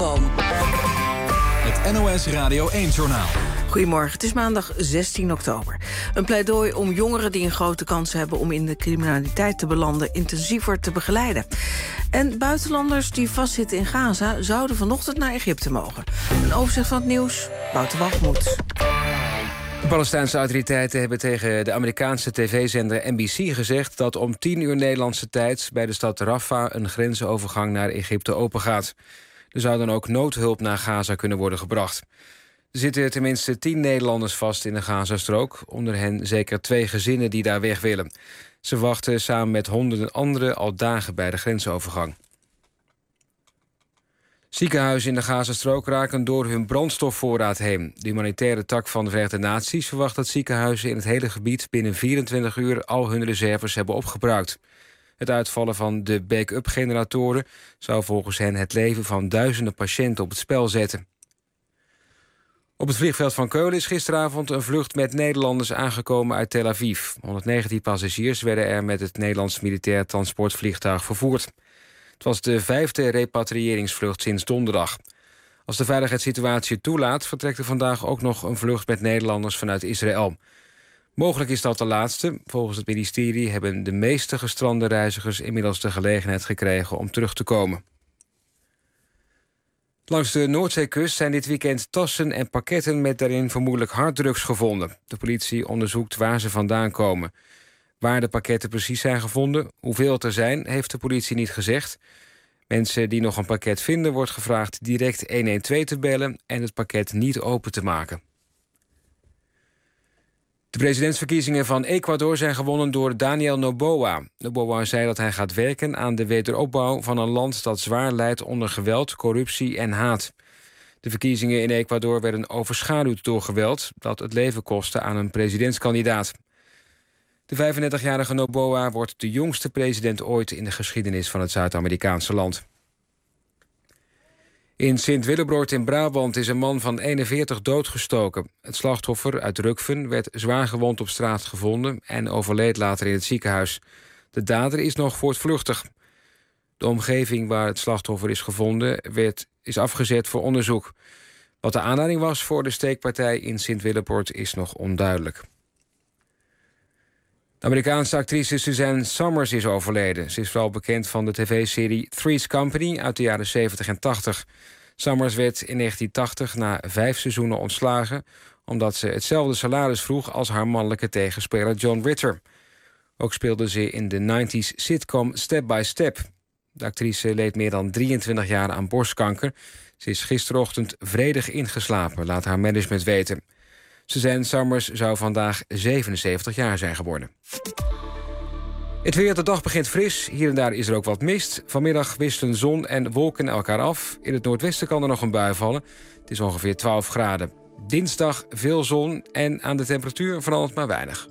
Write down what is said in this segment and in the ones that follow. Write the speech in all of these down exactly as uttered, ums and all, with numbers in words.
Eikelboom. Het N O S Radio één-journaal. Goedemorgen, het is maandag zestien oktober. Een pleidooi om jongeren die een grote kans hebben om in de criminaliteit te belanden intensiever te begeleiden. En buitenlanders die vastzitten in Gaza zouden vanochtend naar Egypte mogen. Een overzicht van het nieuws, Wouter Wachtmoed. De Palestijnse autoriteiten hebben tegen de Amerikaanse tv-zender N B C gezegd dat om tien uur Nederlandse tijd bij de stad Rafah een grensovergang naar Egypte opengaat. Er zou dan ook noodhulp naar Gaza kunnen worden gebracht. Er zitten tenminste tien Nederlanders vast in de Gazastrook, onder hen zeker twee gezinnen die daar weg willen. Ze wachten samen met honderden anderen al dagen bij de grensovergang. Ziekenhuizen in de Gazastrook raken door hun brandstofvoorraad heen. De humanitaire tak van de Verenigde Naties verwacht dat ziekenhuizen in het hele gebied binnen vierentwintig uur al hun reserves hebben opgebruikt. Het uitvallen van de backup generatoren zou volgens hen het leven van duizenden patiënten op het spel zetten. Op het vliegveld van Keulen is gisteravond een vlucht met Nederlanders aangekomen uit Tel Aviv. honderdnegentien passagiers werden er met het Nederlands militair transportvliegtuig vervoerd. Het was de vijfde repatriëringsvlucht sinds donderdag. Als de veiligheidssituatie het toelaat, vertrekt er vandaag ook nog een vlucht met Nederlanders vanuit Israël. Mogelijk is dat de laatste. Volgens het ministerie hebben de meeste gestrande reizigers inmiddels de gelegenheid gekregen om terug te komen. Langs de Noordzeekust zijn dit weekend tassen en pakketten met daarin vermoedelijk harddrugs gevonden. De politie onderzoekt waar ze vandaan komen. Waar de pakketten precies zijn gevonden, hoeveel het er zijn, heeft de politie niet gezegd. Mensen die nog een pakket vinden, wordt gevraagd direct honderdtwaalf te bellen en het pakket niet open te maken. De presidentsverkiezingen van Ecuador zijn gewonnen door Daniel Noboa. Noboa zei dat hij gaat werken aan de wederopbouw van een land dat zwaar lijdt onder geweld, corruptie en haat. De verkiezingen in Ecuador werden overschaduwd door geweld dat het leven kostte aan een presidentskandidaat. De vijfendertigjarige Noboa wordt de jongste president ooit in de geschiedenis van het Zuid-Amerikaanse land. In Sint-Willebroort in Brabant is een man van eenenveertig doodgestoken. Het slachtoffer uit Rukven werd zwaar gewond op straat gevonden en overleed later in het ziekenhuis. De dader is nog voortvluchtig. De omgeving waar het slachtoffer is gevonden werd, is afgezet voor onderzoek. Wat de aanleiding was voor de steekpartij in Sint-Willebroort is nog onduidelijk. De Amerikaanse actrice Suzanne Somers is overleden. Ze is vooral bekend van de tv-serie Three's Company uit de jaren zeventig en tachtig. Somers werd in negentien tachtig na vijf seizoenen ontslagen omdat ze hetzelfde salaris vroeg als haar mannelijke tegenspeler John Ritter. Ook speelde ze in de negentig sitcom Step by Step. De actrice leed meer dan drieëntwintig jaar aan borstkanker. Ze is gisterochtend vredig ingeslapen, laat haar management weten. Suzanne Somers zou vandaag zevenenzeventig jaar zijn geworden. Het weer, de dag begint fris. Hier en daar is er ook wat mist. Vanmiddag wisselen zon en wolken elkaar af. In het noordwesten kan er nog een bui vallen. Het is ongeveer twaalf graden. Dinsdag veel zon en aan de temperatuur verandert maar weinig.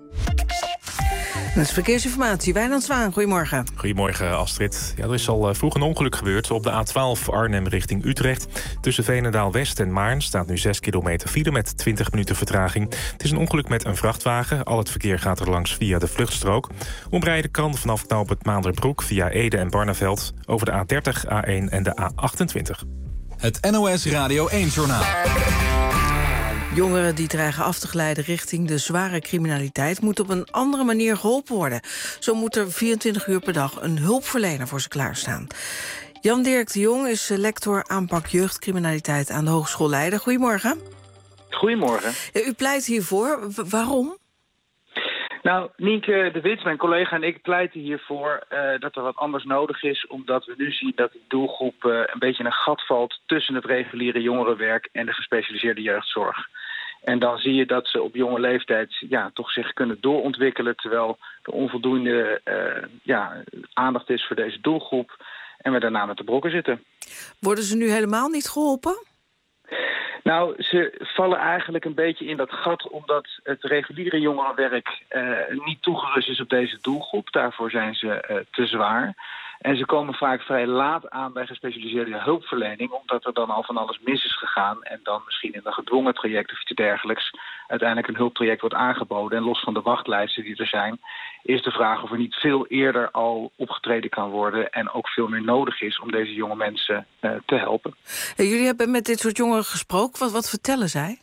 Dat is verkeersinformatie. Wijnand Zwaan, goedemorgen. Goedemorgen, Astrid. Ja, er is al vroeg een ongeluk gebeurd op de A twaalf Arnhem richting Utrecht. Tussen Veenendaal-West en Maarn staat nu zes kilometer file met twintig minuten vertraging. Het is een ongeluk met een vrachtwagen. Al het verkeer gaat er langs via de vluchtstrook. Omrijden kan vanaf knooppunt Maanderbroek via Ede en Barneveld over de A dertig, A één en de A achtentwintig. Het N O S Radio één-journaal. Jongeren die dreigen af te glijden richting de zware criminaliteit moeten op een andere manier geholpen worden. Zo moet er vierentwintig uur per dag een hulpverlener voor ze klaarstaan. Jan-Dirk de Jong is lector aanpak jeugdcriminaliteit aan de Hogeschool Leiden. Goedemorgen. Goedemorgen. U pleit hiervoor. W- waarom? Nou, Nienke de Wit, mijn collega en ik pleiten hiervoor uh, dat er wat anders nodig is, omdat we nu zien dat die doelgroep uh, een beetje in een gat valt tussen het reguliere jongerenwerk en de gespecialiseerde jeugdzorg. En dan zie je dat ze op jonge leeftijd ja, toch zich kunnen doorontwikkelen, terwijl er onvoldoende uh, ja, aandacht is voor deze doelgroep en we daarna met de brokken zitten. Worden ze nu helemaal niet geholpen? Nou, ze vallen eigenlijk een beetje in dat gat omdat het reguliere jongerenwerk uh, niet toegerust is op deze doelgroep. Daarvoor zijn ze uh, te zwaar. En ze komen vaak vrij laat aan bij gespecialiseerde hulpverlening, omdat er dan al van alles mis is gegaan en dan misschien in een gedwongen traject of iets dergelijks uiteindelijk een hulptraject wordt aangeboden. En los van de wachtlijsten die er zijn, is de vraag of er niet veel eerder al opgetreden kan worden en ook veel meer nodig is om deze jonge mensen uh, te helpen. Hey, jullie hebben met dit soort jongeren gesproken. Wat, wat vertellen zij?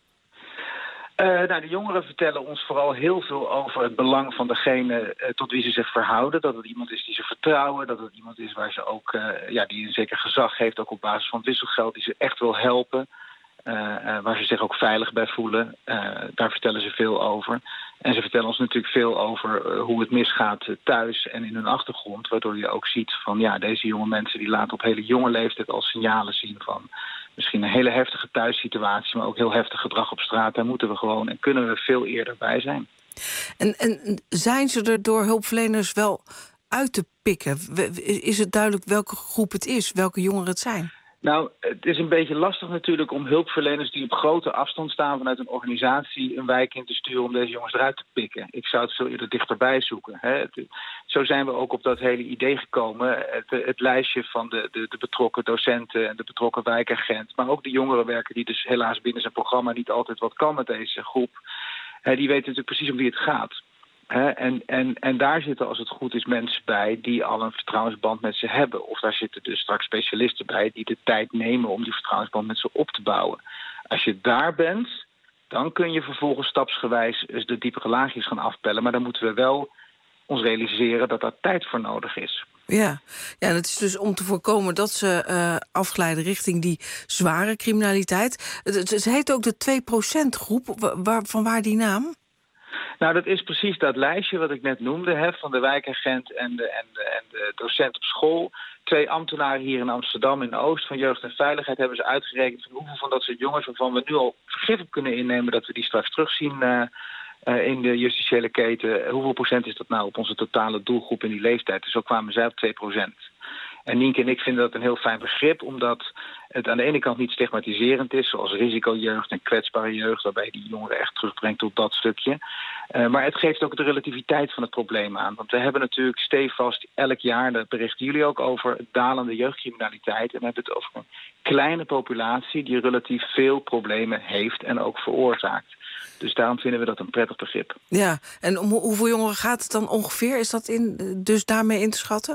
Uh, nou, de jongeren vertellen ons vooral heel veel over het belang van degene uh, tot wie ze zich verhouden. Dat het iemand is die ze vertrouwen. Dat het iemand is waar ze ook, uh, ja, die een zeker gezag heeft, ook op basis van wisselgeld, die ze echt wil helpen. Uh, uh, waar ze zich ook veilig bij voelen. Uh, daar vertellen ze veel over. En ze vertellen ons natuurlijk veel over uh, hoe het misgaat uh, thuis en in hun achtergrond. Waardoor je ook ziet van ja, deze jonge mensen die laten op hele jonge leeftijd al signalen zien van misschien een hele heftige thuissituatie, maar ook heel heftig gedrag op straat. Daar moeten we gewoon en kunnen we veel eerder bij zijn. En, en zijn ze er door hulpverleners wel uit te pikken? Is het duidelijk welke groep het is, welke jongeren het zijn? Nou, het is een beetje lastig natuurlijk om hulpverleners die op grote afstand staan vanuit een organisatie een wijk in te sturen om deze jongens eruit te pikken. Ik zou het veel eerder dichterbij zoeken. Hè. Het, zo zijn we ook op dat hele idee gekomen. Het, het lijstje van de, de, de betrokken docenten en de betrokken wijkagent, maar ook de jongerenwerker die dus helaas binnen zijn programma niet altijd wat kan met deze groep. Hè, die weten natuurlijk precies om wie het gaat. He, en, en, en daar zitten, als het goed is, mensen bij die al een vertrouwensband met ze hebben. Of daar zitten dus straks specialisten bij die de tijd nemen om die vertrouwensband met ze op te bouwen. Als je daar bent, dan kun je vervolgens stapsgewijs de diepere laagjes gaan afpellen. Maar dan moeten we wel ons realiseren dat daar tijd voor nodig is. Ja, ja, en het is dus om te voorkomen dat ze uh, afglijden richting die zware criminaliteit. Het, het, het heet ook de twee procent groep. Waar, van waar die naam? Nou, dat is precies dat lijstje wat ik net noemde, hè, van de wijkagent en de, en, de, en de docent op school. Twee ambtenaren hier in Amsterdam in Oost van Jeugd en Veiligheid hebben ze uitgerekend van hoeveel van dat soort jongens waarvan we nu al vergif op kunnen innemen dat we die straks terugzien uh, uh, in de justitiële keten. Hoeveel procent is dat nou op onze totale doelgroep in die leeftijd? Dus zo kwamen zij op twee procent. En Nienke en ik vinden dat een heel fijn begrip, omdat het aan de ene kant niet stigmatiserend is, zoals risicojeugd en kwetsbare jeugd, waarbij die jongeren echt terugbrengt tot dat stukje. Uh, maar het geeft ook de relativiteit van het probleem aan. Want we hebben natuurlijk stevast elk jaar, daar berichten jullie ook over, dalende jeugdcriminaliteit. En we hebben het over een kleine populatie die relatief veel problemen heeft en ook veroorzaakt. Dus daarom vinden we dat een prettig begrip. Ja, en om hoeveel jongeren gaat het dan ongeveer? Is dat in, dus daarmee in te schatten?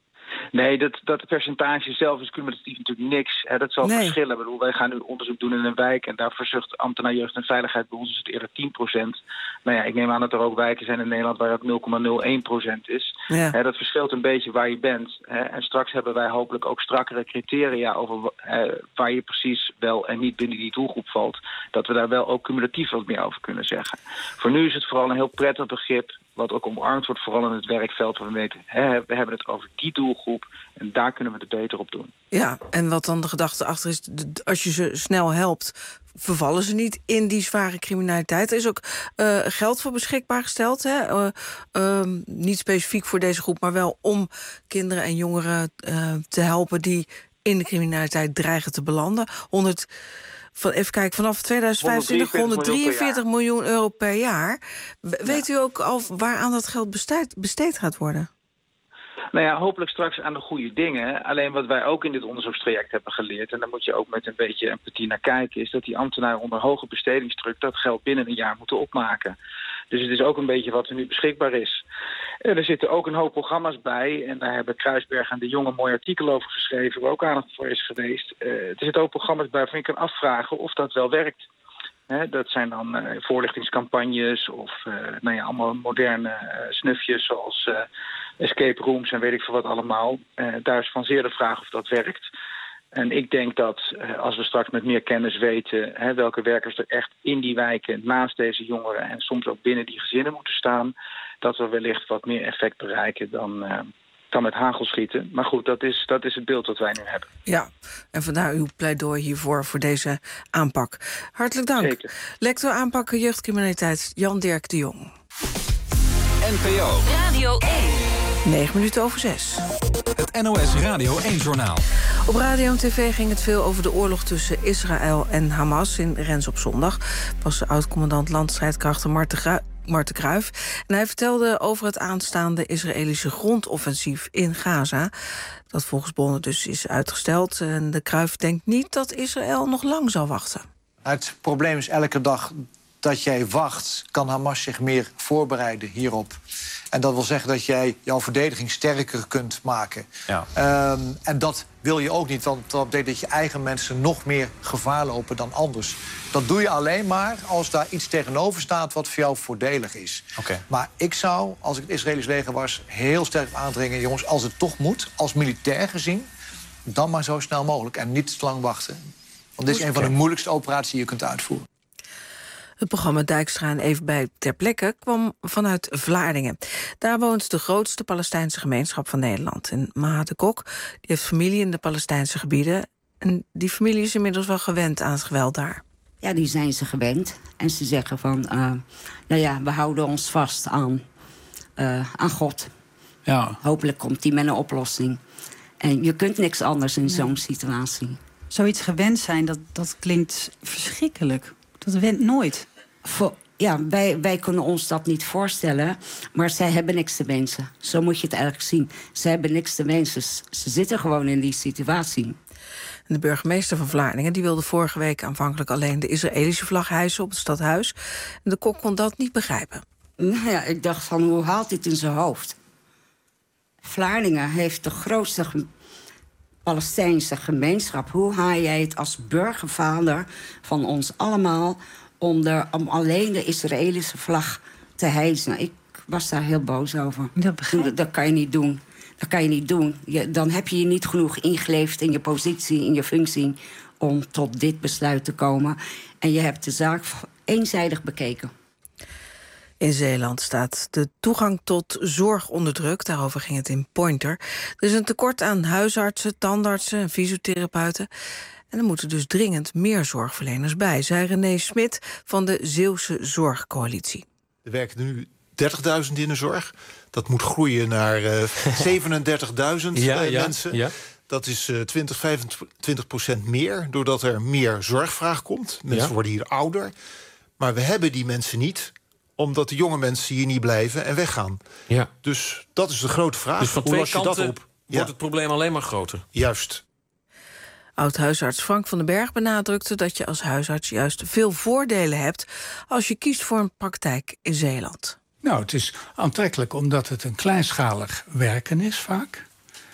Nee, dat, dat percentage zelf is cumulatief natuurlijk niks. Hè, dat zal nee. verschillen. Ik bedoel, wij gaan nu onderzoek doen in een wijk en daar verzucht ambtenaar jeugd en veiligheid. Bij ons is het eerder tien procent. Nou ja, ik neem aan dat er ook wijken zijn in Nederland waar het nul komma nul één procent is. Ja. Hè, dat verschilt een beetje waar je bent. Hè, en straks hebben wij hopelijk ook strakkere criteria over hè, waar je precies wel en niet binnen die doelgroep valt. Dat we daar wel ook cumulatief wat meer over kunnen zeggen. Voor nu is het vooral een heel prettig begrip, wat ook omarmd wordt, vooral in het werkveld. Waar we weten, hè, we hebben het over die doelgroep en daar kunnen we het beter op doen. Ja, en wat dan de gedachte achter is, als je ze snel helpt, vervallen ze niet in die zware criminaliteit. Er is ook uh, geld voor beschikbaar gesteld. Hè? Uh, uh, niet specifiek voor deze groep, maar wel om kinderen en jongeren uh, te helpen die in de criminaliteit dreigen te belanden. honderd Van, even kijken, vanaf tweeduizend vijfentwintig honderddrieënveertig miljoen euro per jaar. Weet ja. u ook al waaraan dat geld besteed, besteed gaat worden? Nou ja, hopelijk straks aan de goede dingen. Alleen wat wij ook in dit onderzoekstraject hebben geleerd, en daar moet je ook met een beetje empathie naar kijken, is dat die ambtenaren onder hoge bestedingsdruk dat geld binnen een jaar moeten opmaken. Dus het is ook een beetje wat er nu beschikbaar is. En er zitten ook een hoop programma's bij. En daar hebben Kruisberg en de Jonge een mooi artikel over geschreven, waar ook aandacht voor is geweest. Uh, er zitten ook programma's bij waarvan je kan afvragen of dat wel werkt. He, dat zijn dan uh, voorlichtingscampagnes of uh, nou ja, allemaal moderne uh, snufjes zoals uh, escape rooms en weet ik veel wat allemaal. Uh, daar is van zeer de vraag of dat werkt. En ik denk dat uh, als we straks met meer kennis weten hè, welke werkers er echt in die wijken naast deze jongeren en soms ook binnen die gezinnen moeten staan, dat we wellicht wat meer effect bereiken dan Uh, kan met hagel schieten. Maar goed, dat is, dat is het beeld dat wij nu hebben. Ja, en vandaar uw pleidooi hiervoor, voor deze aanpak. Hartelijk dank. Zeker. Lector aanpakken jeugdcriminaliteit, Jan-Dirk de Jong. N P O Radio één. Negen minuten over zes. Het N O S Radio één-journaal. Op radio en tv ging het veel over de oorlog tussen Israël en Hamas in Rens op zondag. Was de oud-commandant landstrijdkrachten Marten Grui- Marten Kruijf. En hij vertelde over het aanstaande Israëlische grondoffensief in Gaza, dat volgens bronnen dus is uitgesteld. En de Kruijf denkt niet dat Israël nog lang zal wachten. Het probleem is elke dag dat jij wacht, kan Hamas zich meer voorbereiden hierop. En dat wil zeggen dat jij jouw verdediging sterker kunt maken. Ja. Um, en dat wil je ook niet, want dat betekent dat je eigen mensen nog meer gevaar lopen dan anders. Dat doe je alleen maar als daar iets tegenover staat wat voor jou voordelig is. Okay. Maar ik zou, als ik het Israëlisch leger was, heel sterk aandringen, jongens, als het toch moet, als militair gezien, dan maar zo snel mogelijk en niet te lang wachten. Want dit is een van de moeilijkste operaties die je kunt uitvoeren. Het programma Dijkstra en Even bij ter plekke kwam vanuit Vlaardingen. Daar woont de grootste Palestijnse gemeenschap van Nederland. En Maha de Kok die heeft familie in de Palestijnse gebieden. En die familie is inmiddels wel gewend aan het geweld daar. Ja, die zijn ze gewend. En ze zeggen van, uh, nou ja, we houden ons vast aan, uh, aan God. Ja. Hopelijk komt die met een oplossing. En je kunt niks anders in ja. zo'n situatie. Zoiets gewend zijn, dat, dat klinkt verschrikkelijk. Dat went nooit. Voor, ja, wij, wij kunnen ons dat niet voorstellen. Maar zij hebben niks te wensen. Zo moet je het eigenlijk zien. Ze hebben niks te wensen. Ze zitten gewoon in die situatie. De burgemeester van Vlaardingen die wilde vorige week aanvankelijk alleen de Israëlische vlag hijsen op het stadhuis. En de Kok kon dat niet begrijpen. Nou ja, ik dacht van, hoe haalt dit in zijn hoofd? Vlaardingen heeft de grootste Palestijnse gemeenschap. Hoe haal jij het als burgervader van ons allemaal om, de, om alleen de Israëlische vlag te hijsen? Ik was daar heel boos over. Dat begrijp ik. Dat kan je niet doen. Dat kan je niet doen. Je, dan heb je je niet genoeg ingeleefd in je positie, in je functie, om tot dit besluit te komen. En je hebt de zaak eenzijdig bekeken. In Zeeland staat de toegang tot zorg onder druk. Daarover ging het in Pointer. Er is een tekort aan huisartsen, tandartsen en fysiotherapeuten. En er moeten dus dringend meer zorgverleners bij, zei René Smit van de Zeeuwse Zorgcoalitie. Er werken nu dertigduizend in de zorg. Dat moet groeien naar uh, zevenendertigduizend ja, uh, ja, mensen. Ja. Dat is uh, twintig, vijfentwintig procent meer, doordat er meer zorgvraag komt. Mensen ja. worden hier ouder. Maar we hebben die mensen niet, omdat de jonge mensen hier niet blijven en weggaan. Ja. Dus dat is de grote vraag. Dus van Hoe twee los je kanten dat op? wordt Ja. het probleem alleen maar groter. Juist. Oud-huisarts Frank van den Berg benadrukte dat je als huisarts juist veel voordelen hebt als je kiest voor een praktijk in Zeeland. Nou, het is aantrekkelijk omdat het een kleinschalig werken is vaak.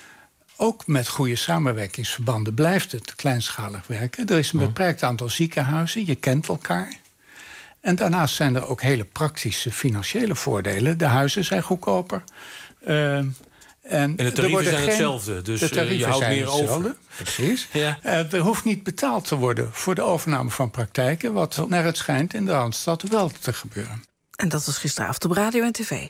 Ook met goede samenwerkingsverbanden blijft het kleinschalig werken. Er is een beperkt aantal ziekenhuizen, je kent elkaar. En daarnaast zijn er ook hele praktische financiële voordelen. De huizen zijn goedkoper. Uh, en, en de tarieven zijn geen, hetzelfde, dus de je houdt meer hetzelfde. over. Precies. Ja. Uh, er hoeft niet betaald te worden voor de overname van praktijken, wat naar het schijnt in de Randstad wel te gebeuren. En dat was gisteravond op radio en tv.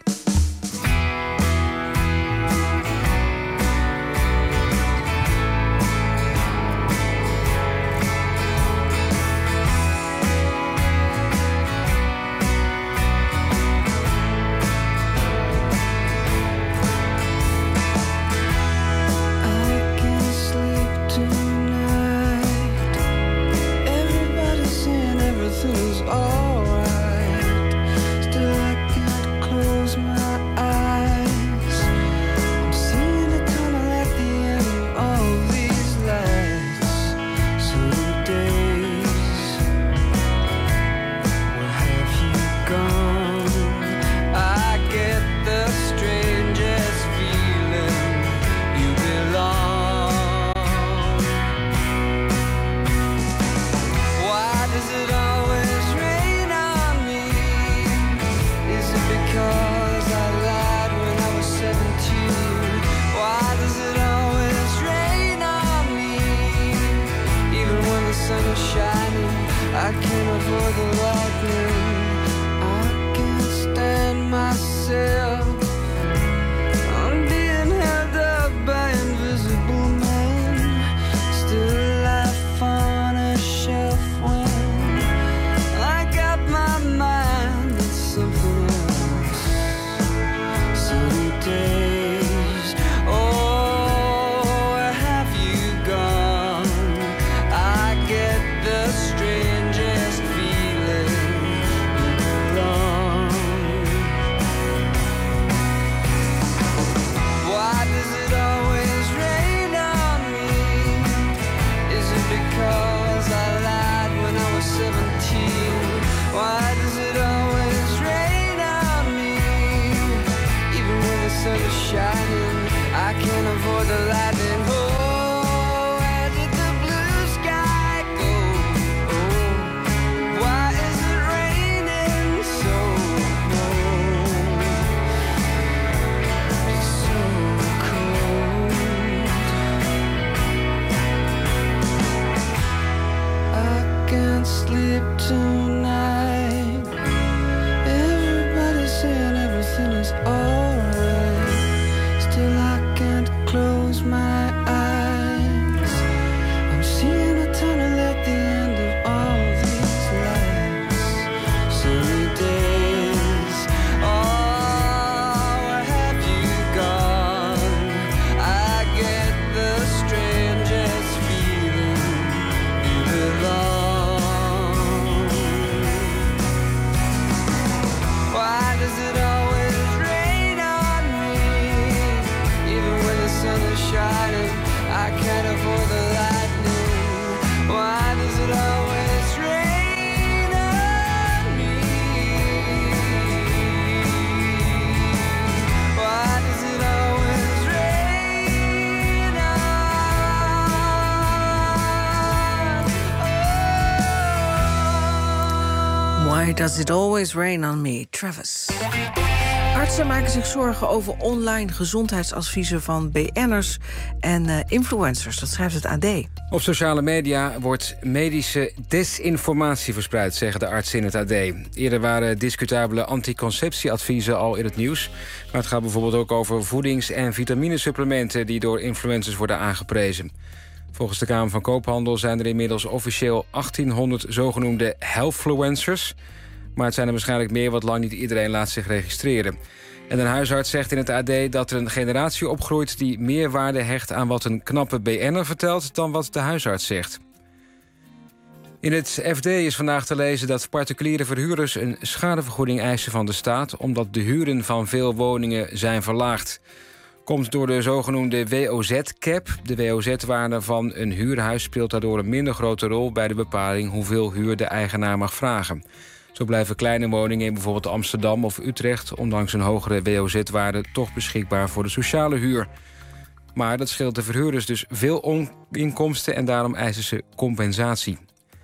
avoid the lightning. Oh, where did the blue sky go? Oh, why is it raining so cold? It's so cold. I can't sleep tonight. Everybody's saying everything is alright. Still I can't close my eyes. I'm seeing a tunnel at the end of all these last sunny days. Oh, where have you gone? I get the strangest feeling you belong. Why does it always rain on me? Even when the sun is shining, I can't avoid the lightning. Why does it always rain on me? Why does it always rain on? Why does it always rain on me? Travis. Artsen maken zich zorgen over online gezondheidsadviezen van B N'ers en uh, influencers. Dat schrijft het A D. Op sociale media wordt medische desinformatie verspreid, zeggen de artsen in het A D. Eerder waren discutabele anticonceptieadviezen al in het nieuws. Maar het gaat bijvoorbeeld ook over voedings- en vitaminesupplementen die door influencers worden aangeprezen. Volgens de Kamer van Koophandel zijn er inmiddels officieel achttienhonderd zogenoemde healthfluencers. Maar het zijn er waarschijnlijk meer, want lang niet iedereen laat zich registreren. En een huisarts zegt in het A D dat er een generatie opgroeit die meer waarde hecht aan wat een knappe B N'er vertelt dan wat de huisarts zegt. In het F D is vandaag te lezen dat particuliere verhuurders een schadevergoeding eisen van de staat omdat de huren van veel woningen zijn verlaagd. Komt door de zogenoemde W O Z-cap. De W O Z-waarde van een huurhuis speelt daardoor een minder grote rol bij de bepaling hoeveel huur de eigenaar mag vragen. Zo blijven kleine woningen in bijvoorbeeld Amsterdam of Utrecht, ondanks een hogere W O Z-waarde, toch beschikbaar voor de sociale huur. Maar dat scheelt de verhuurders dus veel inkomsten en daarom eisen ze compensatie.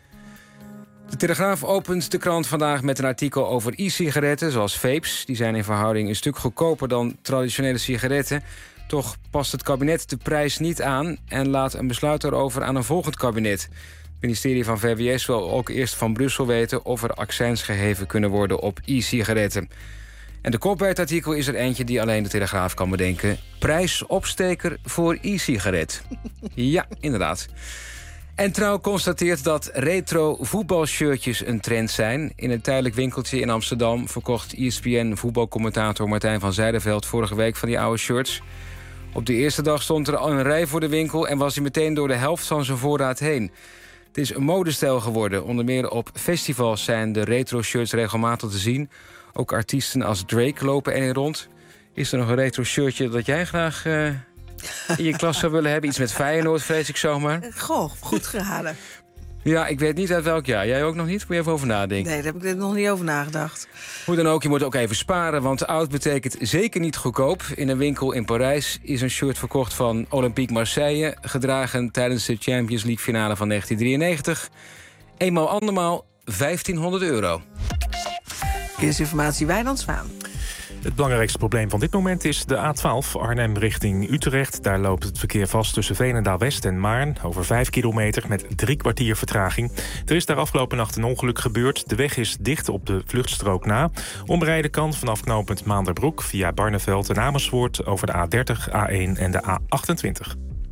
De Telegraaf opent de krant vandaag met een artikel over e-sigaretten, zoals vapes. Die zijn in verhouding een stuk goedkoper dan traditionele sigaretten. Toch past het kabinet de prijs niet aan en laat een besluit daarover aan een volgend kabinet. Het ministerie van V W S wil ook eerst van Brussel weten of er accijns geheven kunnen worden op e-sigaretten. En de kop bij het artikel is er eentje die alleen de Telegraaf kan bedenken. Prijsopsteker voor e-sigaret. Ja, inderdaad. En Trouw constateert dat retro voetbalshirtjes een trend zijn. In een tijdelijk winkeltje in Amsterdam verkocht E S P N-voetbalcommentator Martijn van Zijderveld vorige week van die oude shirts. Op de eerste dag stond er al een rij voor de winkel en was hij meteen door de helft van zijn voorraad heen. Het is een modestijl geworden. Onder meer op festivals zijn de retro-shirts regelmatig te zien. Ook artiesten als Drake lopen erin rond. Is er nog een retro-shirtje dat jij graag uh, in je klas zou willen hebben? Iets met Feyenoord, vrees ik zomaar. Goh, goed geraden. Ja, ik weet niet uit welk jaar. Jij ook nog niet? Moet je even over nadenken. Nee, daar heb ik nog niet over nagedacht. Hoe dan ook, je moet ook even sparen, want oud betekent zeker niet goedkoop. In een winkel in Parijs is een shirt verkocht van Olympique Marseille, gedragen tijdens de Champions League finale van negentien drieënnegentig. Eenmaal andermaal vijftienhonderd euro. Verkeersinformatie Wijnand Zwaan. Het belangrijkste probleem van dit moment is de A twaalf Arnhem richting Utrecht. Daar loopt het verkeer vast tussen Veenendaal-West en Maarn. Over vijf kilometer met drie kwartier vertraging. Er is daar afgelopen nacht een ongeluk gebeurd. De weg is dicht op de vluchtstrook na. Omrijden kan vanaf knooppunt Maanderbroek via Barneveld en Amersfoort over de A dertig, A één en de A achtentwintig.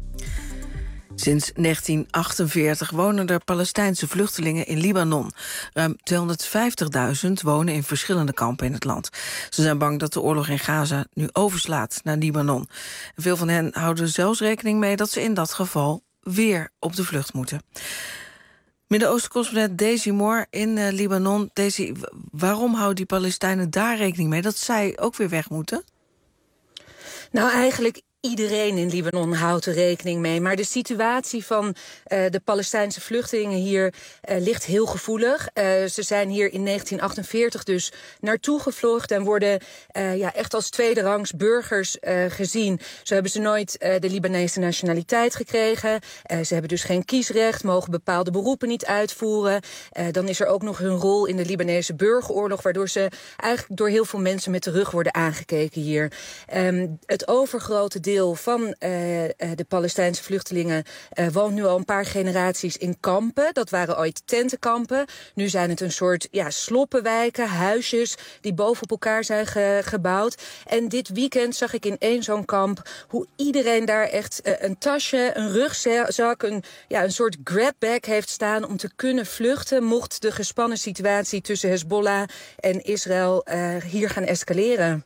Sinds negentien achtenveertig wonen er Palestijnse vluchtelingen in Libanon. Ruim tweehonderdvijftigduizend wonen in verschillende kampen in het land. Ze zijn bang dat de oorlog in Gaza nu overslaat naar Libanon. Veel van hen houden zelfs rekening mee dat ze in dat geval weer op de vlucht moeten. Midden-Oosten-correspondent Daisy Moore in uh, Libanon. Daisy, waarom houden die Palestijnen daar rekening mee dat zij ook weer weg moeten? Nou, eigenlijk iedereen in Libanon houdt er rekening mee. Maar de situatie van uh, de Palestijnse vluchtelingen hier uh, ligt heel gevoelig. Uh, ze zijn hier in negentien achtenveertig dus naartoe gevlucht en worden uh, ja, echt als tweederangs burgers uh, gezien. Zo hebben ze nooit uh, de Libanese nationaliteit gekregen. Uh, ze hebben dus geen kiesrecht, mogen bepaalde beroepen niet uitvoeren. Uh, dan is er ook nog hun rol in de Libanese burgeroorlog, waardoor ze eigenlijk door heel veel mensen met de rug worden aangekeken hier. Um, het overgrote deel van uh, de Palestijnse vluchtelingen uh, woont nu al een paar generaties in kampen. Dat waren ooit tentenkampen. Nu zijn het een soort ja, sloppenwijken, huisjes die bovenop elkaar zijn ge- gebouwd. En dit weekend zag ik in één zo'n kamp hoe iedereen daar echt uh, een tasje, een rugzak, een, ja, een soort grabbag heeft staan om te kunnen vluchten mocht de gespannen situatie tussen Hezbollah en Israël uh, hier gaan escaleren.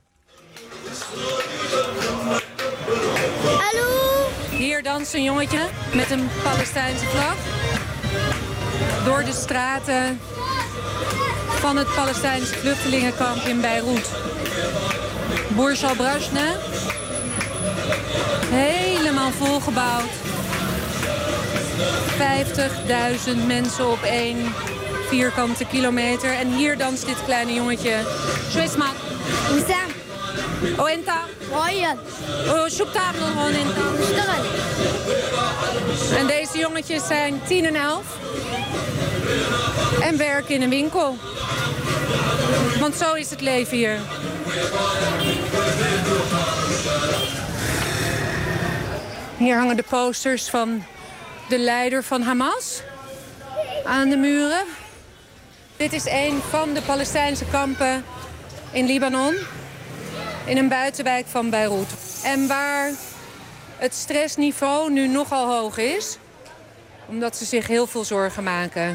Hallo? Hier danst een jongetje met een Palestijnse vlag door de straten van het Palestijnse vluchtelingenkamp in Beirut. Burj al-Brashna, helemaal volgebouwd. vijftigduizend mensen op één vierkante kilometer. En hier danst dit kleine jongetje. Shwesmak. Wissam. Oh, enta? Royan. Oh, shoek tafel gewoon in. En deze jongetjes zijn tien en elf. En werken in een winkel. Want zo is het leven hier. Hier hangen de posters van de leider van Hamas aan de muren. Dit is een van de Palestijnse kampen in Libanon, in een buitenwijk van Beirut. En waar het stressniveau nu nogal hoog is, omdat ze zich heel veel zorgen maken.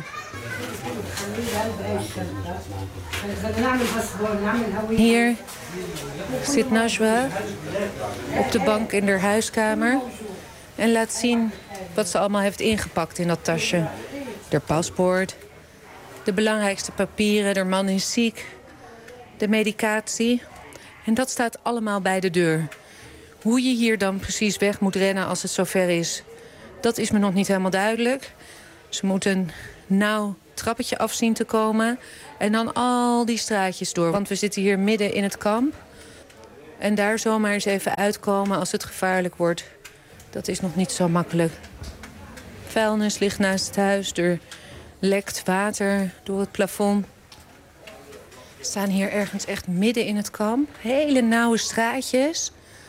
Hier zit Najwa op de bank in haar huiskamer en laat zien wat ze allemaal heeft ingepakt in dat tasje. Haar paspoort, de belangrijkste papieren, haar man is ziek, de medicatie. En dat staat allemaal bij de deur. Hoe je hier dan precies weg moet rennen als het zover is, dat is me nog niet helemaal duidelijk. Ze moeten een nauw trappetje af zien te komen en dan al die straatjes door. Want we zitten hier midden in het kamp. En daar zomaar eens even uitkomen als het gevaarlijk wordt, dat is nog niet zo makkelijk. Vuilnis ligt naast het huis, er lekt water door het plafond. We staan hier ergens echt midden in het kamp. Hele nauwe straatjes.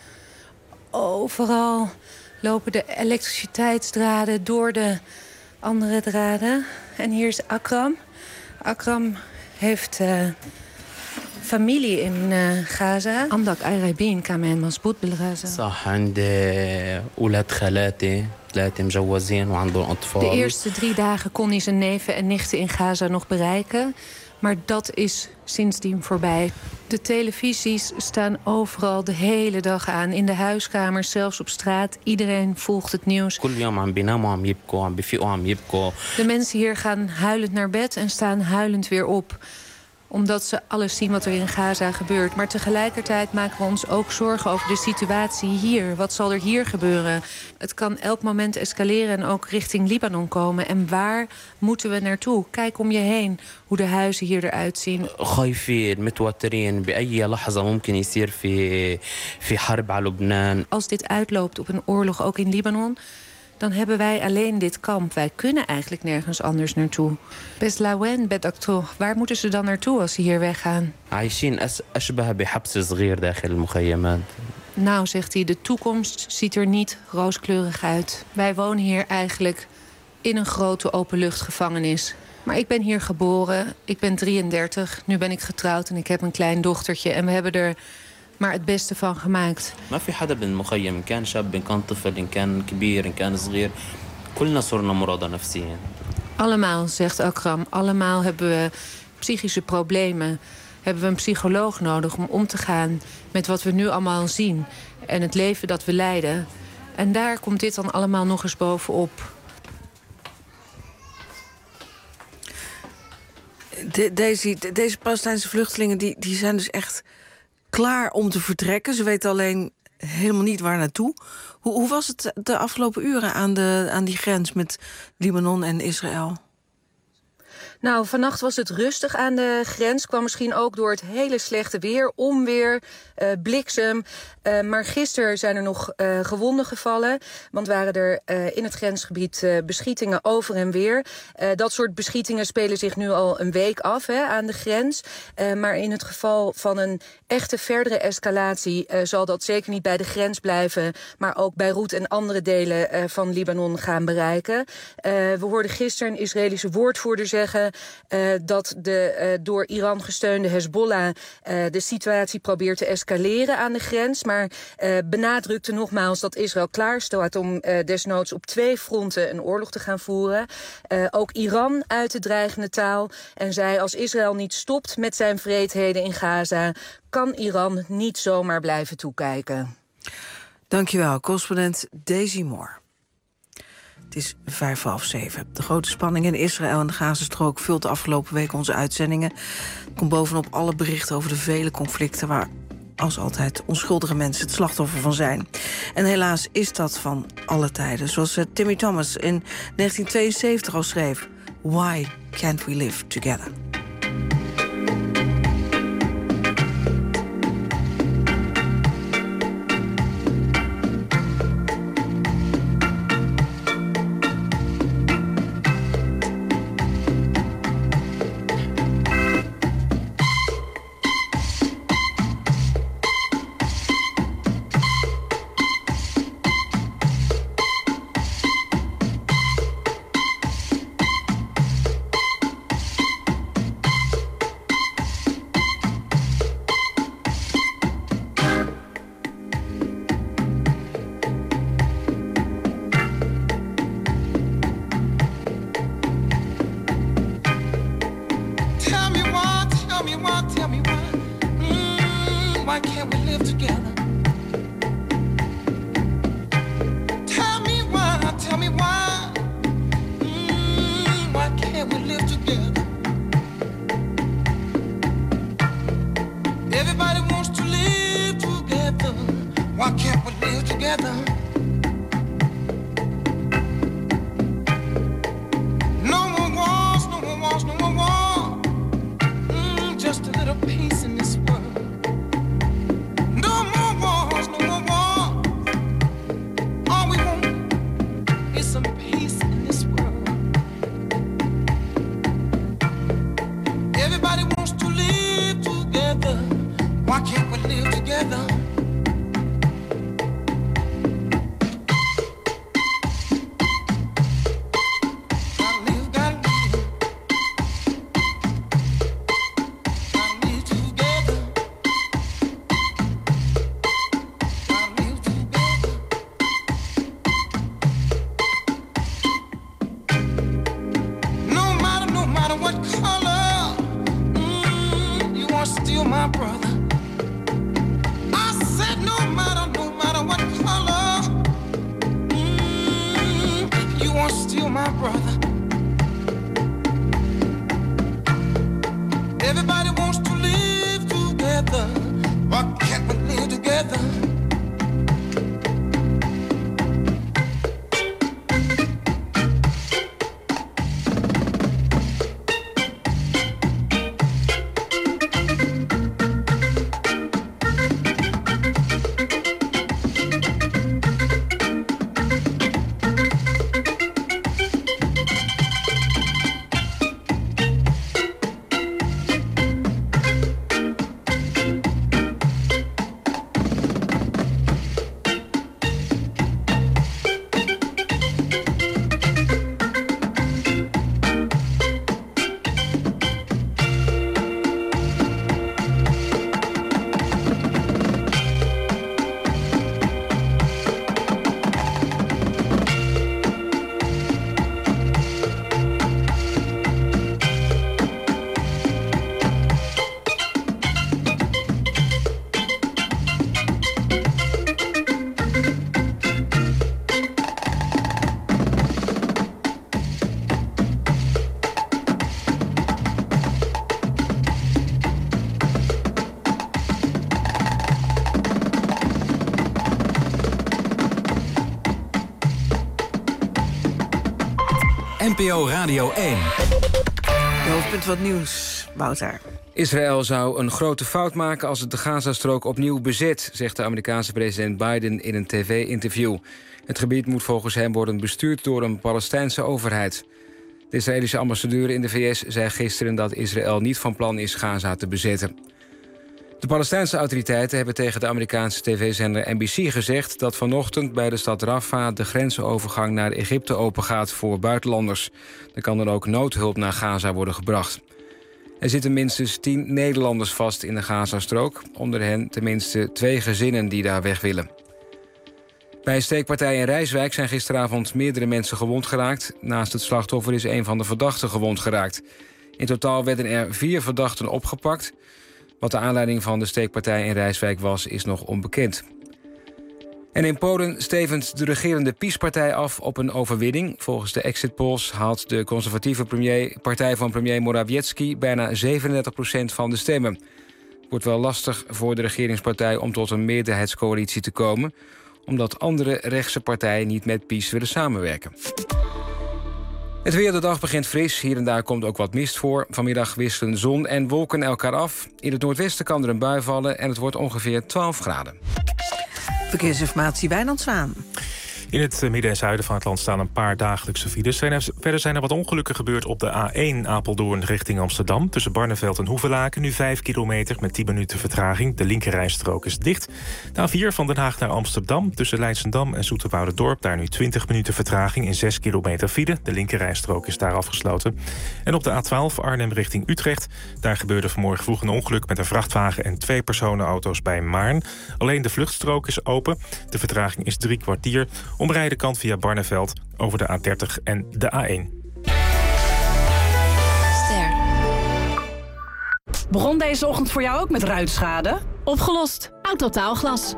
Overal lopen de elektriciteitsdraden door de andere draden. En hier is Akram. Akram heeft uh, familie in uh, Gaza. عندك قرايبين كمان مزبوط بالغازة. صح عندي أولاد خالاتي ثلاثة مجوزين وعندهم أطفال. De eerste drie dagen kon hij zijn neven en nichten in Gaza nog bereiken. Maar dat is sindsdien voorbij. De televisies staan overal de hele dag aan. In de huiskamers, zelfs op straat. Iedereen volgt het nieuws. De mensen hier gaan huilend naar bed en staan huilend weer op. Omdat ze alles zien wat er in Gaza gebeurt. Maar tegelijkertijd maken we ons ook zorgen over de situatie hier. Wat zal er hier gebeuren? Het kan elk moment escaleren en ook richting Libanon komen. En waar moeten we naartoe? Kijk om je heen hoe de huizen hier eruit zien. Als dit uitloopt op een oorlog ook in Libanon, dan hebben wij alleen dit kamp. Wij kunnen eigenlijk nergens anders naartoe. Beslawen, Bedakto, waar moeten ze dan naartoe als ze hier weggaan? Nou, zegt hij, de toekomst ziet er niet rooskleurig uit. Wij wonen hier eigenlijk in een grote openluchtgevangenis. Maar ik ben hier geboren, ik ben drieëndertig, nu ben ik getrouwd en ik heb een klein dochtertje. En we hebben er maar het beste van gemaakt. ما في حدا بالمخيم إن كان شاب إن كان طفل إن كان كبير إن كان صغير كلنا صرنا مرضى نفسيا. Allemaal, zegt Akram, allemaal hebben we psychische problemen. Hebben we een psycholoog nodig om om te gaan met wat we nu allemaal zien en het leven dat we leiden. En daar komt dit dan allemaal nog eens bovenop. De, deze, deze Palestijnse vluchtelingen die, die zijn dus echt klaar om te vertrekken. Ze weten alleen helemaal niet waar naartoe. Hoe, hoe was het de afgelopen uren aan, de, aan die grens met Libanon en Israël? Nou, vannacht was het rustig aan de grens. Kwam misschien ook door het hele slechte weer. Onweer, uh, bliksem. Uh, maar gisteren zijn er nog uh, gewonden gevallen. Want waren er uh, in het grensgebied uh, beschietingen over en weer. Uh, dat soort beschietingen spelen zich nu al een week af hè, aan de grens. Uh, maar in het geval van een echte verdere escalatie... Uh, zal dat zeker niet bij de grens blijven... maar ook Beirut en andere delen uh, van Libanon gaan bereiken. Uh, we hoorden gisteren een Israëlische woordvoerder zeggen... Uh, dat de uh, door Iran gesteunde Hezbollah uh, de situatie probeert te escaleren aan de grens. Maar uh, benadrukte nogmaals dat Israël klaar staat om uh, desnoods op twee fronten een oorlog te gaan voeren. Uh, ook Iran uit de dreigende taal en zei als Israël niet stopt met zijn wreedheden in Gaza, kan Iran niet zomaar blijven toekijken. Dankjewel, correspondent Daisy Moore. Het is vijf voor half zeven. De grote spanning in Israël en de Gazastrook vult de afgelopen week onze uitzendingen. Er komt bovenop alle berichten over de vele conflicten waar als altijd onschuldige mensen het slachtoffer van zijn. En helaas is dat van alle tijden. Zoals Timmy Thomas in negentien tweeënzeventig al schreef: Why can't we live together? N P O Radio één. De hoofdpunt wat nieuws, Wouter. Israël zou een grote fout maken als het de Gazastrook opnieuw bezet, zegt de Amerikaanse president Biden in een tv-interview. Het gebied moet volgens hem worden bestuurd door een Palestijnse overheid. De Israëlische ambassadeur in de V S zei gisteren dat Israël niet van plan is Gaza te bezetten. De Palestijnse autoriteiten hebben tegen de Amerikaanse tv-zender N B C gezegd dat vanochtend bij de stad Rafah de grensovergang naar Egypte opengaat voor buitenlanders. Er kan dan ook noodhulp naar Gaza worden gebracht. Er zitten minstens tien Nederlanders vast in de Gazastrook. Onder hen tenminste twee gezinnen die daar weg willen. Bij een steekpartij in Rijswijk zijn gisteravond meerdere mensen gewond geraakt. Naast het slachtoffer is een van de verdachten gewond geraakt. In totaal werden er vier verdachten opgepakt. Wat de aanleiding van de steekpartij in Rijswijk was, is nog onbekend. En in Polen stevend de regerende PiS-partij af op een overwinning. Volgens de exit polls haalt de conservatieve premier, partij van premier Morawiecki bijna zevenendertig procent van de stemmen. Het wordt wel lastig voor de regeringspartij om tot een meerderheidscoalitie te komen, omdat andere rechtse partijen niet met PiS willen samenwerken. Het weer, de dag begint fris. Hier en daar komt ook wat mist voor. Vanmiddag wisselen zon en wolken elkaar af. In het noordwesten kan er een bui vallen en het wordt ongeveer twaalf graden. Verkeersinformatie, Wijnand Zwaan. In het midden en zuiden van het land staan een paar dagelijkse files. Verder zijn er wat ongelukken gebeurd op de A één Apeldoorn richting Amsterdam. Tussen Barneveld en Hoevelaken, nu vijf kilometer met tien minuten vertraging. De linkerrijstrook is dicht. De A vier van Den Haag naar Amsterdam. Tussen Leidschendam en Zoeterwouderdorp, daar nu twintig minuten vertraging in zes kilometer file. De linkerrijstrook is daar afgesloten. En op de A twaalf Arnhem richting Utrecht. Daar gebeurde vanmorgen vroeg een ongeluk met een vrachtwagen en twee personenauto's bij Maarn. Alleen de vluchtstrook is open. De vertraging is drie kwartier. Omrijden kan via Barneveld over de A dertig en de A één. Ster. Begon deze ochtend voor jou ook met ruitschade? Opgelost. Autotaalglas.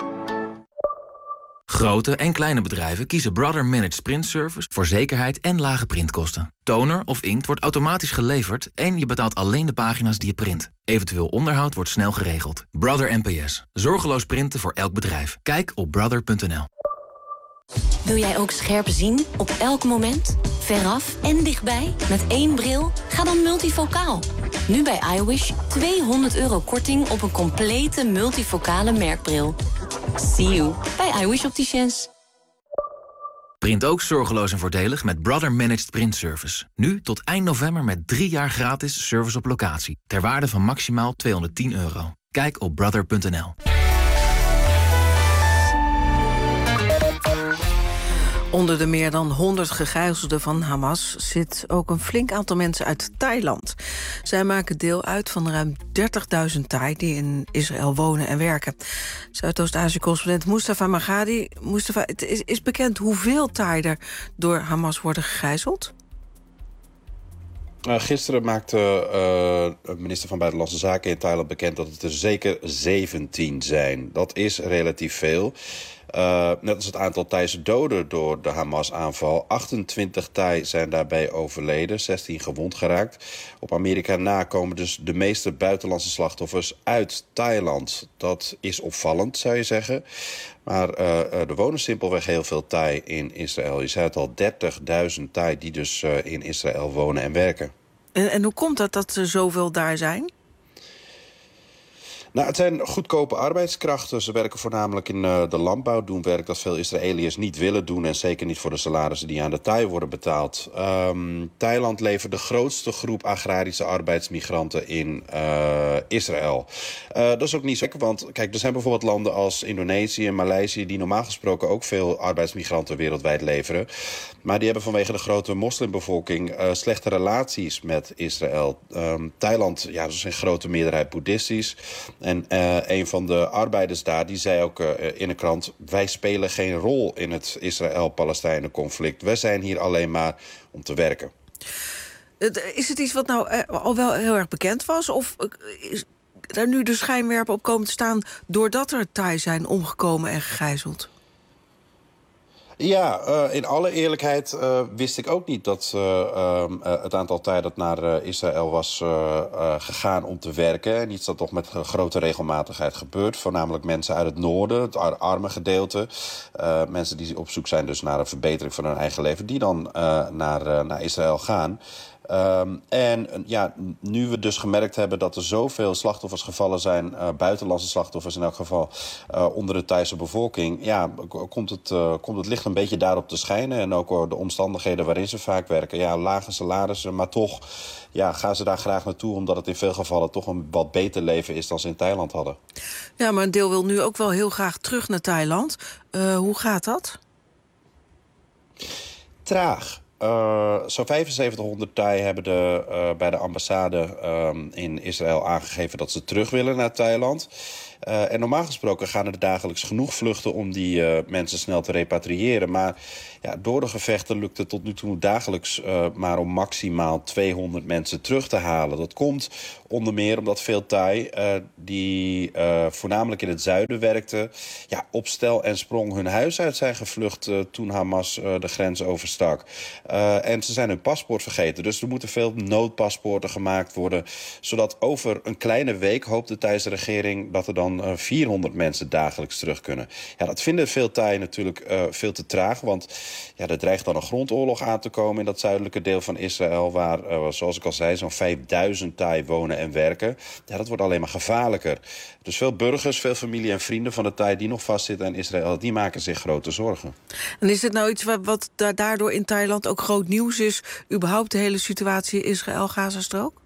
Grote en kleine bedrijven kiezen Brother Managed Print Service voor zekerheid en lage printkosten. Toner of inkt wordt automatisch geleverd en je betaalt alleen de pagina's die je print. Eventueel onderhoud wordt snel geregeld. Brother N P S. Zorgeloos printen voor elk bedrijf. Kijk op brother punt n l. Wil jij ook scherp zien op elk moment? Veraf en dichtbij? Met één bril? Ga dan multifocaal. Nu bij iWish tweehonderd euro korting op een complete multifocale merkbril. See you bij iWish Opticians. Print ook zorgeloos en voordelig met Brother Managed Print Service. Nu tot eind november met drie jaar gratis service op locatie. Ter waarde van maximaal tweehonderdtien euro. Kijk op brother punt n l. Onder de meer dan honderd gegijzelden van Hamas zit ook een flink aantal mensen uit Thailand. Zij maken deel uit van ruim dertigduizend Thai die in Israël wonen en werken. Zuidoost-Azië-correspondent Mustafa Magadi. Mustafa, het is, is bekend hoeveel Thai er door Hamas worden gegijzeld? Uh, gisteren maakte uh, minister van Buitenlandse Zaken in Thailand bekend dat het er zeker zeventien zijn. Dat is relatief veel. Uh, net als het aantal Thaise doden door de Hamas-aanval. achtentwintig Thai zijn daarbij overleden, zestien gewond geraakt. Op Amerika na komen dus de meeste buitenlandse slachtoffers uit Thailand. Dat is opvallend, zou je zeggen. Maar uh, er wonen simpelweg heel veel Thai in Israël. Je zei het al, dertigduizend Thai die dus uh, in Israël wonen en werken. En, en hoe komt dat dat er zoveel daar zijn? Nou, het zijn goedkope arbeidskrachten. Ze werken voornamelijk in uh, de landbouw, doen werk dat veel Israëliërs niet willen doen en zeker niet voor de salarissen die aan de Thai worden betaald. Um, Thailand levert de grootste groep agrarische arbeidsmigranten in uh, Israël. Uh, dat is ook niet zo gek, want kijk, er zijn bijvoorbeeld landen als Indonesië en Maleisië die normaal gesproken ook veel arbeidsmigranten wereldwijd leveren. Maar die hebben vanwege de grote moslimbevolking uh, slechte relaties met Israël. Um, Thailand, ja, dat is in grote meerderheid boeddhistisch. En uh, een van de arbeiders daar, die zei ook uh, in een krant, wij spelen geen rol in het Israël-Palestijnen conflict. Wij zijn hier alleen maar om te werken. Is het iets wat nou uh, al wel heel erg bekend was? Of uh, is er nu de schijnwerper op komen te staan doordat er Thai zijn omgekomen en gegijzeld? Ja, uh, in alle eerlijkheid uh, wist ik ook niet dat uh, uh, het aantal tijd dat naar uh, Israël was uh, uh, gegaan om te werken. En iets dat toch met grote regelmatigheid gebeurt. Voornamelijk mensen uit het noorden, het ar- arme gedeelte. Uh, mensen die op zoek zijn dus naar een verbetering van hun eigen leven. Die dan uh, naar, uh, naar Israël gaan. Um, en ja, nu we dus gemerkt hebben dat er zoveel slachtoffers gevallen zijn... Uh, buitenlandse slachtoffers in elk geval, uh, onder de Thaise bevolking... ja, komt het, uh, komt het licht een beetje daarop te schijnen. En ook uh, de omstandigheden waarin ze vaak werken. Ja, lage salarissen, maar toch ja, gaan ze daar graag naartoe... omdat het in veel gevallen toch een wat beter leven is dan ze in Thailand hadden. Ja, maar een deel wil nu ook wel heel graag terug naar Thailand. Uh, hoe gaat dat? Traag. Uh, Zo'n vijfenzeventighonderd Thai hebben de, uh, bij de ambassade um, in Israël aangegeven dat ze terug willen naar Thailand. Uh, en normaal gesproken gaan er dagelijks genoeg vluchten om die uh, mensen snel te repatriëren. Maar ja, door de gevechten lukt het tot nu toe dagelijks uh, maar om maximaal tweehonderd mensen terug te halen. Dat komt onder meer omdat veel Thai uh, die uh, voornamelijk in het zuiden werkten, ja, op stel en sprong hun huis uit zijn gevlucht uh, toen Hamas uh, de grens overstak. Uh, en ze zijn hun paspoort vergeten. Dus er moeten veel noodpaspoorten gemaakt worden, zodat over een kleine week hoopt de Thaise regering dat er dan uh, vierhonderd mensen dagelijks terug kunnen. Ja, dat vinden veel Thai natuurlijk uh, veel te traag, want ja, er dreigt dan een grondoorlog aan te komen in dat zuidelijke deel van Israël, waar, uh, zoals ik al zei, zo'n vijfduizend Thai wonen en werken. Ja, dat wordt alleen maar gevaarlijker. Dus veel burgers, veel familie en vrienden van de Thai die nog vastzitten in Israël, die maken zich grote zorgen. En is dit nou iets wat, wat daardoor in Thailand ook groot nieuws is? Überhaupt de hele situatie Israël-Gazastrook?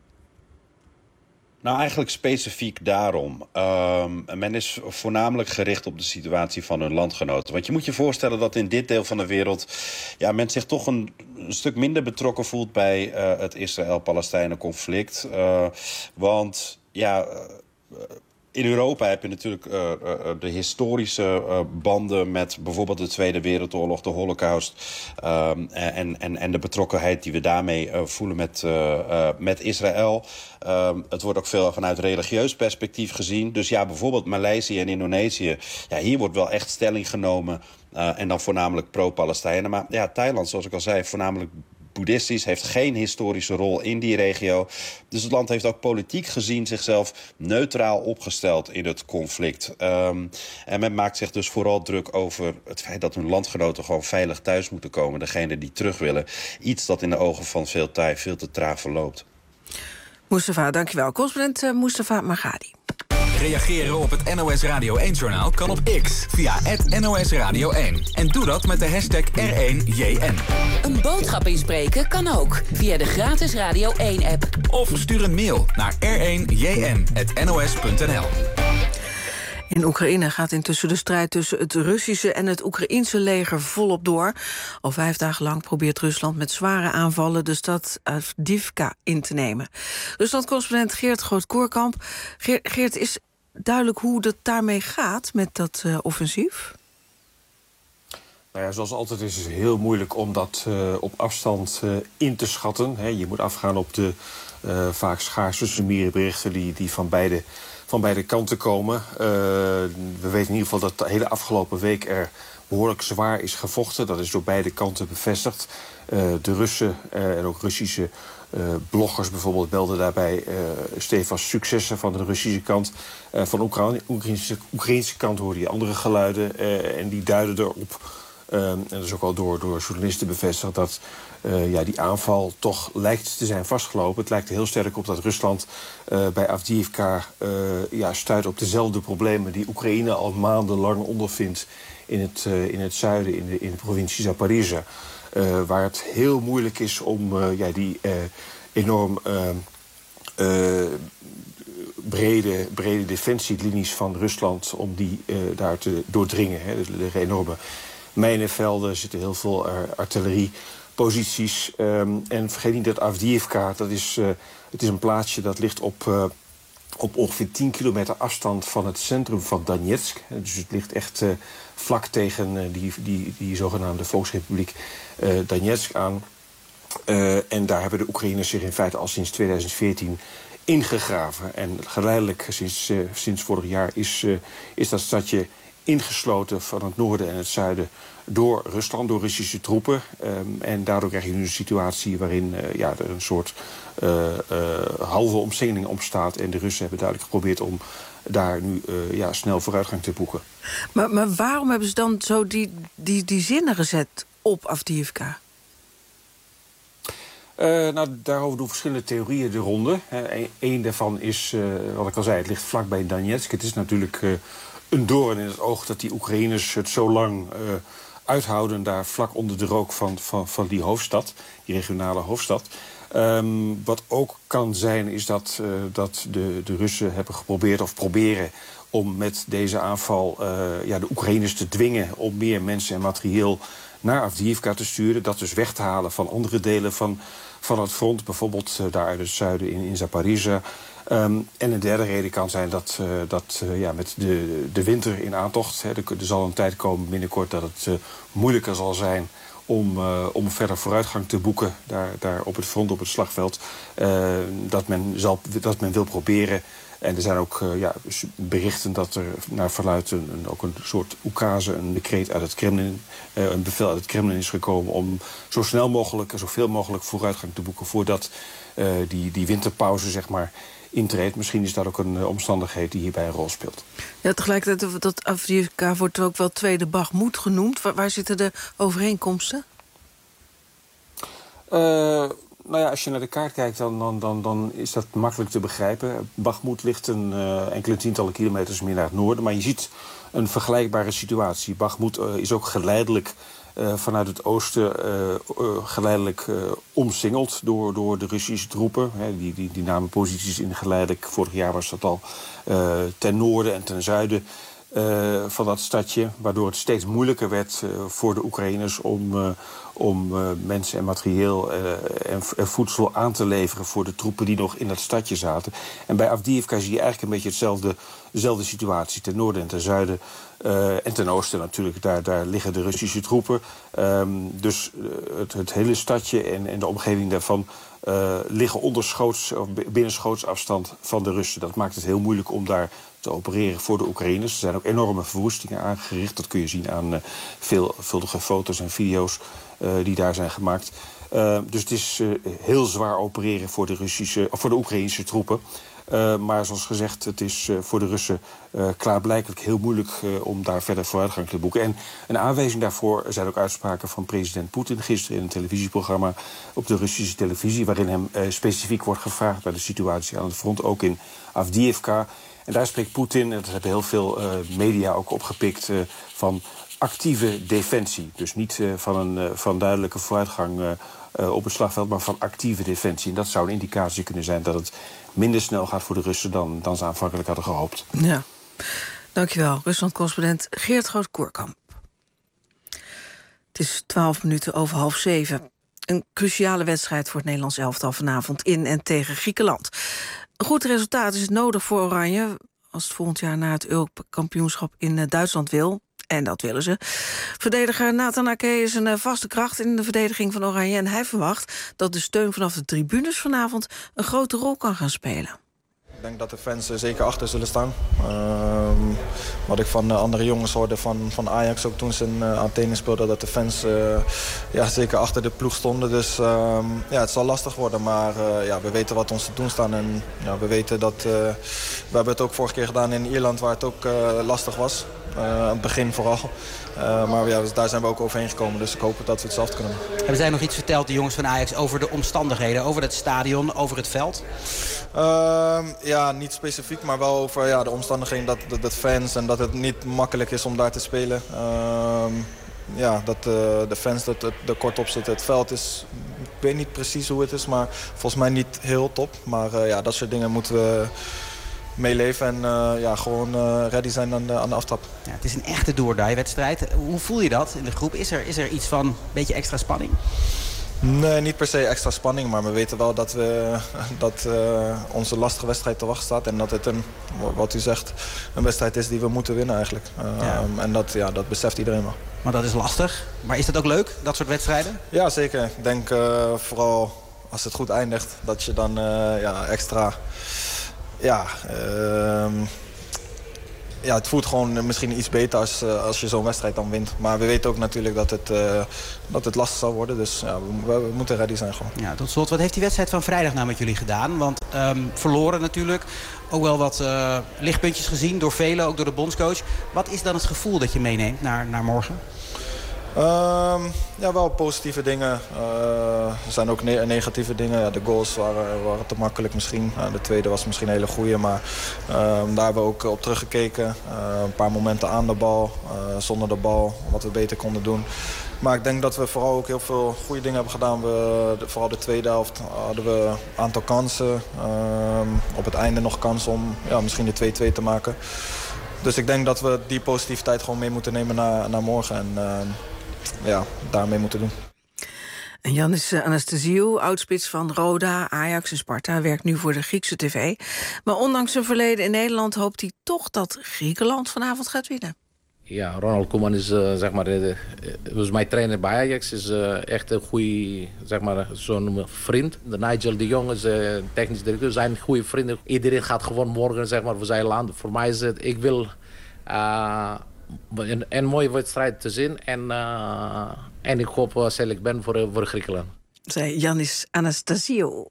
Nou, eigenlijk specifiek daarom. Um, men is voornamelijk gericht op de situatie van hun landgenoten. Want je moet je voorstellen dat in dit deel van de wereld ja, men zich toch een, een stuk minder betrokken voelt bij uh, het Israël-Palestijnen-conflict. Uh, want ja, Uh, in Europa heb je natuurlijk uh, uh, de historische uh, banden met bijvoorbeeld de Tweede Wereldoorlog, de Holocaust. Um, en, en, en de betrokkenheid die we daarmee uh, voelen met, uh, uh, met Israël. Um, het wordt ook veel vanuit religieus perspectief gezien. Dus ja, bijvoorbeeld Maleisië en Indonesië. Ja, hier wordt wel echt stelling genomen. Uh, en dan voornamelijk pro-Palestijnen. Maar ja, Thailand, zoals ik al zei, voornamelijk boeddhistisch, heeft geen historische rol in die regio. Dus het land heeft ook politiek gezien zichzelf neutraal opgesteld in het conflict. Um, en men maakt zich dus vooral druk over het feit dat hun landgenoten gewoon veilig thuis moeten komen. Degene die terug willen. Iets dat in de ogen van veel Thai veel te traag verloopt. Mustafa, dankjewel. Correspondent uh, Mustafa Margadi. Reageren op het N O S Radio één-journaal kan op X via het N O S Radio één. En doe dat met de hashtag R één J N. Een boodschap inspreken kan ook via de gratis Radio één-app. Of stuur een mail naar r één j n apenstaartje n o s punt n l. In Oekraïne gaat intussen de strijd tussen het Russische en het Oekraïense leger volop door. Al vijf dagen lang probeert Rusland met zware aanvallen de stad Avdiivka in te nemen. Rusland-correspondent Geert Groot-Koerkamp. Geert, Geert, is duidelijk hoe het daarmee gaat met dat uh, offensief? Nou ja, zoals altijd is het heel moeilijk om dat uh, op afstand uh, in te schatten. He, je moet afgaan op de uh, vaak schaarse summiere-berichten die, die van beide... van beide kanten komen. Uh, we weten in ieder geval dat de hele afgelopen week er behoorlijk zwaar is gevochten. Dat is door beide kanten bevestigd. Uh, de Russen uh, en ook Russische uh, bloggers bijvoorbeeld belden daarbij uh, stevast successen van de Russische kant. Uh, van de Oekraïne, Oekraïnse, Oekraïnse kant hoorde je andere geluiden. Uh, en die duiden erop, uh, en dat is ook al door, door journalisten bevestigd, dat Uh, ja, die aanval toch lijkt te zijn vastgelopen. Het lijkt er heel sterk op dat Rusland uh, bij Avdiivka uh, ja, stuit op dezelfde problemen die Oekraïne al maandenlang ondervindt in het, uh, in het zuiden, in de, in de provincie Zaporizhzhia. Uh, waar het heel moeilijk is om uh, ja, die uh, enorm uh, uh, brede, brede defensielinies van Rusland, om die uh, daar te doordringen. Hè. Er liggen enorme mijnenvelden, er zitten heel veel uh, artillerie. Posities. Um, en vergeet niet dat Avdiivka, dat is, uh, het is een plaatsje dat ligt op, uh, op ongeveer tien kilometer afstand van het centrum van Donetsk. Dus het ligt echt uh, vlak tegen uh, die, die, die zogenaamde Volksrepubliek uh, Donetsk aan. Uh, en daar hebben de Oekraïners zich in feite al sinds tweeduizend veertien ingegraven. En geleidelijk, sinds, uh, sinds vorig jaar, is, uh, is dat stadje ingesloten van het noorden en het zuiden door Rusland, door Russische troepen. Um, en daardoor krijg je nu een situatie waarin uh, ja, er een soort uh, uh, halve omsingeling ontstaat. En de Russen hebben duidelijk geprobeerd om daar nu uh, ja, snel vooruitgang te boeken. Maar, maar waarom hebben ze dan zo die, die, die zinnen gezet op Avdiivka? Uh, nou, daarover doen verschillende theorieën de ronde. Eén uh, daarvan is, uh, wat ik al zei, het ligt vlakbij Donetsk. Het is natuurlijk uh, een doorn in het oog dat die Oekraïners het zo lang uh, uithouden daar vlak onder de rook van, van, van die hoofdstad, die regionale hoofdstad. Um, wat ook kan zijn is dat, uh, dat de, de Russen hebben geprobeerd of proberen om met deze aanval uh, ja, de Oekraïners te dwingen om meer mensen en materieel naar Avdiivka te sturen. Dat dus weg te halen van andere delen van, van het front. Bijvoorbeeld uh, daar uit het zuiden in, in Zaporizhzhia. Um, en een derde reden kan zijn dat, uh, dat uh, ja, met de, de winter in aantocht, hè, er, er zal een tijd komen binnenkort dat het uh, moeilijker zal zijn om, uh, om verder vooruitgang te boeken daar, daar op het front, op het slagveld. Uh, dat, men zal, dat men wil proberen. En er zijn ook uh, ja, berichten dat er naar verluidt een, een, ook een soort oekase, een decreet uit het Kremlin, uh, een bevel uit het Kremlin is gekomen om zo snel mogelijk, zoveel mogelijk vooruitgang te boeken voordat uh, die, die winterpauze, zeg maar, intreedt. Misschien is dat ook een uh, omstandigheid die hierbij een rol speelt. Ja, tegelijkertijd, dat Avdiivka wordt ook wel tweede Bakhmut genoemd. Waar, waar zitten de overeenkomsten? Uh, nou ja, als je naar de kaart kijkt, dan, dan, dan, dan is dat makkelijk te begrijpen. Bakhmut ligt een uh, enkele tientallen kilometers meer naar het noorden, maar je ziet een vergelijkbare situatie. Bakhmut uh, is ook geleidelijk uh, vanuit het oosten uh, uh, geleidelijk uh, omsingeld door, door de Russische troepen. He, die, die, die namen posities in geleidelijk. Vorig jaar was dat al uh, ten noorden en ten zuiden uh, van dat stadje, waardoor het steeds moeilijker werd uh, voor de Oekraïners om, uh, om uh, mensen en materieel uh, en, en voedsel aan te leveren voor de troepen die nog in dat stadje zaten. En bij Avdiivka zie je eigenlijk een beetje hetzelfde, dezelfde situatie. Ten noorden en ten zuiden uh, en ten oosten natuurlijk, daar, daar liggen de Russische troepen. Um, dus uh, het, het hele stadje en, en de omgeving daarvan uh, liggen onder schoots, of binnen schootsafstand van de Russen. Dat maakt het heel moeilijk om daar te opereren voor de Oekraïners. Er zijn ook enorme verwoestingen aangericht. Dat kun je zien aan uh, veelvuldige foto's en video's uh, die daar zijn gemaakt. Uh, dus het is uh, heel zwaar opereren voor de, Russische, of voor de Oekraïnse troepen. Uh, maar zoals gezegd, het is uh, voor de Russen uh, klaarblijkelijk heel moeilijk uh, om daar verder vooruitgang te boeken. En een aanwijzing daarvoor zijn ook uitspraken van president Poetin gisteren in een televisieprogramma op de Russische televisie, waarin hem uh, specifiek wordt gevraagd naar de situatie aan het front, ook in Avdiivka. En daar spreekt Poetin, en dat hebben heel veel uh, media ook opgepikt, uh, van actieve defensie. Dus niet uh, van een uh, van duidelijke vooruitgang uh, uh, op het slagveld, maar van actieve defensie. En dat zou een indicatie kunnen zijn dat het minder snel gaat voor de Russen dan, dan ze aanvankelijk hadden gehoopt. Ja, dankjewel. Rusland-correspondent Geert Groot-Koerkamp. Het is twaalf minuten over half zeven. Een cruciale wedstrijd voor het Nederlands elftal vanavond in en tegen Griekenland. Een goed resultaat is het nodig voor Oranje als het volgend jaar naar het Europakampioenschap in Duitsland wil. En dat willen ze. Verdediger Nathan Ake is een vaste kracht in de verdediging van Oranje. En hij verwacht dat de steun vanaf de tribunes vanavond een grote rol kan gaan spelen. Ik denk dat de fans er zeker achter zullen staan. Uh, wat ik van uh, andere jongens hoorde van, van Ajax, ook toen ze in uh, Athene speelden, dat de fans uh, ja, zeker achter de ploeg stonden. Dus uh, ja, het zal lastig worden, maar uh, ja, we weten wat ons te doen staan. En ja, we weten dat, uh, we hebben het ook vorige keer gedaan in Ierland, waar het ook uh, lastig was. Uh, aan het begin vooral. Uh, maar ja, daar zijn we ook overheen gekomen, dus ik hoop dat we hetzelfde kunnen doen. Hebben zij nog iets verteld, de jongens van Ajax, over de omstandigheden, over het stadion, over het veld? Uh, ja, niet specifiek, maar wel over ja, de omstandigheden dat, dat, dat fans en dat het niet makkelijk is om daar te spelen. Uh, ja, dat uh, de fans dat het, er kort op zitten. Het veld is, ik weet niet precies hoe het is, maar volgens mij niet heel top. Maar uh, ja, dat soort dingen moeten we meeleven en uh, ja, gewoon uh, ready zijn aan de, aan de aftrap. Ja, het is een echte do-or-die-wedstrijd. Hoe voel je dat in de groep? Is er, is er iets van een beetje extra spanning? Nee, niet per se extra spanning, maar we weten wel dat, we, dat uh, onze lastige wedstrijd te wachten staat. En dat het een, wat u zegt, een wedstrijd is die we moeten winnen eigenlijk. Uh, ja. En dat, ja, dat beseft iedereen wel. Maar dat is lastig. Maar is dat ook leuk, dat soort wedstrijden? Ja, zeker. Ik denk uh, vooral als het goed eindigt, dat je dan uh, ja, extra... Ja, uh, ja, het voelt gewoon misschien iets beter als, uh, als je zo'n wedstrijd dan wint. Maar we weten ook natuurlijk dat het, uh, dat het lastig zal worden. Dus ja, we, we moeten ready zijn gewoon. Ja, tot slot, wat heeft die wedstrijd van vrijdag nou met jullie gedaan? Want um, verloren natuurlijk. Ook wel wat uh, lichtpuntjes gezien door velen, ook door de bondscoach. Wat is dan het gevoel dat je meeneemt naar, naar morgen? Um, ja, wel positieve dingen. Uh, er zijn ook ne- negatieve dingen. Ja, de goals waren, waren te makkelijk misschien. Uh, de tweede was misschien een hele goeie, maar uh, daar hebben we ook op teruggekeken. Uh, een paar momenten aan de bal, uh, zonder de bal, wat we beter konden doen. Maar ik denk dat we vooral ook heel veel goede dingen hebben gedaan. We, de, vooral de tweede helft hadden we een aantal kansen. Uh, op het einde nog kans om ja, misschien de twee-twee te maken. Dus ik denk dat we die positiviteit gewoon mee moeten nemen naar, naar morgen. En uh, ja, daarmee moeten doen. En Yannis Anastasiou, oudspits van Roda, Ajax en Sparta, werkt nu voor de Griekse tv. Maar ondanks zijn verleden in Nederland hoopt hij toch dat Griekenland vanavond gaat winnen. Ja, Ronald Koeman is uh, zeg maar, uh, was mijn trainer bij Ajax. Is uh, echt een goede, zeg maar, zo'n vriend. De Nigel de Jong is uh, technisch directeur, zijn goede vrienden. Iedereen gaat gewoon morgen, zeg maar, voor zijn land. Voor mij is het, ik wil uh, een, een mooie wedstrijd te zien en, uh, en ik hoop uh, select ben voor, uh, voor Griekenland. Zei Yannis Anastasiou.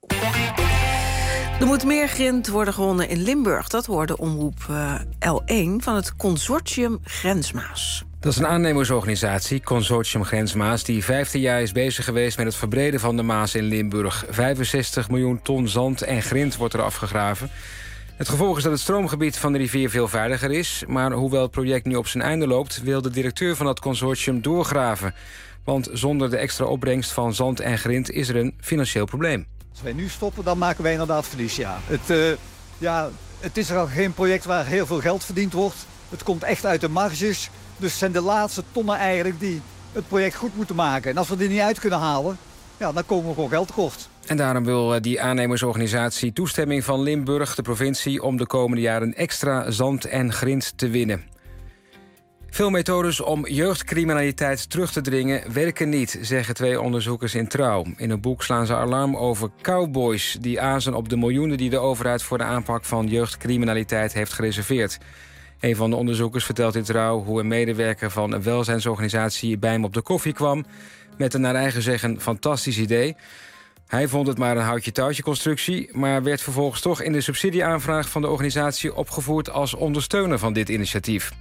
Er moet meer grind worden gewonnen in Limburg. Dat hoorde omroep uh, L één van het consortium Grensmaas. Dat is een aannemersorganisatie, Consortium Grensmaas, die vijftien jaar is bezig geweest met het verbreden van de Maas in Limburg. vijfenzestig miljoen ton zand en grind wordt er afgegraven. Het gevolg is dat het stroomgebied van de rivier veel veiliger is. Maar hoewel het project nu op zijn einde loopt, wil de directeur van dat consortium doorgraven. Want zonder de extra opbrengst van zand en grind is er een financieel probleem. Als wij nu stoppen, dan maken wij inderdaad verlies, ja. Het, uh, ja, het is er al geen project waar heel veel geld verdiend wordt. Het komt echt uit de marges. Dus het zijn de laatste tonnen eigenlijk die het project goed moeten maken. En als we die niet uit kunnen halen, ja, dan komen we gewoon geld tekort. En daarom wil die aannemersorganisatie toestemming van Limburg, de provincie, om de komende jaren extra zand en grind te winnen. Veel methodes om jeugdcriminaliteit terug te dringen werken niet, zeggen twee onderzoekers in Trouw. In een boek slaan ze alarm over cowboys die azen op de miljoenen die de overheid voor de aanpak van jeugdcriminaliteit heeft gereserveerd. Een van de onderzoekers vertelt in Trouw hoe een medewerker van een welzijnsorganisatie bij hem op de koffie kwam met een naar eigen zeggen fantastisch idee. Hij vond het maar een houtje-touwtje constructie, maar werd vervolgens toch in de subsidieaanvraag van de organisatie opgevoerd als ondersteuner van dit initiatief.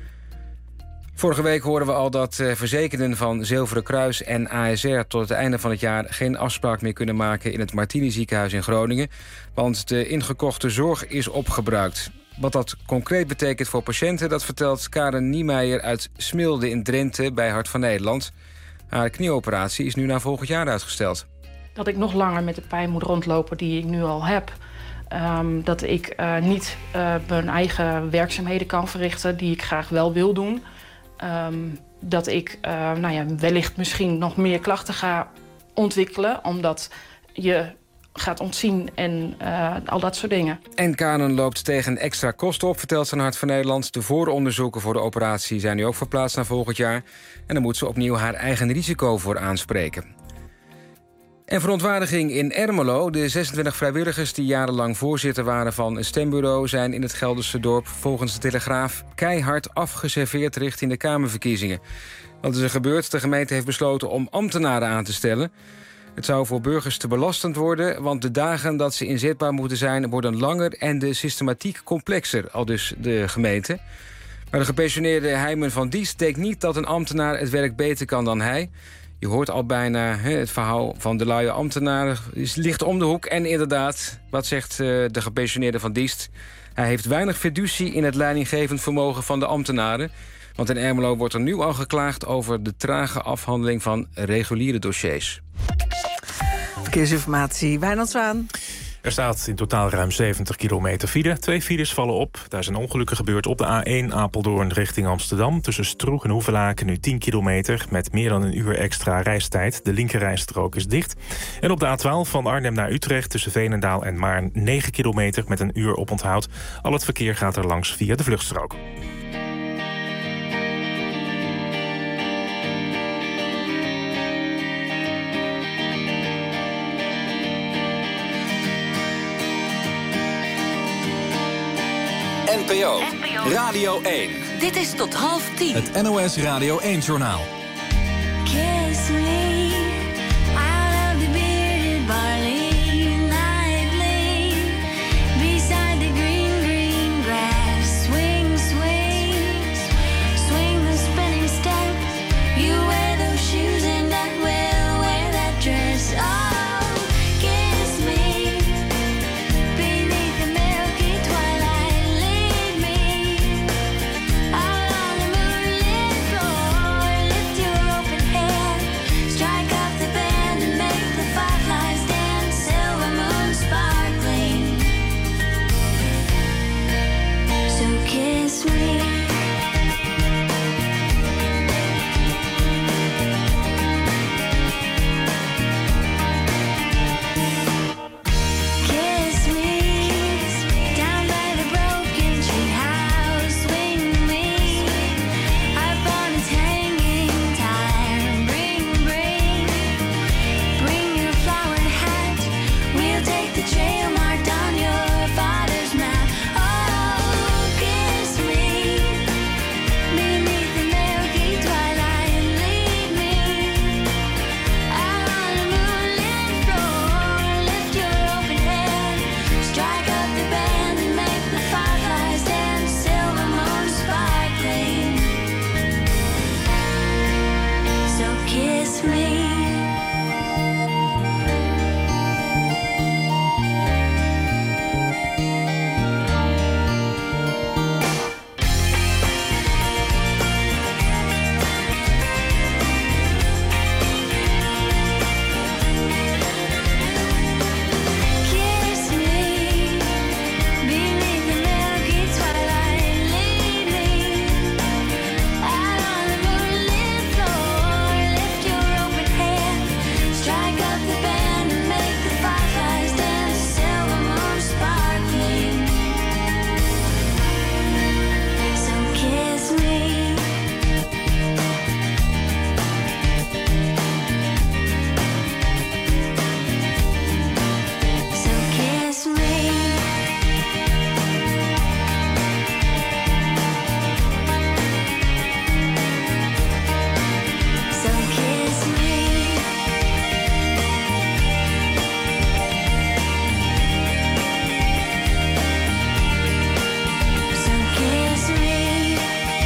Vorige week hoorden we al dat uh, verzekerden van Zilveren Kruis en A S R tot het einde van het jaar geen afspraak meer kunnen maken in het Martini ziekenhuis in Groningen, want de ingekochte zorg is opgebruikt. Wat dat concreet betekent voor patiënten, dat vertelt Karen Niemeyer uit Smilde in Drenthe bij Hart van Nederland. Haar knieoperatie is nu naar volgend jaar uitgesteld. Dat ik nog langer met de pijn moet rondlopen die ik nu al heb. Um, dat ik uh, niet uh, mijn eigen werkzaamheden kan verrichten die ik graag wel wil doen. Um, dat ik uh, nou ja, wellicht misschien nog meer klachten ga ontwikkelen, omdat je gaat ontzien en uh, al dat soort dingen. En Karen loopt tegen extra kosten op, vertelt ze aan Hart van Nederland. De vooronderzoeken voor de operatie zijn nu ook verplaatst naar volgend jaar. En dan moet ze opnieuw haar eigen risico voor aanspreken. En verontwaardiging in Ermelo. De zesentwintig vrijwilligers die jarenlang voorzitter waren van een stembureau zijn in het Gelderse dorp volgens de Telegraaf keihard afgeserveerd richting de Kamerverkiezingen. Wat is er gebeurd? De gemeente heeft besloten om ambtenaren aan te stellen. Het zou voor burgers te belastend worden, want de dagen dat ze inzetbaar moeten zijn worden langer en de systematiek complexer, aldus de gemeente. Maar de gepensioneerde Heimen van Diest denkt niet dat een ambtenaar het werk beter kan dan hij. Je hoort al bijna he, het verhaal van de luie ambtenaren ligt om de hoek. En inderdaad, wat zegt uh, de gepensioneerde van Diest? Hij heeft weinig fiducie in het leidinggevend vermogen van de ambtenaren. Want in Ermelo wordt er nu al geklaagd over de trage afhandeling van reguliere dossiers. Verkeersinformatie, Wijnand Zwaan. Er staat in totaal ruim zeventig kilometer file. Twee files vallen op. Daar zijn ongelukken gebeurd op de A één Apeldoorn richting Amsterdam. Tussen Stroeg en Hoevelaken nu tien kilometer... met meer dan een uur extra reistijd. De linkerrijstrook is dicht. En op de A twaalf van Arnhem naar Utrecht... tussen Veenendaal en Maarn negen kilometer met een uur oponthoud. Al het verkeer gaat er langs via de vluchtstrook. N P O Radio één. Dit is tot half tien. Het N O S Radio één-journaal. Kiss me out of the bearded barley lightly beside the green, green grass. Swing, swing, swing the spinning step. You wear those shoes and I will wear that dress. Oh, kiss me beneath the milky twilight. Lead me out on the moonlit floor. Lift your open hand, strike up the band and make the fireflies dance. Silver moon sparkling, so kiss me. Kiss me down by the broken tree house. Swing me up on its hanging tire. Bring, bring, bring your flowered hat. We'll take the trail marked on your father's map. Oh, kiss me beneath the milky twilight. Lead me out on the moonlit floor. Lift your open hand, strike up the band and make the fireflies dance. Silver moon sparkling, so kiss me. Kiss me beneath the milky twilight. Lead me out on the moonlit floor. Lift your open hand, strike up the band and make the fireflies dance. Silver moon sparkling, so kiss me. So kiss me. So kiss me. So kiss me.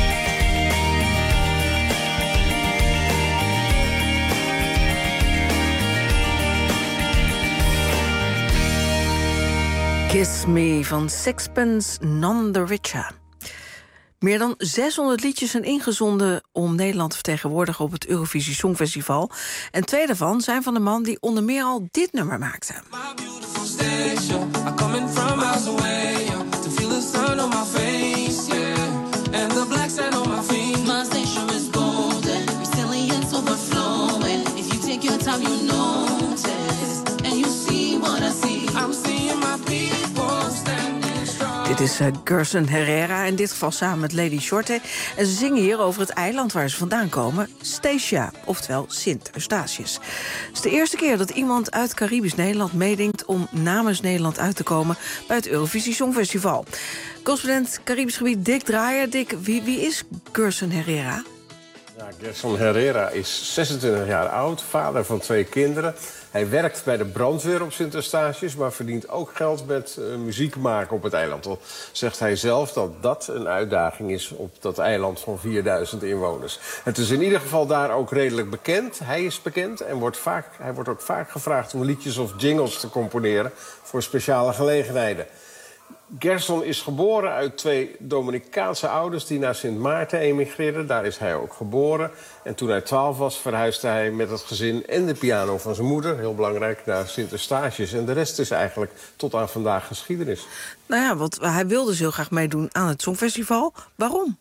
Kiss Me van Sixpence None the Richer. Meer dan zeshonderd liedjes zijn ingezonden om Nederland te vertegenwoordigen op het Eurovisie Songfestival. En twee daarvan zijn van de man die onder meer al dit nummer maakte. Station, I'm coming from miles away, yeah, to feel the sun on my face, yeah, and the black sand on my feet. My station is golden, resilience overflowing. If you take your time, you notice, and you see what I see. I'm seeing my people standing strong. Dit is uh, Gerson Herrera, in dit geval samen met Lady Shorty. En ze zingen hier over het eiland waar ze vandaan komen, Statia, oftewel Sint Eustatius. Het is de eerste keer dat iemand uit Caribisch Nederland meedenkt om namens Nederland uit te komen bij het Eurovisie Songfestival. Correspondent Caribisch gebied Dick Draaier. Dick, wie, wie is Gerson Herrera? Ja, Gerson Herrera is zesentwintig jaar oud, vader van twee kinderen. Hij werkt bij de brandweer op Sint Eustatius, maar verdient ook geld met uh, muziek maken op het eiland. Al zegt hij zelf dat dat een uitdaging is op dat eiland van vierduizend inwoners. Het is in ieder geval daar ook redelijk bekend. Hij is bekend en wordt vaak, hij wordt ook vaak gevraagd om liedjes of jingles te componeren voor speciale gelegenheden. Gerson is geboren uit twee Dominicaanse ouders die naar Sint Maarten emigreerden. Daar is hij ook geboren. En toen hij twaalf was, verhuisde hij met het gezin en de piano van zijn moeder, heel belangrijk, naar Sint Eustatius. En de rest is eigenlijk tot aan vandaag geschiedenis. Nou ja, want hij wilde dus heel graag meedoen aan het Songfestival. Waarom?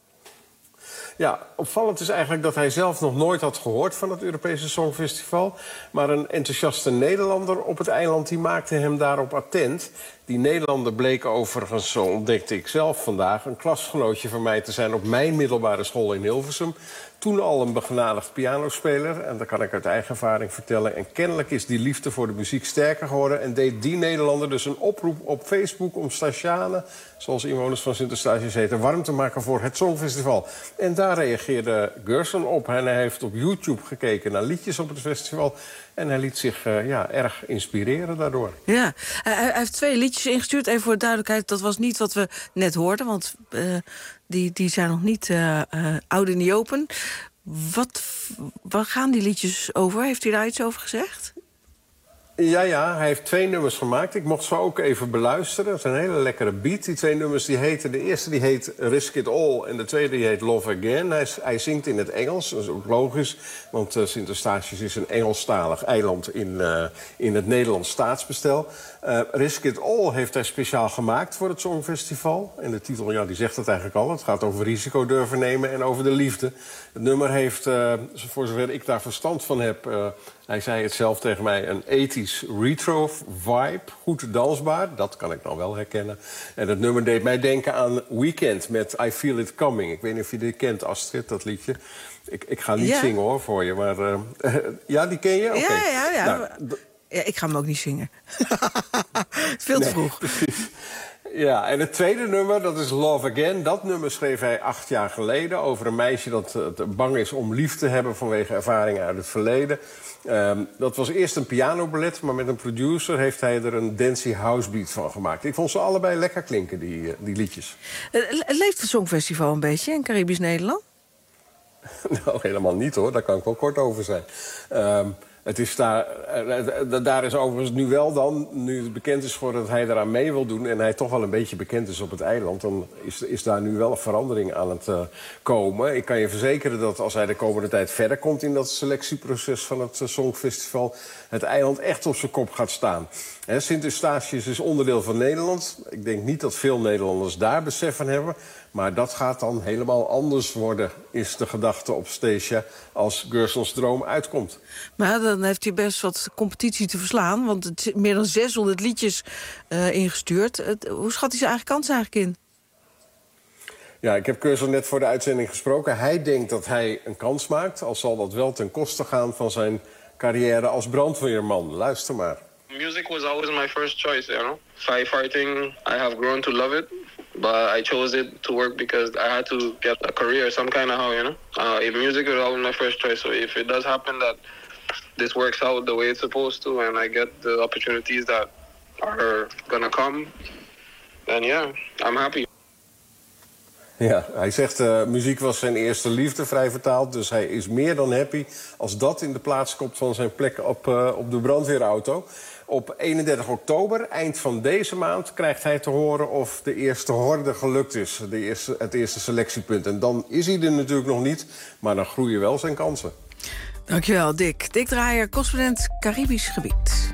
Ja, opvallend is eigenlijk dat hij zelf nog nooit had gehoord van het Europese Songfestival. Maar een enthousiaste Nederlander op het eiland die maakte hem daarop attent. Die Nederlander bleek overigens, zo ontdekte ik zelf vandaag, een klasgenootje van mij te zijn op mijn middelbare school in Hilversum. toen al een begenadigd pianospeler. En dat kan ik uit eigen ervaring vertellen. En kennelijk is die liefde voor de muziek sterker geworden. En deed die Nederlander dus een oproep op Facebook om Statianen, zoals inwoners van Sint-Eustatius heten, warm te maken voor het Songfestival. En daar reageerde Gerson op. En hij heeft op YouTube gekeken naar liedjes op het festival. En hij liet zich uh, ja, erg inspireren daardoor. Ja, hij, hij heeft twee liedjes ingestuurd. Even voor de duidelijkheid, dat was niet wat we net hoorden. Want uh, die, die zijn nog niet uh, uh, oud in die open. Wat, waar gaan die liedjes over? Heeft hij daar iets over gezegd? Ja, ja, hij heeft twee nummers gemaakt. Ik mocht ze ook even beluisteren. Het is een hele lekkere beat. Die twee nummers die heten... De eerste die heet Risk It All en de tweede die heet Love Again. Hij, hij zingt in het Engels, dat is ook logisch. Want uh, Sint-Eustatius is een Engelstalig eiland in, uh, in het Nederlands staatsbestel. Uh, Risk It All heeft hij speciaal gemaakt voor het Songfestival. En de titel, ja, die zegt het eigenlijk al. Het gaat over risico durven nemen en over de liefde. Het nummer heeft, uh, voor zover ik daar verstand van heb... Uh, hij zei het zelf tegen mij, een ethisch retro vibe. Goed dansbaar, dat kan ik nou wel herkennen. En het nummer deed mij denken aan Weekend met I Feel It Coming. Ik weet niet of je dit kent, Astrid, dat liedje. Ik, ik ga niet ja. zingen hoor voor je, maar... Uh, ja, die ken je? Okay. Ja, ja, ja. Nou, ja. Ik ga hem ook niet zingen. Veel te nee, vroeg. Precies. Ja, en het tweede nummer, dat is Love Again. Dat nummer schreef hij acht jaar geleden over een meisje dat uh, bang is om lief te hebben vanwege ervaringen uit het verleden. Um, dat was eerst een pianoballet, maar met een producer heeft hij er een dancey housebeat van gemaakt. Ik vond ze allebei lekker klinken, die, uh, die liedjes. Uh, leeft het Songfestival een beetje in Caribisch Nederland? Nou, helemaal niet hoor, daar kan ik wel kort over zijn. Um, Het is daar, daar is overigens nu wel dan, nu het bekend is voor dat hij eraan mee wil doen... en hij toch wel een beetje bekend is op het eiland... dan is, is daar nu wel een verandering aan het uh, komen. Ik kan je verzekeren dat als hij de komende tijd verder komt... in dat selectieproces van het uh, Songfestival... het eiland echt op zijn kop gaat staan. Sint-Eustatius is onderdeel van Nederland. Ik denk niet dat veel Nederlanders daar besef van hebben... maar dat gaat dan helemaal anders worden, is de gedachte op Stacia... als Gerson's droom uitkomt. Maar dan heeft hij best wat competitie te verslaan... want het zit meer dan zeshonderd liedjes uh, ingestuurd. Het, hoe schat hij zijn eigen kans eigenlijk in? Ja, ik heb Gerson net voor de uitzending gesproken. Hij denkt dat hij een kans maakt... al zal dat wel ten koste gaan van zijn carrière als brandweerman. Luister maar. Music was always my first choice, you know. Firefighting, I have grown to love it. But I chose it to work because I had to get a career some kind of how, you know. Uh, if music was always my first choice, so if it does happen that this works out the way it's supposed to and I get the opportunities that are gonna come, then yeah, I'm happy. Ja, hij zegt uh, muziek was zijn eerste liefde, vrij vertaald. Dus hij is meer dan happy als dat in de plaats komt van zijn plek op, uh, op de brandweerauto. Op eenendertig oktober, eind van deze maand, krijgt hij te horen of de eerste horde gelukt is. De eerste, het eerste selectiepunt. En dan is hij er natuurlijk nog niet, maar dan groeien wel zijn kansen. Dankjewel, Dick. Dick Draaier, correspondent Caribisch gebied.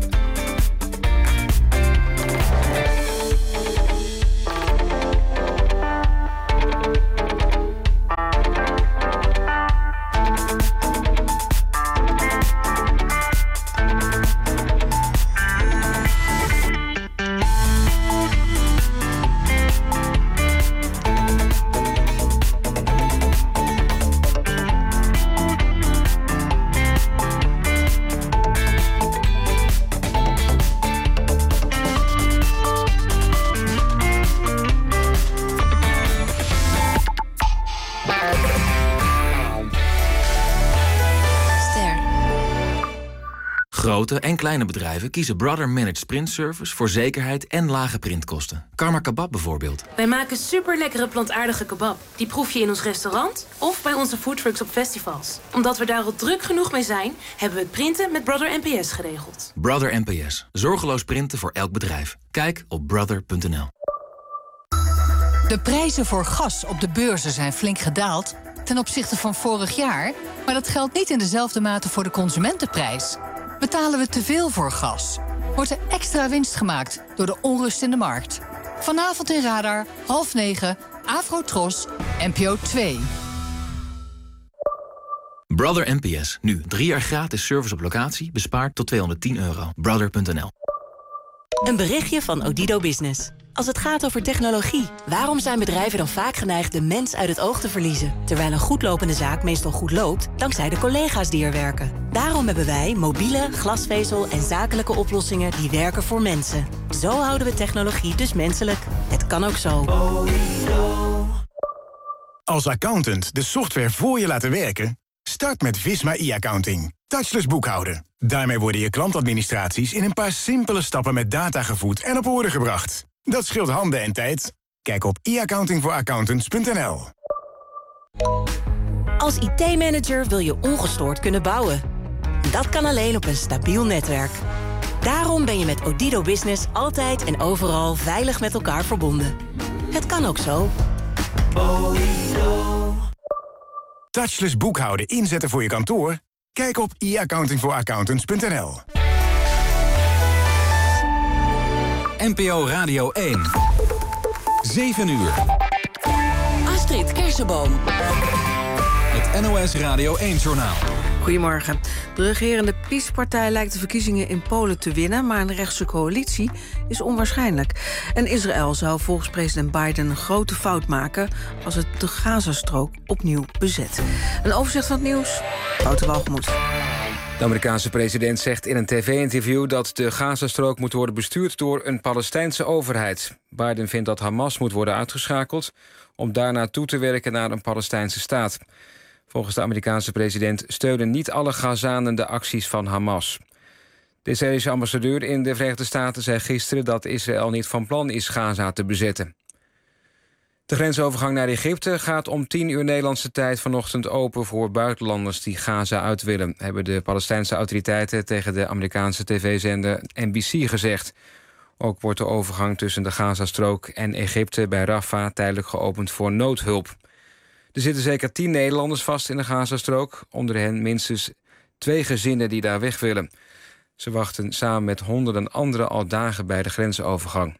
Grote en kleine bedrijven kiezen Brother Managed Print Service voor zekerheid en lage printkosten. Karma Kebab bijvoorbeeld. Wij maken super lekkere plantaardige kebab. Die proef je in ons restaurant of bij onze foodtrucks op festivals. Omdat we daar al druk genoeg mee zijn, hebben we het printen met Brother N P S geregeld. Brother N P S. Zorgeloos printen voor elk bedrijf. Kijk op brother punt n l. De prijzen voor gas op de beurzen zijn flink gedaald ten opzichte van vorig jaar, maar dat geldt niet in dezelfde mate voor de consumentenprijs. Betalen we te veel voor gas? Wordt er extra winst gemaakt door de onrust in de markt? Vanavond in Radar, half negen, Afrotros, N P O twee. Brother N P S. Nu drie jaar gratis service op locatie. Bespaard tot tweehonderdtien euro. brother punt n l. Een berichtje van Odido Business. Als het gaat over technologie, waarom zijn bedrijven dan vaak geneigd de mens uit het oog te verliezen? Terwijl een goedlopende zaak meestal goed loopt, dankzij de collega's die er werken. Daarom hebben wij mobiele, glasvezel en zakelijke oplossingen die werken voor mensen. Zo houden we technologie dus menselijk. Het kan ook zo. Als accountant de software voor je laten werken? Start met Visma e-accounting. Touchless boekhouden. Daarmee worden je klantadministraties in een paar simpele stappen met data gevoed en op orde gebracht. Dat scheelt handen en tijd. Kijk op e accounting voor accountants punt n l. Als I T-manager wil je ongestoord kunnen bouwen. Dat kan alleen op een stabiel netwerk. Daarom ben je met Odido Business altijd en overal veilig met elkaar verbonden. Het kan ook zo. Touchless boekhouden inzetten voor je kantoor? Kijk op e accounting voor accountants punt n l. N P O Radio één. zeven uur. Astrid Kersenboom. Het N O S Radio één-journaal. Goedemorgen. De regerende P I S-partij lijkt de verkiezingen in Polen te winnen, maar een rechtse coalitie is onwaarschijnlijk. En Israël zou volgens president Biden een grote fout maken als het de Gazastrook opnieuw bezet. Een overzicht van het nieuws. Wouter Walgemoed. De Amerikaanse president zegt in een tv-interview dat de Gazastrook moet worden bestuurd door een Palestijnse overheid. Biden vindt dat Hamas moet worden uitgeschakeld om daarna toe te werken naar een Palestijnse staat. Volgens de Amerikaanse president steunen niet alle Gazanen de acties van Hamas. De Israëlische ambassadeur in de Verenigde Staten zei gisteren dat Israël niet van plan is Gaza te bezetten. De grensovergang naar Egypte gaat om tien uur Nederlandse tijd vanochtend open voor buitenlanders die Gaza uit willen, hebben de Palestijnse autoriteiten tegen de Amerikaanse tv-zender N B C gezegd. Ook wordt de overgang tussen de Gazastrook en Egypte bij Rafah tijdelijk geopend voor noodhulp. Er zitten zeker tien Nederlanders vast in de Gazastrook, onder hen minstens twee gezinnen die daar weg willen. Ze wachten samen met honderden anderen al dagen bij de grensovergang.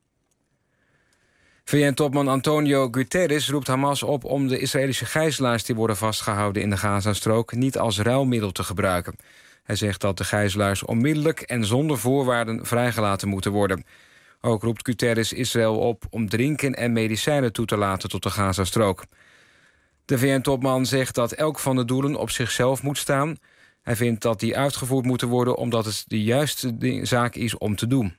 V N-topman Antonio Guterres roept Hamas op om de Israëlische gijzelaars die worden vastgehouden in de Gazastrook niet als ruilmiddel te gebruiken. Hij zegt dat de gijzelaars onmiddellijk en zonder voorwaarden vrijgelaten moeten worden. Ook roept Guterres Israël op om drinken en medicijnen toe te laten tot de Gazastrook. De V N-topman zegt dat elk van de doelen op zichzelf moet staan. Hij vindt dat die uitgevoerd moeten worden omdat het de juiste zaak is om te doen.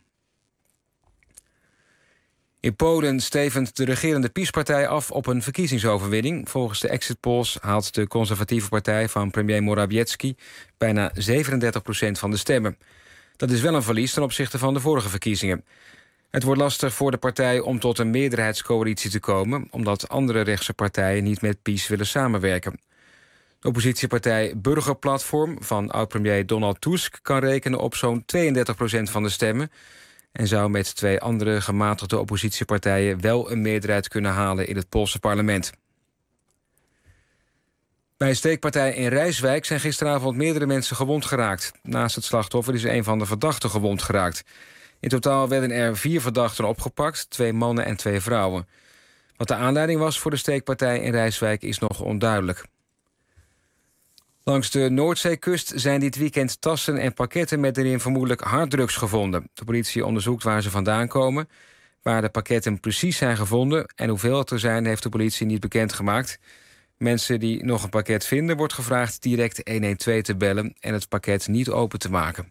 In Polen stevend de regerende P I S-partij af op een verkiezingsoverwinning. Volgens de exit polls haalt de conservatieve partij van premier Morawiecki bijna zevenendertig procent van de stemmen. Dat is wel een verlies ten opzichte van de vorige verkiezingen. Het wordt lastig voor de partij om tot een meerderheidscoalitie te komen, omdat andere rechtse partijen niet met P I S willen samenwerken. De oppositiepartij Burgerplatform van oud-premier Donald Tusk kan rekenen op zo'n tweeëndertig procent van de stemmen en zou met twee andere gematigde oppositiepartijen wel een meerderheid kunnen halen in het Poolse parlement. Bij een steekpartij in Rijswijk zijn gisteravond meerdere mensen gewond geraakt. Naast het slachtoffer is een van de verdachten gewond geraakt. In totaal werden er vier verdachten opgepakt, twee mannen en twee vrouwen. Wat de aanleiding was voor de steekpartij in Rijswijk is nog onduidelijk. Langs de Noordzeekust zijn dit weekend tassen en pakketten met erin vermoedelijk harddrugs gevonden. De politie onderzoekt waar ze vandaan komen. Waar de pakketten precies zijn gevonden en hoeveel het er zijn, heeft de politie niet bekendgemaakt. Mensen die nog een pakket vinden, wordt gevraagd direct honderdtwaalf te bellen en het pakket niet open te maken.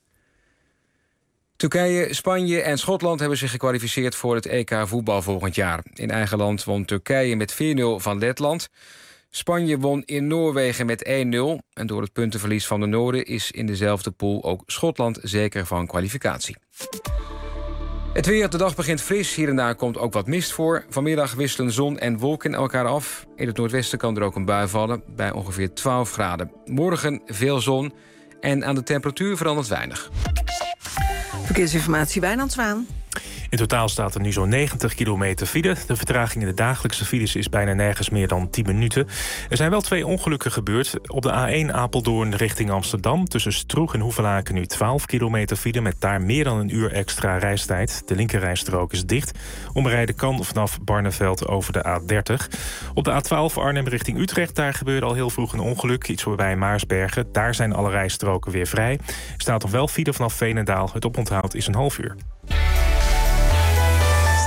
Turkije, Spanje en Schotland hebben zich gekwalificeerd voor het E K voetbal volgend jaar. In eigen land won Turkije met vier nul van Letland. Spanje won in Noorwegen met één nul. En door het puntenverlies van de Noorden is in dezelfde pool ook Schotland zeker van kwalificatie. Het weer, de dag begint fris. Hier en daar komt ook wat mist voor. Vanmiddag wisselen zon en wolken elkaar af. In het noordwesten kan er ook een bui vallen bij ongeveer twaalf graden. Morgen veel zon en aan de temperatuur verandert weinig. Verkeersinformatie, Wijnand Zwaan. In totaal staat er nu zo'n negentig kilometer file. De vertraging in de dagelijkse files is bijna nergens meer dan tien minuten. Er zijn wel twee ongelukken gebeurd. Op de A één Apeldoorn richting Amsterdam. Tussen Stroeg en Hoevelaken nu twaalf kilometer file... met daar meer dan een uur extra reistijd. De linkerrijstrook is dicht. Omrijden kan vanaf Barneveld over de A dertig. Op de A twaalf Arnhem richting Utrecht. Daar gebeurde al heel vroeg een ongeluk. Iets voorbij Maarsbergen. Daar zijn alle rijstroken weer vrij. Er staat nog wel file vanaf Veenendaal. Het oponthoud is een half uur.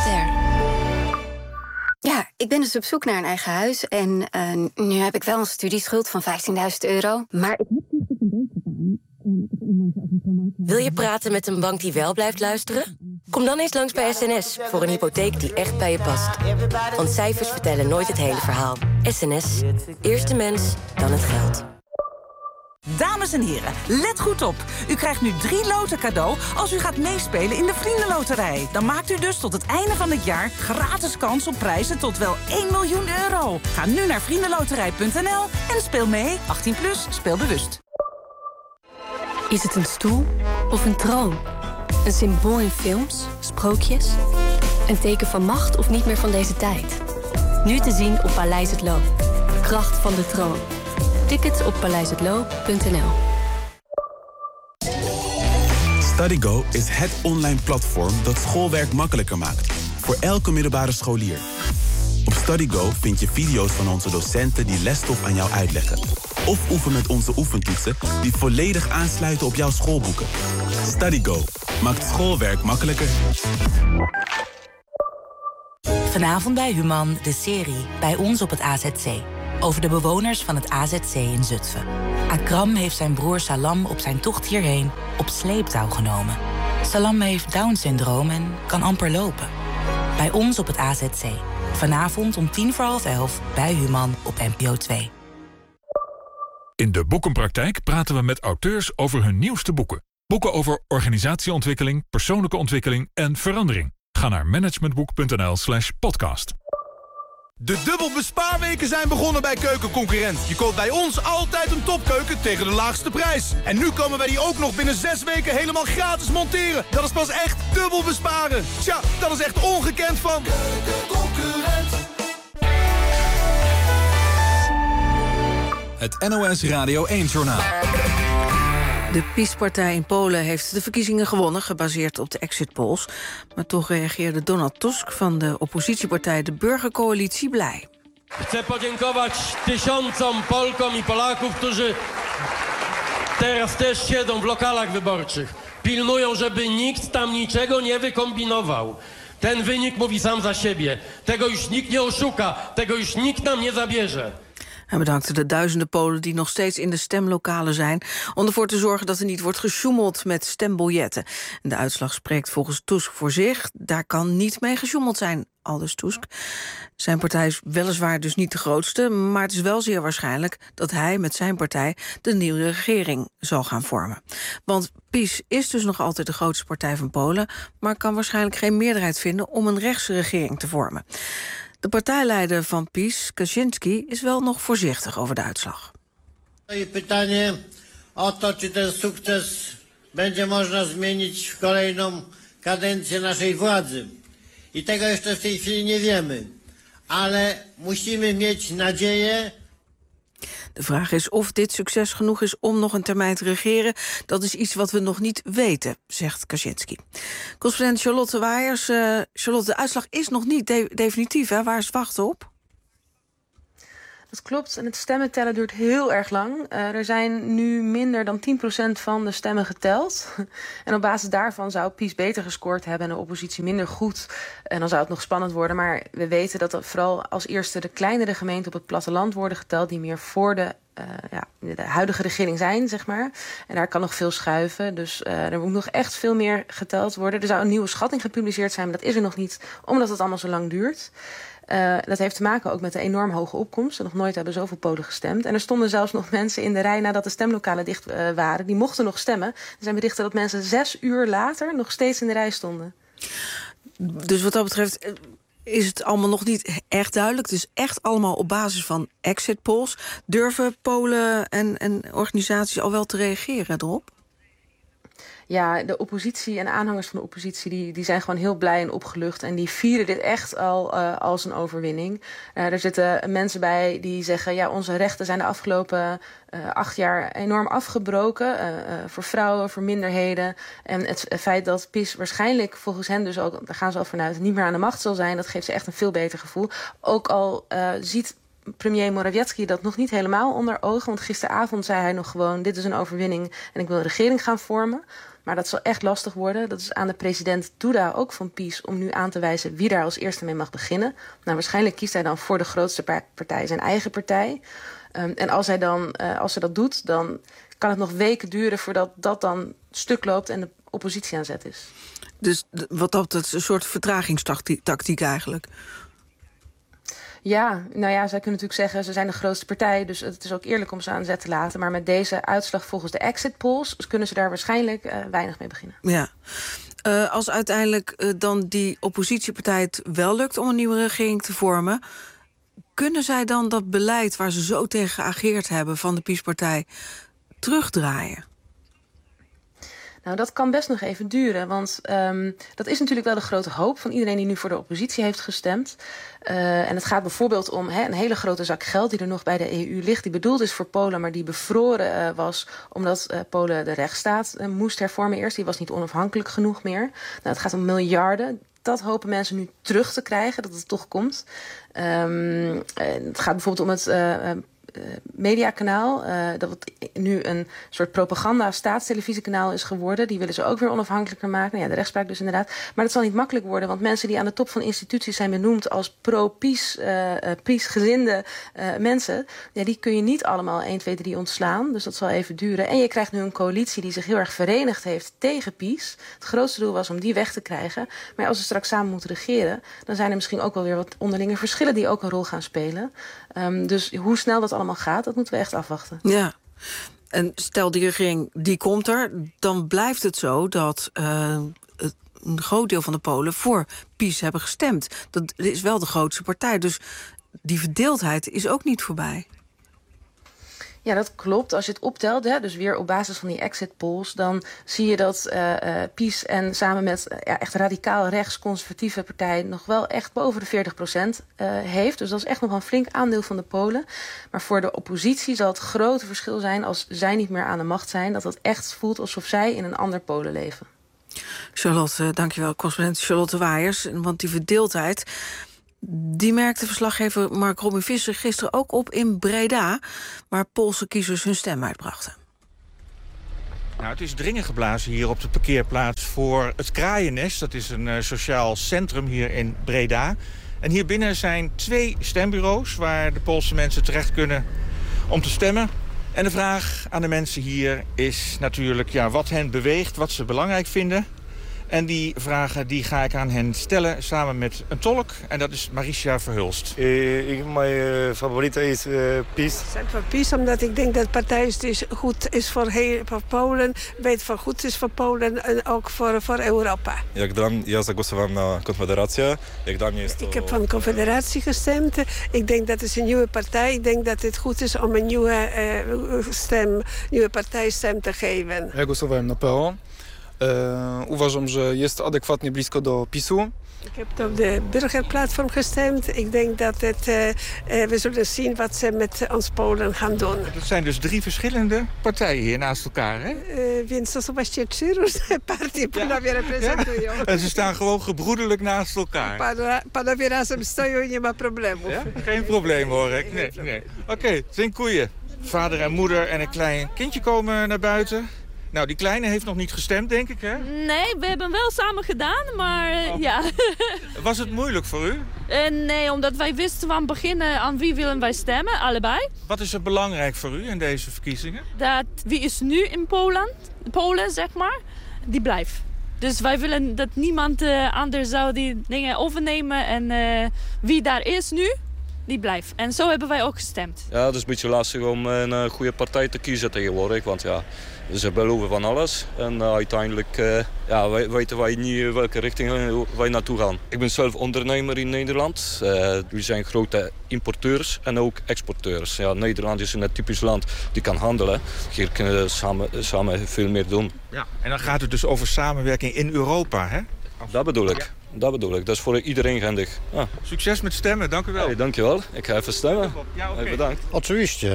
ik ben dus op zoek naar een eigen huis. En uh, nu heb ik wel een studieschuld van vijftienduizend euro. Maar ik heb niet een beetje gedaan. Wil je praten met een bank die wel blijft luisteren? Kom dan eens langs bij S N S voor een hypotheek die echt bij je past. Want cijfers vertellen nooit het hele verhaal. S N S. Eerst de mens, dan het geld. Dames en heren, let goed op. U krijgt nu drie loten cadeau als u gaat meespelen in de Vriendenloterij. Dan maakt u dus tot het einde van het jaar gratis kans op prijzen tot wel één miljoen euro. Ga nu naar vriendenloterij punt n l en speel mee. achttien plus, speel bewust. Is het een stoel of een troon? Een symbool in films, sprookjes? Een teken van macht of niet meer van deze tijd? Nu te zien op Paleis het Loo. Kracht van de troon. Tickets op paleis het loo punt n l. StudyGo is het online platform dat schoolwerk makkelijker maakt. Voor elke middelbare scholier. Op StudyGo vind je video's van onze docenten die lesstof aan jou uitleggen. Of oefen met onze oefentoetsen die volledig aansluiten op jouw schoolboeken. StudyGo maakt schoolwerk makkelijker. Vanavond bij Human, de serie Bij ons op het A Z C. Over de bewoners van het A Z C in Zutphen. Akram heeft zijn broer Salam op zijn tocht hierheen op sleeptouw genomen. Salam heeft Down-syndroom en kan amper lopen. Bij ons op het A Z C. Vanavond om tien voor half elf bij Human op N P O twee. In de Boekenpraktijk praten we met auteurs over hun nieuwste boeken. Boeken over organisatieontwikkeling, persoonlijke ontwikkeling en verandering. Ga naar managementboek punt n l slash podcast. De dubbel bespaarweken zijn begonnen bij Keukenconcurrent. Je koopt bij ons altijd een topkeuken tegen de laagste prijs. En nu komen wij die ook nog binnen zes weken helemaal gratis monteren. Dat is pas echt dubbel besparen. Tja, dat is echt ongekend van Keukenconcurrent. Het N O S Radio één-journaal. De PiS-partij in Polen heeft de verkiezingen gewonnen, gebaseerd op de exit polls. Maar toch reageerde Donald Tusk van de oppositiepartij de Burgercoalitie blij. Chcę podziękować tysiącom Polkom i Polaków, którzy teraz też siedzą w lokalach wyborczych. Pilnują, żeby nikt tam niczego nie wykombinował. Ten wynik mówi sam za siebie. Tego już nikt nie oszuka, tego już nikt nam nie zabierze. Hij bedankte de duizenden Polen die nog steeds in de stemlokalen zijn om ervoor te zorgen dat er niet wordt gesjoemeld met stembiljetten. De uitslag spreekt volgens Tusk voor zich. Daar kan niet mee gesjoemeld zijn, aldus Tusk. Zijn partij is weliswaar dus niet de grootste, maar het is wel zeer waarschijnlijk dat hij met zijn partij de nieuwe regering zal gaan vormen. Want PiS is dus nog altijd de grootste partij van Polen, maar kan waarschijnlijk geen meerderheid vinden om een rechtse regering te vormen. De partijleider van PiS, Kaczynski, is wel nog voorzichtig over de uitslag. Pytanie o to, czy ten sukces będzie można zmienić w kolejną kadencję naszej władzy. I tego jeszcze w tej chwili nie wiemy. Ale musimy mieć nadzieję. De vraag is of dit succes genoeg is om nog een termijn te regeren. Dat is iets wat we nog niet weten, zegt Kaczynski. Correspondent Charlotte Waaiers. Uh, Charlotte, de uitslag is nog niet de- definitief, hè? Waar is het wachten op? Dat klopt. En het stemmen tellen duurt heel erg lang. Uh, er zijn nu minder dan tien procent van de stemmen geteld. En op basis daarvan zou PiS beter gescoord hebben en de oppositie minder goed. En dan zou het nog spannend worden. Maar we weten dat vooral als eerste de kleinere gemeenten op het platteland worden geteld, die meer voor de Uh, ja, de huidige regering zijn, zeg maar. En daar kan nog veel schuiven. Dus uh, er moet nog echt veel meer geteld worden. Er zou een nieuwe schatting gepubliceerd zijn, maar dat is er nog niet, omdat het allemaal zo lang duurt. Uh, dat heeft te maken ook met de enorm hoge opkomst. Nog nooit hebben zoveel Polen gestemd. En er stonden zelfs nog mensen in de rij nadat de stemlokalen dicht uh, waren. Die mochten nog stemmen. Er zijn berichten dat mensen zes uur later nog steeds in de rij stonden. Dus wat dat betreft is het allemaal nog niet echt duidelijk. Het is echt allemaal op basis van exit polls. Durven Polen en, en organisaties al wel te reageren erop? Ja, de oppositie en aanhangers van de oppositie die, die zijn gewoon heel blij en opgelucht. En die vieren dit echt al uh, als een overwinning. Uh, er zitten mensen bij die zeggen, ja, onze rechten zijn de afgelopen uh, acht jaar enorm afgebroken. Uh, uh, voor vrouwen, voor minderheden. En het feit dat PiS waarschijnlijk volgens hen dus ook, daar gaan ze al vanuit, niet meer aan de macht zal zijn, dat geeft ze echt een veel beter gevoel. Ook al uh, ziet premier Morawiecki dat nog niet helemaal onder ogen. Want gisteravond zei hij nog gewoon, dit is een overwinning en ik wil een regering gaan vormen. Maar dat zal echt lastig worden. Dat is aan de president Duda, ook van PiS, om nu aan te wijzen wie daar als eerste mee mag beginnen. Nou, waarschijnlijk kiest hij dan voor de grootste partij, zijn eigen partij. Um, en als hij dan, uh, als hij dat doet, dan kan het nog weken duren voordat dat dan stuk loopt en de oppositie aan zet is. Dus wat dat is een soort vertragingstactiek eigenlijk. Ja, nou ja, zij kunnen natuurlijk zeggen, ze zijn de grootste partij, dus het is ook eerlijk om ze aan zet te laten. Maar met deze uitslag volgens de exit polls kunnen ze daar waarschijnlijk uh, weinig mee beginnen. Ja. Uh, als uiteindelijk uh, dan die oppositiepartij het wel lukt om een nieuwe regering te vormen, kunnen zij dan dat beleid waar ze zo tegen geageerd hebben van de PiS-partij terugdraaien? Nou, dat kan best nog even duren, want um, dat is natuurlijk wel de grote hoop van iedereen die nu voor de oppositie heeft gestemd. Uh, en het gaat bijvoorbeeld om he, een hele grote zak geld die er nog bij de E U ligt, die bedoeld is voor Polen, maar die bevroren uh, was omdat uh, Polen de rechtsstaat uh, moest hervormen eerst. Die was niet onafhankelijk genoeg meer. Nou, het gaat om miljarden. Dat hopen mensen nu terug te krijgen, dat het toch komt. Um, het gaat bijvoorbeeld om het Uh, Uh, mediakanaal, uh, dat het nu een soort propaganda-staatstelevisienkanaal is geworden. Die willen ze ook weer onafhankelijker maken. Nou ja, de rechtspraak dus inderdaad. Maar dat zal niet makkelijk worden, want mensen die aan de top van instituties zijn benoemd als pro-PiS, uh, uh, PiS-gezinde uh, mensen, ja, die kun je niet allemaal één, twee, drie ontslaan. Dus dat zal even duren. En je krijgt nu een coalitie die zich heel erg verenigd heeft tegen PiS. Het grootste doel was om die weg te krijgen. Maar als ze straks samen moeten regeren, dan zijn er misschien ook wel weer wat onderlinge verschillen die ook een rol gaan spelen. Um, dus hoe snel dat allemaal gaat, dat moeten we echt afwachten. Ja, en stel die regering, die komt er, dan blijft het zo dat uh, het, een groot deel van de Polen voor PiS hebben gestemd. Dat is wel de grootste partij, dus die verdeeldheid is ook niet voorbij. Ja, dat klopt. Als je het optelt, hè, dus weer op basis van die exit polls, dan zie je dat uh, uh, PiS en samen met uh, ja, echt radicaal rechts-conservatieve partij nog wel echt boven de veertig procent uh, heeft. Dus dat is echt nog een flink aandeel van de Polen. Maar voor de oppositie zal het grote verschil zijn als zij niet meer aan de macht zijn, dat het echt voelt alsof zij in een ander Polen leven. Charlotte, dankjewel, correspondent Charlotte Waaiers. Want die verdeeldheid, die merkte verslaggever Mark Robin Visser gisteren ook op in Breda, waar Poolse kiezers hun stem uitbrachten. Nou, het is dringen geblazen hier op de parkeerplaats voor het Kraaiennest. Dat is een uh, sociaal centrum hier in Breda. En hier binnen zijn twee stembureaus waar de Poolse mensen terecht kunnen om te stemmen. En de vraag aan de mensen hier is natuurlijk ja, wat hen beweegt, wat ze belangrijk vinden. En die vragen die ga ik aan hen stellen samen met een tolk. En dat is Marisha Verhulst. Uh, mijn favoriete is uh, PiS. Ik ben voor PiS omdat ik denk dat de partij is goed is voor, heel, voor Polen. Weet van goed is voor Polen en ook voor, voor Europa. Jak dla mnie, ja zagłosowałem na Konfederację. Jak dla mnie jest to... Ik heb van de Confederatie gestemd. Ik denk dat het een nieuwe partij. Ik denk dat het goed is om een nieuwe uh, stem, nieuwe partijstem te geven. Ja głosowałem na P O. Uh, uważam, że jest adekwatnie blisko do PiSu. Ik heb op de burgerplatform gestemd. Ik denk dat het, uh, uh, we zullen zien wat ze met ons Polen gaan doen. Het zijn dus drie verschillende partijen hier naast elkaar, hè? Uh, więc to są właściwie trzy różne partie panowie reprezentują. Ja? En ze staan gewoon gebroederlijk naast elkaar. Pana, panowie razem stoją i nie ma problemów. Ja? Geen probleem, hoor ik. Nee, nee. Oké, okay, dziękuję. Vader en moeder en een klein kindje komen naar buiten. Nou, die kleine heeft nog niet gestemd, denk ik, hè? Nee, we hebben wel samen gedaan, maar oh. ja. Was het moeilijk voor u? Uh, nee, omdat wij wisten van beginnen aan wie willen wij stemmen, allebei. Wat is er belangrijk voor u in deze verkiezingen? Dat wie is nu in Polen, Polen, zeg maar, die blijft. Dus wij willen dat niemand uh, anders zou die dingen overnemen en uh, wie daar is nu, die blijft. En zo hebben wij ook gestemd. Ja, het is een beetje lastig om een uh, goede partij te kiezen tegenwoordig, want ja, ze beloven van alles. En uh, uiteindelijk uh, ja, wij, weten wij niet welke richting wij naartoe gaan. Ik ben zelf ondernemer in Nederland. Uh, we zijn grote importeurs en ook exporteurs. Ja, Nederland is een typisch land die kan handelen. Hier kunnen we samen, samen veel meer doen. Ja, en dan gaat het dus over samenwerking in Europa, hè? Dat bedoel ik. Dat bedoel ik, dat is voor iedereen handig. Ah. Succes met stemmen, dank u wel. Hey, dank je wel, ik ga even stemmen. Ja, okay. Hey, bedankt. Oczywiście,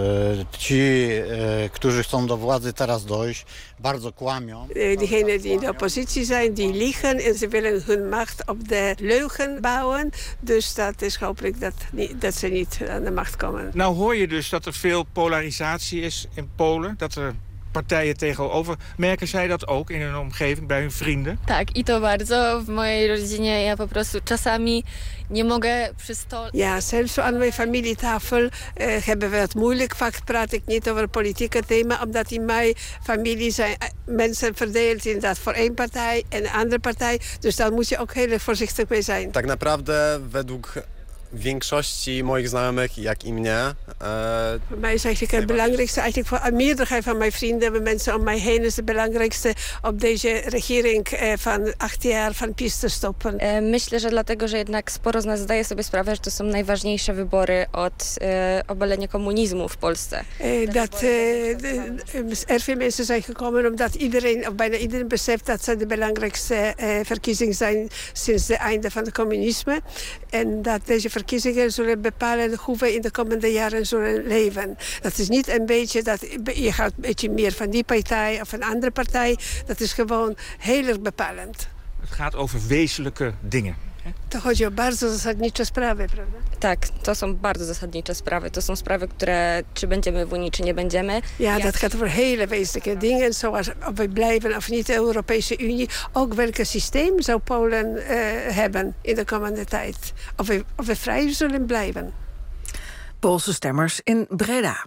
ci, którzy chcą do władzy teraz dojść, bardzo kłamią. Diegenen die in de oppositie zijn, die liegen en ze willen hun macht op de leugen bouwen. Dus dat is hopelijk dat, dat ze niet aan de macht komen. Nou hoor je dus dat er veel polarisatie is in Polen, dat er partijen tegenover. Merken zij dat ook in hun omgeving, bij hun vrienden? Tak, i to bardzo. W mojej rodzinie ja po prostu czasami nie mogę przy stole... Ja, zelfs aan mijn familietafel uh, hebben we het moeilijk. Vaak praat ik niet over politieke thema's, omdat in mijn familie zijn mensen verdeeld inderdaad voor één partij en een andere partij. Dus daar moet je ook heel erg voorzichtig mee zijn. Tak naprawdę według większości moich znajomych, jak i mnie. Uh, voor mij is eigenlijk het belangrijkste, eigenlijk voor de meerderheid van mijn vrienden en mensen om mij heen is het belangrijkste op deze regering uh, van acht jaar van PiS te stoppen. E, myślę, że dlatego, że jednak sporo z nas zdaje sobie sprawę, że to są najważniejsze wybory od e, obalenia komunizmu w Polsce. Uh, dat uh, er veel mensen zijn gekomen omdat iedereen, of bijna iedereen beseft dat ze de belangrijkste uh, verkiezingen zijn sinds het einde van het communisme. En dat deze verkiezingen zullen bepalen hoe we in de komende jaren zullen leven. Dat is niet een beetje dat je gaat een beetje meer van die partij of een andere partij. Dat is gewoon heel erg bepalend. Het gaat over wezenlijke dingen. To chodzi o bardzo zasadnicze sprawy, prawda? Tak, to są bardzo zasadnicze sprawy. To są sprawy, które czy będziemy w Unii, czy nie będziemy. Ja, dat gaat over hele wezenlijke dingen, zoals of we blijven of niet de Europese Unie. Ook welk systeem zou Polen uh, hebben in de komende tijd. Of we, of we vrij zullen blijven. Poolse stemmers in Breda.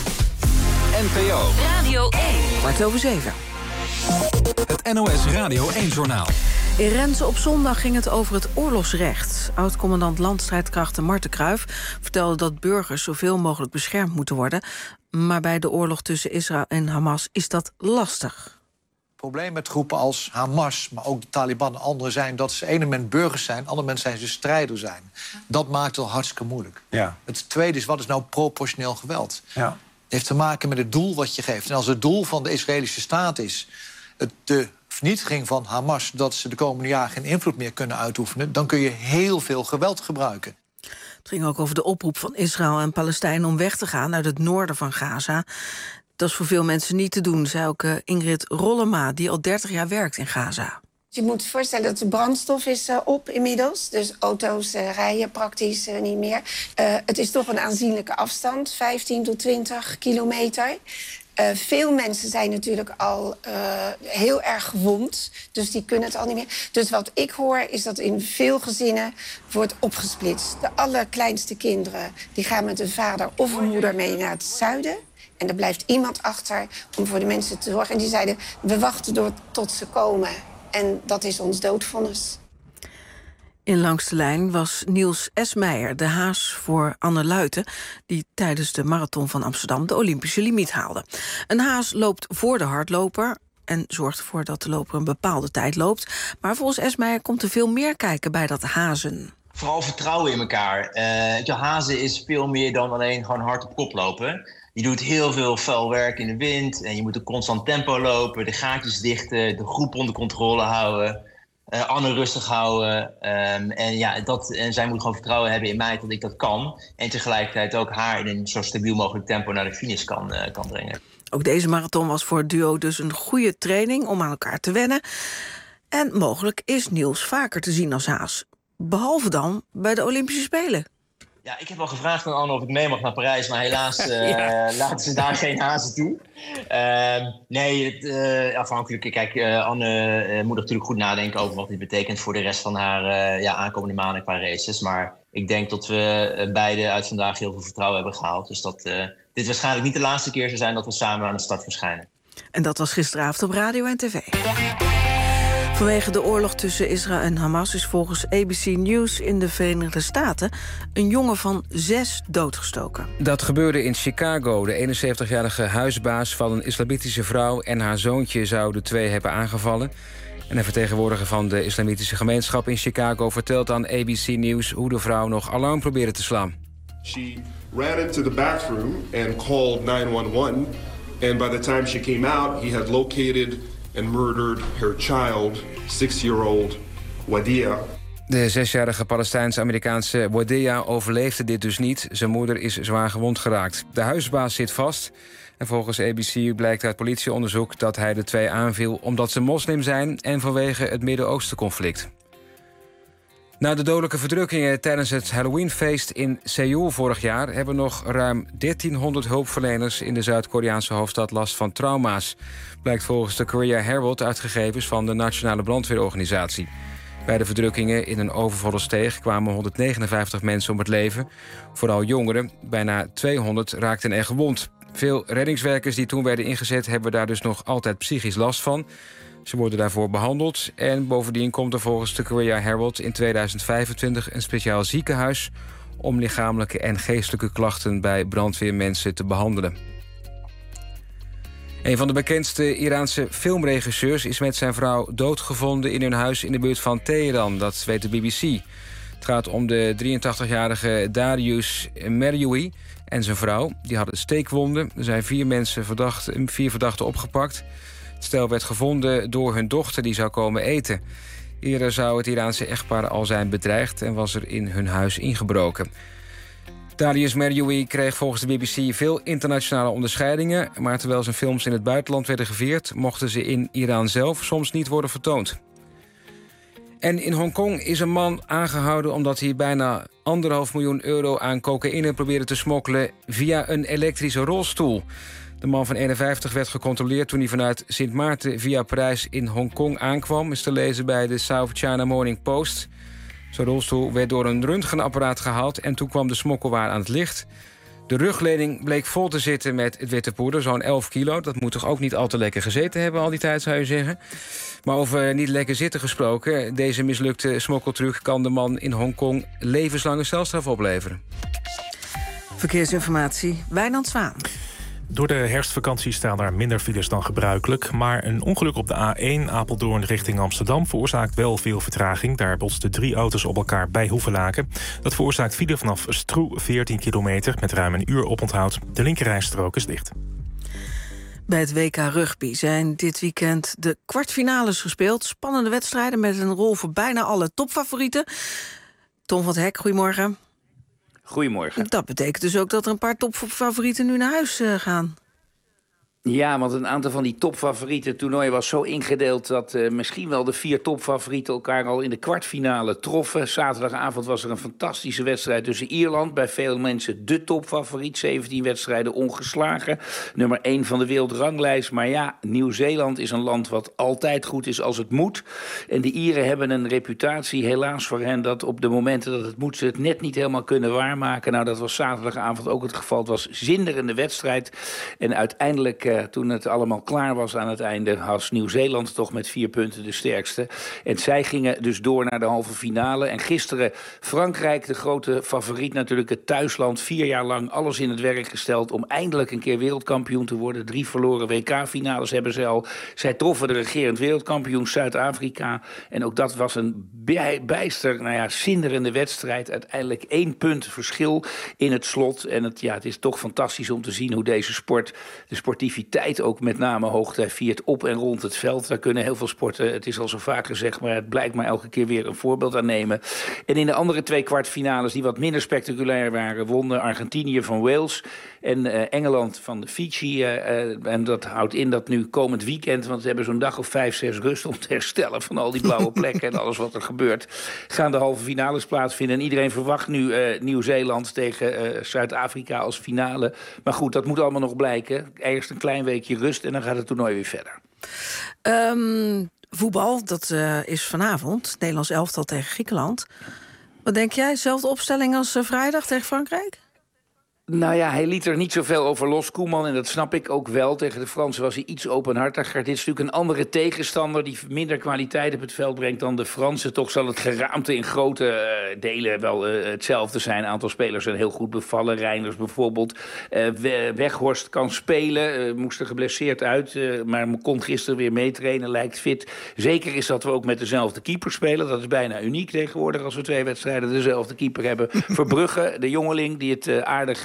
N P O Radio één. Kwart over zeven. Het N O S Radio één-journaal. In Renze op zondag ging het over het oorlogsrecht. Oud-commandant landstrijdkrachten Marten Kruijf vertelde dat burgers zoveel mogelijk beschermd moeten worden. Maar bij de oorlog tussen Israël en Hamas is dat lastig. Het probleem met groepen als Hamas, maar ook de Taliban en anderen zijn dat ze ene moment burgers zijn, andere moment zijn ze strijders zijn. Dat maakt het al hartstikke moeilijk. Ja. Het tweede is, wat is nou proportioneel geweld? Ja. Het heeft te maken met het doel wat je geeft. En als het doel van de Israëlische staat is het de vernietiging van Hamas, dat ze de komende jaren geen invloed meer kunnen uitoefenen, dan kun je heel veel geweld gebruiken. Het ging ook over de oproep van Israël en Palestijnen om weg te gaan uit het noorden van Gaza. Dat is voor veel mensen niet te doen, zei ook Ingrid Rollema, die al dertig jaar werkt in Gaza. Je moet je voorstellen dat de brandstof is uh, op inmiddels. Dus auto's uh, rijden praktisch uh, niet meer. Uh, het is toch een aanzienlijke afstand, vijftien tot twintig kilometer. Uh, veel mensen zijn natuurlijk al uh, heel erg gewond. Dus die kunnen het al niet meer. Dus wat ik hoor is dat in veel gezinnen wordt opgesplitst. De allerkleinste kinderen die gaan met een vader of een moeder mee naar het zuiden. En er blijft iemand achter om voor de mensen te zorgen. En die zeiden, we wachten door tot ze komen. En dat is ons doodvonnis. In Langs de Lijn was Niels Esmeijer de haas voor Anne Luiten, die tijdens de marathon van Amsterdam de Olympische limiet haalde. Een haas loopt voor de hardloper en zorgt ervoor dat de loper een bepaalde tijd loopt. Maar volgens Esmeijer komt er veel meer kijken bij dat hazen. Vooral vertrouwen in elkaar. Uh, hazen is veel meer dan alleen gewoon hard op kop lopen. Je doet heel veel vuil werk in de wind en je moet een constant tempo lopen, de gaatjes dichten, de groep onder controle houden. Uh, Anne rustig houden. Um, en, ja, dat, en zij moet gewoon vertrouwen hebben in mij dat ik dat kan. En tegelijkertijd ook haar in een zo stabiel mogelijk tempo naar de finish kan, uh, kan brengen. Ook deze marathon was voor het duo dus een goede training om aan elkaar te wennen. En mogelijk is Niels vaker te zien als haas. Behalve dan bij de Olympische Spelen. Ja, ik heb al gevraagd aan Anne of ik mee mag naar Parijs, maar helaas uh, ja. laten ze daar geen hazen toe. Uh, nee, het, uh, afhankelijk. Kijk, uh, Anne uh, moet natuurlijk goed nadenken over wat dit betekent voor de rest van haar uh, ja, aankomende maanden qua races. Maar ik denk dat we uh, beide uit vandaag heel veel vertrouwen hebben gehaald. Dus dat uh, dit waarschijnlijk niet de laatste keer zou zijn dat we samen aan de start verschijnen. En dat was gisteravond op radio en tv. Vanwege de oorlog tussen Israël en Hamas is volgens A B C News in de Verenigde Staten een jongen van zes doodgestoken. Dat gebeurde in Chicago. De eenenzeventigjarige huisbaas van een islamitische vrouw en haar zoontje zou de twee hebben aangevallen. En een vertegenwoordiger van de islamitische gemeenschap in Chicago vertelt aan A B C News hoe de vrouw nog alarm probeerde te slaan. She ran into the bathroom and called nine one one. And by the time she came out, he had located and murdered her child, six-year-old Wadia. De zesjarige Palestijns-Amerikaanse Wadia overleefde dit dus niet. Zijn moeder is zwaar gewond geraakt. De huisbaas zit vast. En volgens A B C blijkt uit politieonderzoek dat hij de twee aanviel omdat ze moslim zijn en vanwege het Midden-Oosten-conflict. Na de dodelijke verdrukkingen tijdens het Halloweenfeest in Seoul vorig jaar hebben nog ruim dertienhonderd hulpverleners in de Zuid-Koreaanse hoofdstad last van trauma's. Blijkt volgens de Korea Herald uit gegevens van de Nationale Brandweerorganisatie. Bij de verdrukkingen in een overvolle steeg kwamen honderdnegenenvijftig mensen om het leven. Vooral jongeren, bijna tweehonderd raakten er gewond. Veel reddingswerkers die toen werden ingezet hebben daar dus nog altijd psychisch last van. Ze worden daarvoor behandeld. En bovendien komt er volgens de Korea Herald in tweeduizend vijfentwintig een speciaal ziekenhuis om lichamelijke en geestelijke klachten bij brandweermensen te behandelen. Een van de bekendste Iraanse filmregisseurs is met zijn vrouw doodgevonden in hun huis in de buurt van Teheran. Dat weet de B B C. Het gaat om de drieëntachtigjarige Darius Merjoui en zijn vrouw. Die hadden steekwonden. Er zijn vier mensen verdachten, vier verdachten opgepakt. Het stel werd gevonden door hun dochter die zou komen eten. Eerder zou het Iraanse echtpaar al zijn bedreigd en was er in hun huis ingebroken. Darius Merjoui kreeg volgens de B B C veel internationale onderscheidingen, maar terwijl zijn films in het buitenland werden gevierd, mochten ze in Iran zelf soms niet worden vertoond. En in Hongkong is een man aangehouden omdat hij bijna anderhalf miljoen euro aan cocaïne probeerde te smokkelen via een elektrische rolstoel. De man van eenenvijftig werd gecontroleerd toen hij vanuit Sint Maarten via Parijs in Hongkong aankwam, is te lezen bij de South China Morning Post. Zijn rolstoel werd door een röntgenapparaat gehaald en toen kwam de smokkelwaar aan het licht. De rugleuning bleek vol te zitten met het witte poeder, zo'n elf kilo. Dat moet toch ook niet al te lekker gezeten hebben al die tijd, zou je zeggen. Maar over niet lekker zitten gesproken, deze mislukte smokkeltruc kan de man in Hongkong levenslange celstraf opleveren. Verkeersinformatie, Wijnand Zwaan. Door de herfstvakantie staan daar minder files dan gebruikelijk. Maar een ongeluk op de A één Apeldoorn richting Amsterdam veroorzaakt wel veel vertraging. Daar botsten drie auto's op elkaar bij Hoevelaken. Dat veroorzaakt file vanaf Stroe veertien kilometer met ruim een uur oponthoud. De linkerrijstrook is dicht. Bij het W K Rugby zijn dit weekend de kwartfinales gespeeld. Spannende wedstrijden met een rol voor bijna alle topfavorieten. Tom van het Hek, goedemorgen. Goedemorgen. Dat betekent dus ook dat er een paar topfavorieten nu naar huis uh, gaan. Ja, want een aantal van die topfavorieten... het toernooi was zo ingedeeld dat uh, misschien wel de vier topfavorieten... elkaar al in de kwartfinale troffen. Zaterdagavond was er een fantastische wedstrijd tussen Ierland. Bij veel mensen de topfavoriet. zeventien wedstrijden ongeslagen. Nummer één van de wereldranglijst. Maar ja, Nieuw-Zeeland is een land wat altijd goed is als het moet. En de Ieren hebben een reputatie, helaas voor hen... dat op de momenten dat het moet ze het net niet helemaal kunnen waarmaken. Nou, dat was zaterdagavond ook het geval. Het was zinderende wedstrijd. En uiteindelijk... Uh, toen het allemaal klaar was aan het einde... was Nieuw-Zeeland toch met vier punten de sterkste. En zij gingen dus door naar de halve finale. En gisteren Frankrijk, de grote favoriet natuurlijk, het thuisland... vier jaar lang alles in het werk gesteld... om eindelijk een keer wereldkampioen te worden. Drie verloren W K-finales hebben ze al. Zij troffen de regerend wereldkampioen Zuid-Afrika. En ook dat was een bij, bijster, nou ja, zinderende wedstrijd. Uiteindelijk één punt verschil in het slot. En het, ja, het is toch fantastisch om te zien hoe deze sport... de sportiviteit ook met name hoogte viert op en rond het veld. Daar kunnen heel veel sporten, het is al zo vaak gezegd... maar het blijkt maar elke keer weer een voorbeeld aan nemen. En in de andere twee kwartfinales, die wat minder spectaculair waren... wonnen Argentinië van Wales en uh, Engeland van de Fiji. Uh, uh, en dat houdt in dat nu komend weekend... want ze hebben zo'n dag of vijf, zes rust om te herstellen... van al die blauwe plekken en alles wat er gebeurt... gaan de halve finales plaatsvinden. En iedereen verwacht nu uh, Nieuw-Zeeland tegen uh, Zuid-Afrika als finale. Maar goed, dat moet allemaal nog blijken. Eerst een klein weekje rust en dan gaat het toernooi weer verder. Um, voetbal, dat uh, is vanavond. Nederlands elftal tegen Griekenland. Wat denk jij? Zelfde opstelling als uh, vrijdag tegen Frankrijk? Nou ja, hij liet er niet zoveel over los, Koeman. En dat snap ik ook wel. Tegen de Fransen was hij iets openhartiger. Dit is natuurlijk een andere tegenstander... die minder kwaliteit op het veld brengt dan de Fransen. Toch zal het geraamte in grote uh, delen wel uh, hetzelfde zijn. Een aantal spelers zijn heel goed bevallen. Reinders bijvoorbeeld. Uh, Weghorst kan spelen. Uh, moest er geblesseerd uit. Uh, maar kon gisteren weer meetrainen. Lijkt fit. Zeker is dat we ook met dezelfde keeper spelen. Dat is bijna uniek tegenwoordig... als we twee wedstrijden dezelfde keeper hebben. Verbrugge, de jongeling die het uh, aardig...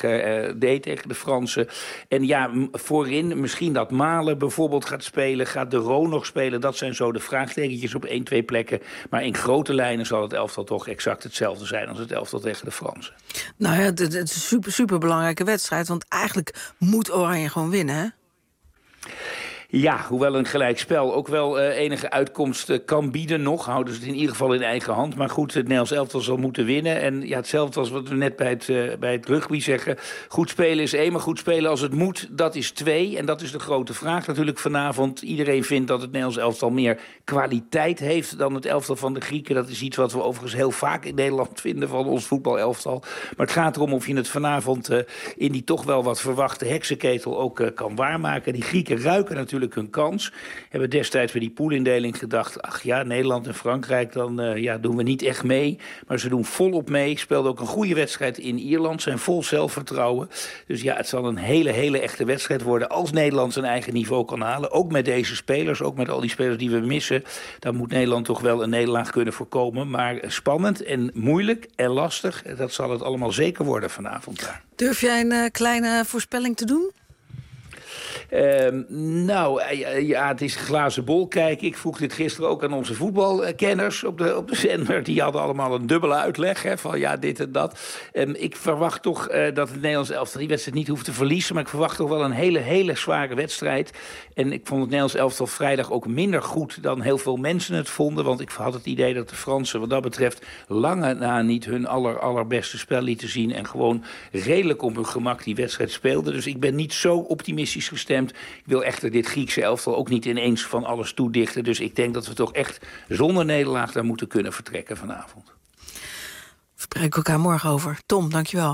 tegen, uh, deed tegen de Fransen. En ja, m- voorin misschien dat Malen bijvoorbeeld gaat spelen. Gaat de Roo nog spelen? Dat zijn zo de vraagtekentjes op één, twee plekken. Maar in grote lijnen zal het elftal toch exact hetzelfde zijn als het elftal tegen de Fransen. Nou ja, het, het is een super, super belangrijke wedstrijd. Want eigenlijk moet Oranje gewoon winnen, hè? Ja, hoewel een gelijkspel ook wel uh, enige uitkomst uh, kan bieden nog. Houden ze het in ieder geval in eigen hand. Maar goed, het Nederlands elftal zal moeten winnen. En ja, hetzelfde als wat we net bij het, uh, bij het rugby zeggen. Goed spelen is één, maar goed spelen als het moet, dat is twee. En dat is de grote vraag natuurlijk vanavond. Iedereen vindt dat het Nederlands elftal meer kwaliteit heeft dan het elftal van de Grieken. Dat is iets wat we overigens heel vaak in Nederland vinden van ons voetbalelftal. Maar het gaat erom of je het vanavond uh, in die toch wel wat verwachte heksenketel ook uh, kan waarmaken. Die Grieken ruiken natuurlijk hun kans. Hebben destijds bij die poolindeling gedacht, ach ja, Nederland en Frankrijk, dan uh, ja, doen we niet echt mee. Maar ze doen volop mee. Speelden ook een goede wedstrijd in Ierland. Zijn vol zelfvertrouwen. Dus ja, het zal een hele, hele echte wedstrijd worden als Nederland zijn eigen niveau kan halen. Ook met deze spelers, ook met al die spelers die we missen. Dan moet Nederland toch wel een nederlaag kunnen voorkomen. Maar spannend en moeilijk en lastig. Dat zal het allemaal zeker worden vanavond daar. Durf jij een uh, kleine voorspelling te doen? Uh, nou, uh, ja, het is een glazen bol. Kijk, ik vroeg dit gisteren ook aan onze voetbalkenners op de, op de zender. Die hadden allemaal een dubbele uitleg, hè, van ja, dit en dat. Um, ik verwacht toch uh, dat het Nederlands elftal die wedstrijd niet hoeft te verliezen. Maar ik verwacht toch wel een hele, hele zware wedstrijd. En ik vond het Nederlands elftal vrijdag ook minder goed dan heel veel mensen het vonden. Want ik had het idee dat de Fransen wat dat betreft lange na niet hun aller, allerbeste spel lieten zien. En gewoon redelijk op hun gemak die wedstrijd speelden. Dus ik ben niet zo optimistisch gestemd. Ik wil echter dit Griekse elftal ook niet ineens van alles toedichten. Dus ik denk dat we toch echt zonder nederlaag daar moeten kunnen vertrekken vanavond. We spreken elkaar morgen over. Tom, dankjewel.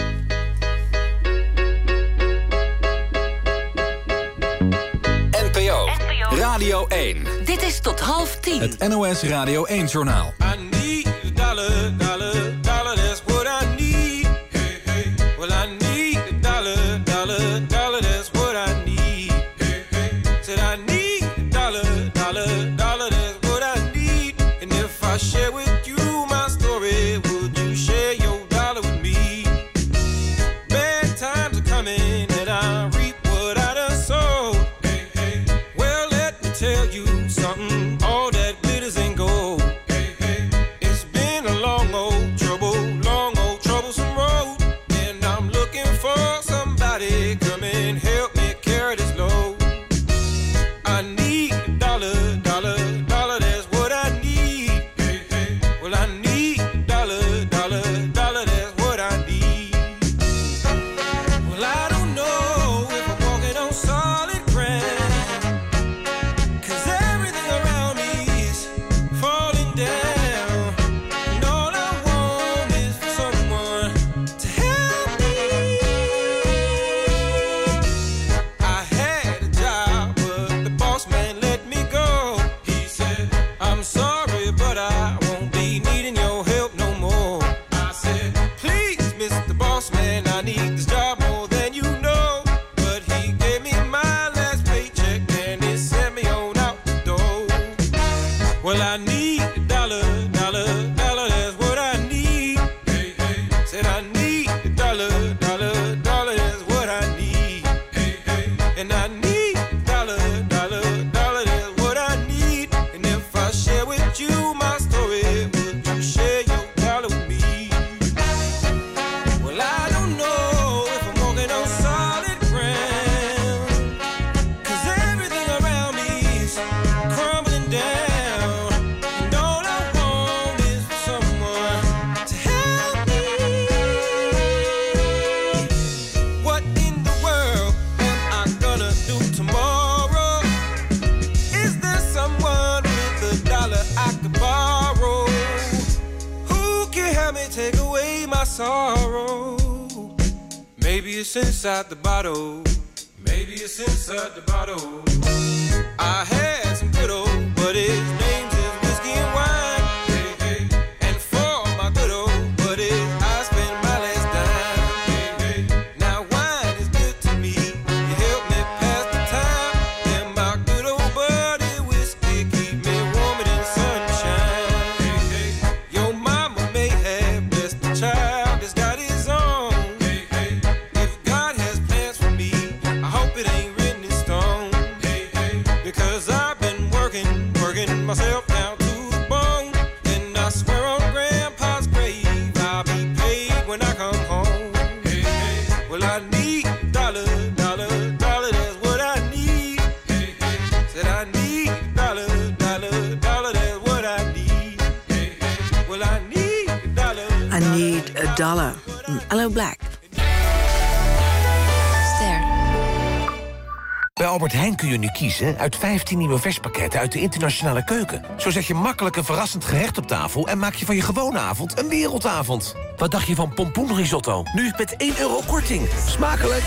N P O Radio één. Dit is tot half tien. Het N O S Radio één-journaal. I need a dollar, dollar, dollar, that's what I need. Hey, hey. Well, I need a dollar, dollar, dollar, that's what I need. Hey, hey. Said I need a dollar, dollar, dollar, that's what I need. And if I share with you my story, would you share your dollar with me? Bad times are coming and I reap what I done sowed. Hey, hey. Well, let me tell you something, all that glitters ain't gold. Hey, hey. It's been a long old trouble, long old troublesome road. And I'm looking for somebody come and help me carry this load. I need a dollar, dollar, dollar, that's what I need. Hey, hey. Well, I need a dollar, dollar, dollar, that's what I need. Well, I don't know if I'm walking on solid ground, 'cause everything around me is falling down. And all I want is for someone to help me. I had a job, but the boss man let me go. He said, I'm sorry, but I won't be needing your help no more. I said, please, Mister Boss Man, I need this job more than you know. But he gave me my last paycheck and he sent me on out the door. Well, I need a dollar, dollar, dollar, that's what I need. Hey, hey. Said I need a dollar, dollar, dollar, that's what I need. Hey, hey. And I need a dollar, dollar, dollar, that's what I need. And if I share with you my story, would you share your dollar with me? Well, I don't know if I'm walking on solid ground, 'cause everything around me is crumbling down. And all I want is for someone to help me. What in the world am I gonna do tomorrow? Is there someone with a dollar I could borrow? Who can help me take away my sorrow? Maybe it's inside the bottle. Maybe it's inside the bottle. I had some good old buddies, names is whiskey and wine. Hey, hey. And for my good old buddies, I spend my last dime. Hey, hey. Now wine is good to me. You help me pass the time. And my good old buddy whiskey keep me warm in the sunshine. Hey, hey. Your mama may have blessed the child that's got his own. Hey, hey. I Need a Dollar. Hello Black. Ster. Bij Albert Heijn kun je nu kiezen uit vijftien nieuwe verspakketten uit de internationale keuken. Zo zet je makkelijk een verrassend gerecht op tafel en maak je van je gewone avond een wereldavond. Wat dacht je van pompoenrisotto? Nu met één euro korting. Smakelijk.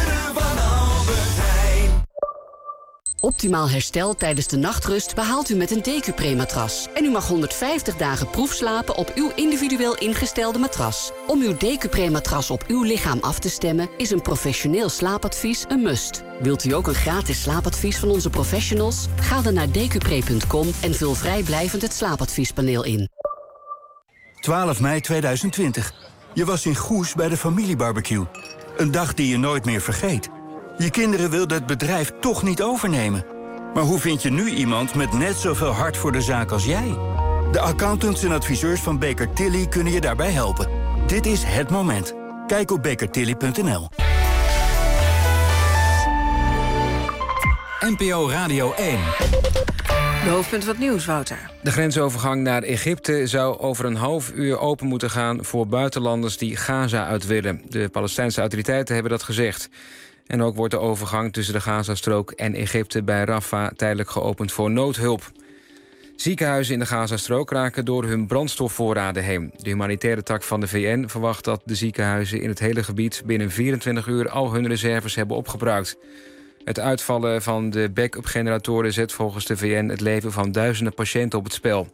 Optimaal herstel tijdens de nachtrust behaalt u met een Decupre-matras. En u mag honderdvijftig dagen proefslapen op uw individueel ingestelde matras. Om uw Decupre-matras op uw lichaam af te stemmen is een professioneel slaapadvies een must. Wilt u ook een gratis slaapadvies van onze professionals? Ga dan naar decupre punt com en vul vrijblijvend het slaapadviespaneel in. twaalf mei tweeduizend twintig. Je was in Goes bij de familiebarbecue. Een dag die je nooit meer vergeet. Je kinderen wilden het bedrijf toch niet overnemen. Maar hoe vind je nu iemand met net zoveel hart voor de zaak als jij? De accountants en adviseurs van Baker Tilly kunnen je daarbij helpen. Dit is het moment. Kijk op baker tilly punt n l. N P O Radio één. De hoofdpunt van het nieuws, Wouter. De grensovergang naar Egypte zou over een half uur open moeten gaan voor buitenlanders die Gaza uit willen. De Palestijnse autoriteiten hebben dat gezegd. En ook wordt de overgang tussen de Gazastrook en Egypte bij Rafah tijdelijk geopend voor noodhulp. Ziekenhuizen in de Gazastrook raken door hun brandstofvoorraden heen. De humanitaire tak van de V N verwacht dat de ziekenhuizen in het hele gebied binnen vierentwintig uur al hun reserves hebben opgebruikt. Het uitvallen van de backup generatoren zet volgens de V N het leven van duizenden patiënten op het spel.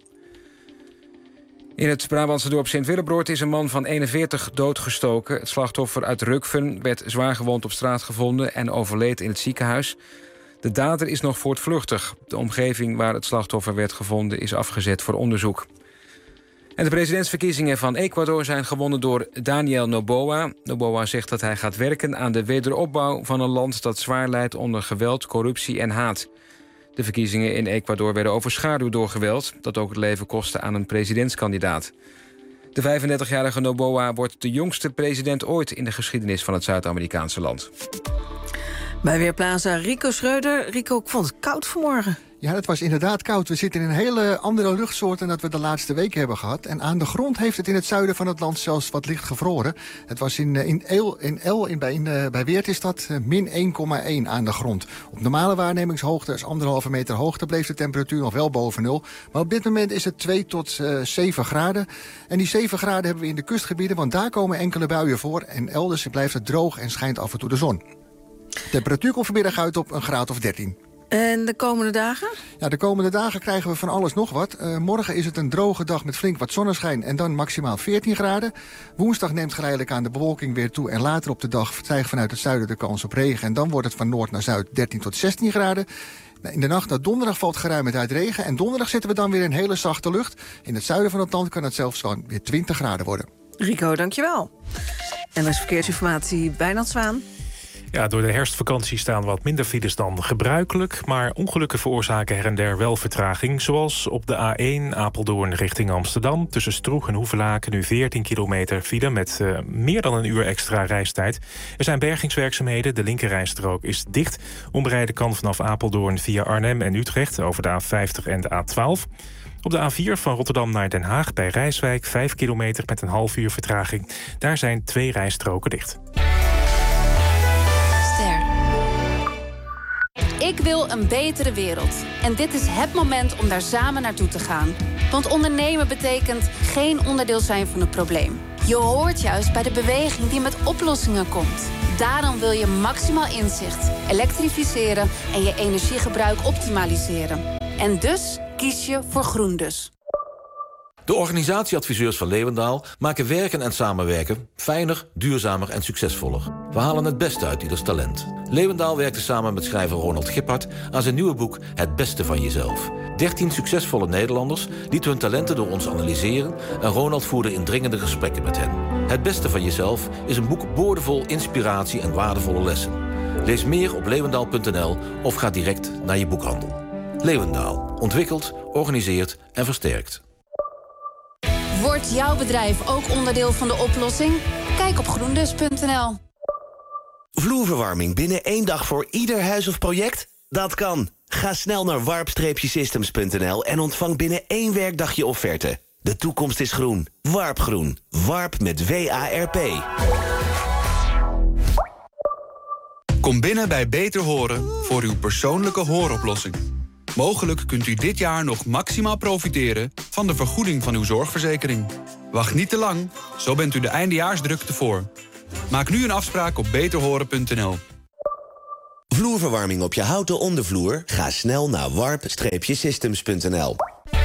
In het Brabantse dorp Sint-Willebroord is een man van eenenveertig doodgestoken. Het slachtoffer uit Rukven werd zwaargewond op straat gevonden en overleed in het ziekenhuis. De dader is nog voortvluchtig. De omgeving waar het slachtoffer werd gevonden is afgezet voor onderzoek. En de presidentsverkiezingen van Ecuador zijn gewonnen door Daniel Noboa. Noboa zegt dat hij gaat werken aan de wederopbouw van een land dat zwaar lijdt onder geweld, corruptie en haat. De verkiezingen in Ecuador werden overschaduwd door geweld, dat ook het leven kostte aan een presidentskandidaat. De vijfendertigjarige Noboa wordt de jongste president ooit in de geschiedenis van het Zuid-Amerikaanse land. Bij Weerplaza Rico Schreuder. Rico, ik vond het koud vanmorgen. Ja, het was inderdaad koud. We zitten in een hele andere luchtsoort dan dat we de laatste weken hebben gehad. En aan de grond heeft het in het zuiden van het land zelfs wat licht gevroren. Het was in, in El, in El in, bij, in, bij Weert is dat min één komma één aan de grond. Op normale waarnemingshoogte, dus anderhalve meter hoogte, bleef de temperatuur nog wel boven nul. Maar op dit moment is het twee tot zeven graden. En die zeven graden hebben we in de kustgebieden, want daar komen enkele buien voor. En elders blijft het droog en schijnt af en toe de zon. De temperatuur komt vanmiddag uit op een graad of dertien. En de komende dagen? Ja, de komende dagen krijgen we van alles nog wat. Uh, morgen is het een droge dag met flink wat zonneschijn en dan maximaal veertien graden. Woensdag neemt geleidelijk aan de bewolking weer toe en later op de dag stijgt vanuit het zuiden de kans op regen. En dan wordt het van noord naar zuid dertien tot zestien graden. In de nacht naar donderdag valt geruime tijd regen en donderdag zitten we dan weer in hele zachte lucht. In het zuiden van het land kan het zelfs gewoon weer twintig graden worden. Rico, dankjewel. En er is verkeersinformatie, Wijnand Zwaan. Ja, door de herfstvakantie staan wat minder files dan gebruikelijk, maar ongelukken veroorzaken her en der wel vertraging. Zoals op de A één Apeldoorn richting Amsterdam. Tussen Stroeg en Hoevelaken nu veertien kilometer file met uh, meer dan een uur extra reistijd. Er zijn bergingswerkzaamheden, de linkerrijstrook is dicht. Onbereide kan vanaf Apeldoorn via Arnhem en Utrecht over de A vijftig en de A twaalf. Op de A vier van Rotterdam naar Den Haag bij Rijswijk vijf kilometer met een half uur vertraging. Daar zijn twee rijstroken dicht. Ik wil een betere wereld. En dit is het moment om daar samen naartoe te gaan. Want ondernemen betekent geen onderdeel zijn van het probleem. Je hoort juist bij de beweging die met oplossingen komt. Daarom wil je maximaal inzicht, elektrificeren en je energiegebruik optimaliseren. En dus kies je voor GroenDus. De organisatieadviseurs van Leeuwendaal maken werken en samenwerken fijner, duurzamer en succesvoller. We halen het beste uit ieders talent. Leeuwendaal werkte samen met schrijver Ronald Gippard aan zijn nieuwe boek Het Beste van Jezelf. dertien succesvolle Nederlanders lieten hun talenten door ons analyseren en Ronald voerde indringende gesprekken met hen. Het Beste van Jezelf is een boek boordevol inspiratie en waardevolle lessen. Lees meer op leeuwendaal punt n l of ga direct naar je boekhandel. Leeuwendaal. Ontwikkelt, organiseert en versterkt. Wordt jouw bedrijf ook onderdeel van de oplossing? Kijk op groendus punt n l. Vloerverwarming binnen één dag voor ieder huis of project? Dat kan. Ga snel naar warp streepje systems punt n l en ontvang binnen één werkdag je offerte. De toekomst is groen. Warp Groen. Warp met W A R P. Kom binnen bij Beter Horen voor uw persoonlijke hooroplossing. Mogelijk kunt u dit jaar nog maximaal profiteren van de vergoeding van uw zorgverzekering. Wacht niet te lang, zo bent u de eindejaarsdrukte voor. Maak nu een afspraak op beter horen punt n l. Vloerverwarming op je houten ondervloer? Ga snel naar warp systems punt n l.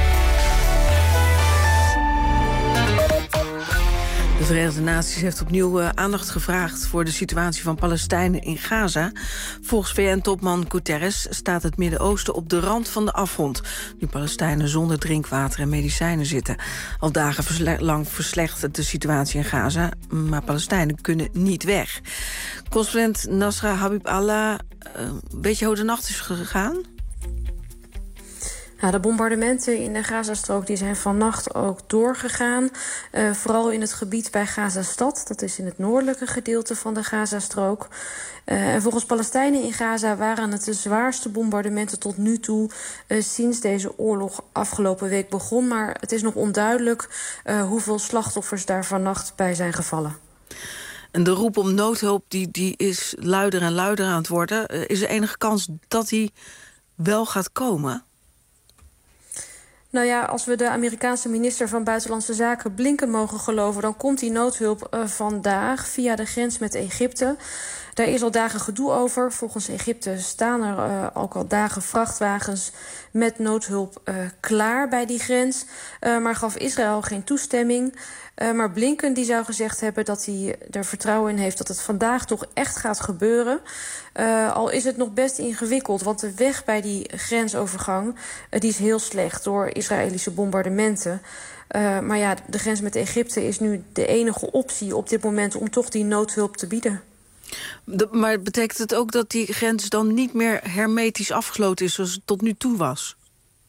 De Verenigde Naties heeft opnieuw uh, aandacht gevraagd voor de situatie van Palestijnen in Gaza. Volgens V N-topman Guterres staat het Midden-Oosten op de rand van de afgrond, nu Palestijnen zonder drinkwater en medicijnen zitten. Al dagen versle- lang verslechtert de situatie in Gaza, maar Palestijnen kunnen niet weg. Correspondent Nasra Habib-Allah, uh, weet je hoe de nacht is gegaan? Nou, de bombardementen in de Gazastrook die zijn vannacht ook doorgegaan. Uh, vooral in het gebied bij Gazastad. Dat is in het noordelijke gedeelte van de Gazastrook. Uh, en volgens Palestijnen in Gaza waren het de zwaarste bombardementen tot nu toe Uh, sinds deze oorlog afgelopen week begon. Maar het is nog onduidelijk uh, hoeveel slachtoffers daar vannacht bij zijn gevallen. En de roep om noodhulp die, die is luider en luider aan het worden. Uh, is er enige kans dat die wel gaat komen? Nou ja, als we de Amerikaanse minister van Buitenlandse Zaken Blinken mogen geloven, dan komt die noodhulp uh, vandaag via de grens met Egypte. Daar is al dagen gedoe over. Volgens Egypte staan er uh, ook al dagen vrachtwagens met noodhulp uh, klaar bij die grens. Uh, maar gaf Israël geen toestemming. Uh, maar Blinken die zou gezegd hebben dat hij er vertrouwen in heeft dat het vandaag toch echt gaat gebeuren. Uh, al is het nog best ingewikkeld, want de weg bij die grensovergang uh, die is heel slecht door Israëlische bombardementen. Uh, maar ja, de grens met Egypte is nu de enige optie op dit moment om toch die noodhulp te bieden. De, maar betekent het ook dat die grens dan niet meer hermetisch afgesloten is zoals het tot nu toe was?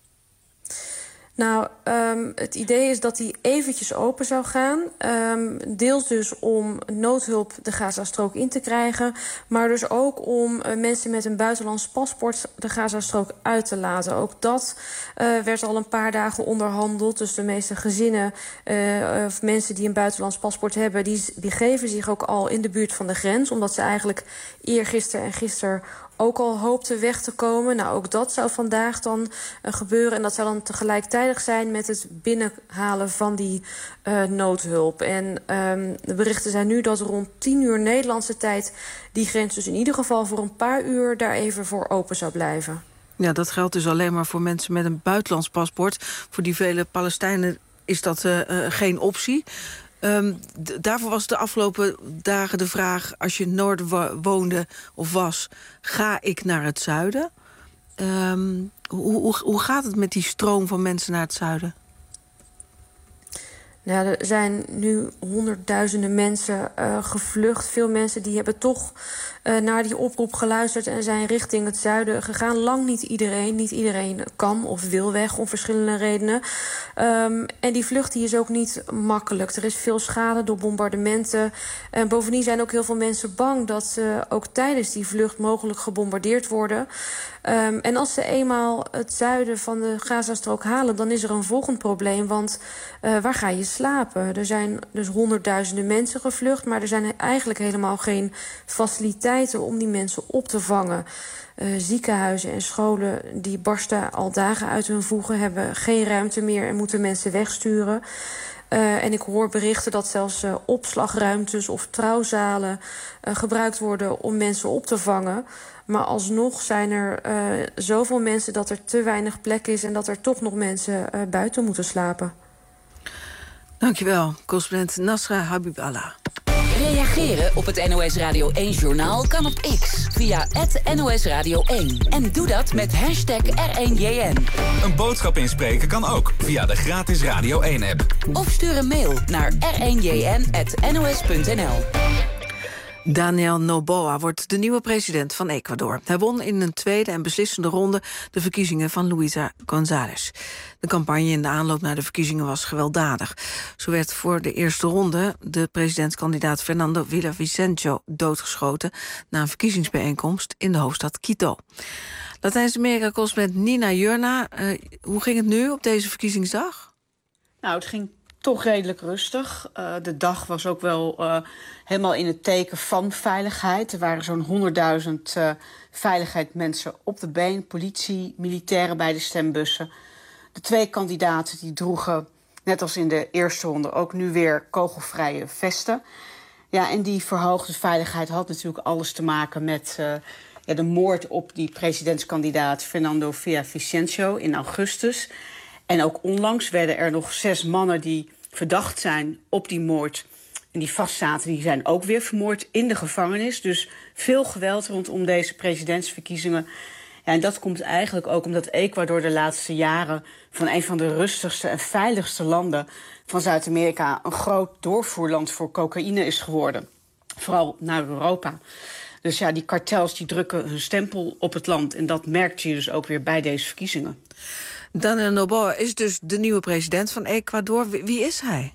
Nou, um, het idee is dat die eventjes open zou gaan. Um, deels dus om noodhulp de Gazastrook in te krijgen, maar dus ook om uh, mensen met een buitenlands paspoort de Gazastrook uit te laten. Ook dat uh, werd al een paar dagen onderhandeld. Dus de meeste gezinnen uh, of mensen die een buitenlands paspoort hebben, die, die geven zich ook al in de buurt van de grens, omdat ze eigenlijk eergisteren en gisteren ook al hoopte weg te komen. Nou, ook dat zou vandaag dan uh, gebeuren. En dat zou dan tegelijkertijd zijn met het binnenhalen van die uh, noodhulp. En um, de berichten zijn nu dat rond tien uur Nederlandse tijd die grens dus in ieder geval voor een paar uur daar even voor open zou blijven. Ja, dat geldt dus alleen maar voor mensen met een buitenlands paspoort. Voor die vele Palestijnen is dat uh, uh, geen optie. Um, d- daarvoor was de afgelopen dagen de vraag, als je in het noorden wo- woonde of was, ga ik naar het zuiden? Um, hoe, hoe, hoe gaat het met die stroom van mensen naar het zuiden? Nou, er zijn nu honderdduizenden mensen uh, gevlucht. Veel mensen die hebben toch uh, naar die oproep geluisterd en zijn richting het zuiden gegaan. Lang niet iedereen. Niet iedereen kan of wil weg om verschillende redenen. Um, en die vlucht die is ook niet makkelijk. Er is veel schade door bombardementen. En bovendien zijn ook heel veel mensen bang dat ze ook tijdens die vlucht mogelijk gebombardeerd worden. Um, en als ze eenmaal het zuiden van de Gazastrook halen, dan is er een volgend probleem. Want uh, waar ga je slapen? Er zijn dus honderdduizenden mensen gevlucht, maar er zijn eigenlijk helemaal geen faciliteiten om die mensen op te vangen. Uh, ziekenhuizen en scholen die barsten al dagen uit hun voegen, hebben geen ruimte meer en moeten mensen wegsturen. Uh, en ik hoor berichten dat zelfs uh, opslagruimtes of trouwzalen uh, gebruikt worden om mensen op te vangen. Maar alsnog zijn er uh, zoveel mensen dat er te weinig plek is en dat er toch nog mensen uh, buiten moeten slapen. Dankjewel, correspondent Nasra Habib-Allah. Reageren op het N O S Radio één-journaal kan op X via het N O S Radio één. En doe dat met hashtag R één J N. Een boodschap inspreken kan ook via de gratis Radio één-app. Of stuur een mail naar r één j n punt n o s punt n l. Daniel Noboa wordt de nieuwe president van Ecuador. Hij won in een tweede en beslissende ronde de verkiezingen van Luisa González. De campagne in de aanloop naar de verkiezingen was gewelddadig. Zo werd voor de eerste ronde de presidentskandidaat Fernando Villavicencio doodgeschoten na een verkiezingsbijeenkomst in de hoofdstad Quito. Latijns-Amerika-correspondent Nina Jurna, uh, hoe ging het nu op deze verkiezingsdag? Nou, het ging toch redelijk rustig. Uh, de dag was ook wel uh, helemaal in het teken van veiligheid. Er waren zo'n honderdduizend uh, veiligheidsmensen op de been. Politie, militairen bij de stembussen. De twee kandidaten die droegen, net als in de eerste ronde, ook nu weer kogelvrije vesten. Ja, en die verhoogde veiligheid had natuurlijk alles te maken met uh, ja, de moord op die presidentskandidaat Fernando Villavicencio in augustus. En ook onlangs werden er nog zes mannen die verdacht zijn op die moord en die vastzaten, die zijn ook weer vermoord in de gevangenis. Dus veel geweld rondom deze presidentsverkiezingen. Ja, en dat komt eigenlijk ook omdat Ecuador de laatste jaren van een van de rustigste en veiligste landen van Zuid-Amerika een groot doorvoerland voor cocaïne is geworden. Vooral naar Europa. Dus ja, die kartels die drukken hun stempel op het land. En dat merkt je dus ook weer bij deze verkiezingen. Daniel Noboa is dus de nieuwe president van Ecuador. Wie is hij?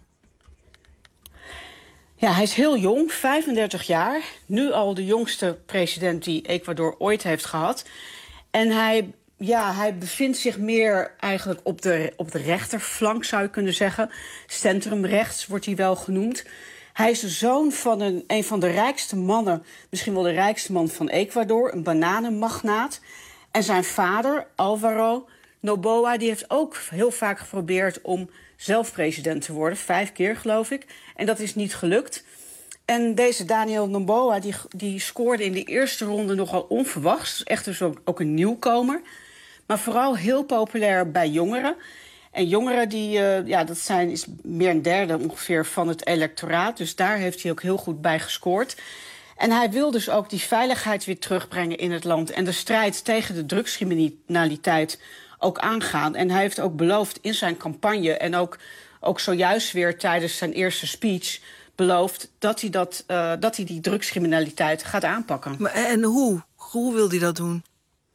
Ja, hij is heel jong, vijfendertig jaar. Nu al de jongste president die Ecuador ooit heeft gehad. En hij, ja, hij bevindt zich meer eigenlijk op de, op de rechterflank, zou je kunnen zeggen. Centrumrechts wordt hij wel genoemd. Hij is de zoon van een, een van de rijkste mannen, misschien wel de rijkste man van Ecuador, een bananenmagnaat. En zijn vader, Alvaro Noboa, die heeft ook heel vaak geprobeerd om zelf president te worden. Vijf keer, geloof ik. En dat is niet gelukt. En deze Daniel Noboa, die, die scoorde in de eerste ronde nogal onverwachts. Echt dus ook, ook een nieuwkomer. Maar vooral heel populair bij jongeren. En jongeren, die, uh, ja, dat zijn, is meer een derde ongeveer van het electoraat. Dus daar heeft hij ook heel goed bij gescoord. En hij wil dus ook die veiligheid weer terugbrengen in het land. En de strijd tegen de drugscriminaliteit ook aangaan. En hij heeft ook beloofd in zijn campagne en ook, ook zojuist weer tijdens zijn eerste speech beloofd dat hij, dat, uh, dat hij die drugscriminaliteit gaat aanpakken. Maar, en hoe? Hoe wil hij dat doen?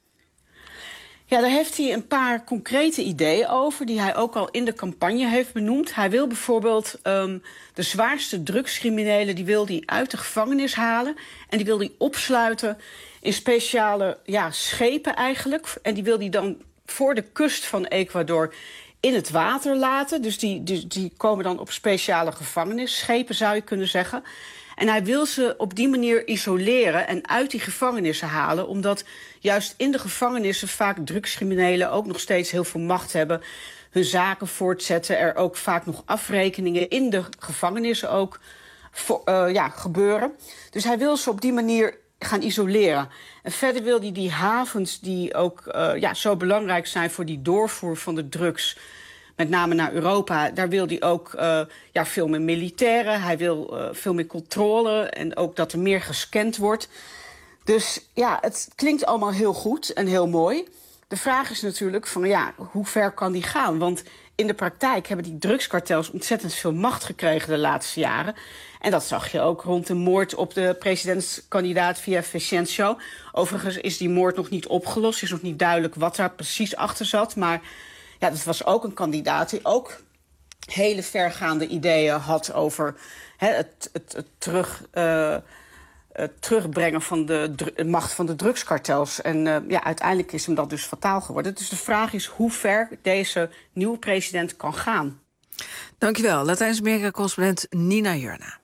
Ja, daar heeft hij een paar concrete ideeën over die hij ook al in de campagne heeft benoemd. Hij wil bijvoorbeeld um, de zwaarste drugscriminelen die wil hij uit de gevangenis halen en die wil hij opsluiten in speciale ja, schepen eigenlijk. En die wil hij dan voor de kust van Ecuador in het water laten. Dus die, die, die komen dan op speciale gevangenisschepen, zou je kunnen zeggen. En hij wil ze op die manier isoleren en uit die gevangenissen halen, omdat juist in de gevangenissen vaak drugscriminelen ook nog steeds heel veel macht hebben, hun zaken voortzetten, er ook vaak nog afrekeningen in de gevangenissen ook voor, uh, ja, gebeuren. Dus hij wil ze op die manier gaan isoleren. En verder wil hij die havens die ook uh, ja, zo belangrijk zijn voor die doorvoer van de drugs, met name naar Europa, daar wil hij ook uh, ja, veel meer militairen. Hij wil uh, veel meer controle en ook dat er meer gescand wordt. Dus ja, het klinkt allemaal heel goed en heel mooi. De vraag is natuurlijk van ja, hoe ver kan die gaan? Want in de praktijk hebben die drugskartels ontzettend veel macht gekregen de laatste jaren. En dat zag je ook rond de moord op de presidentskandidaat Villavicencio. Overigens is die moord nog niet opgelost. Is nog niet duidelijk wat daar precies achter zat. Maar ja, dat was ook een kandidaat die ook hele vergaande ideeën had over hè, het, het, het, terug, uh, het terugbrengen van de, de macht van de drugskartels. En uh, ja, uiteindelijk is hem dat dus fataal geworden. Dus de vraag is hoe ver deze nieuwe president kan gaan. Dankjewel, Latijns-Amerika-correspondent Nina Jurna.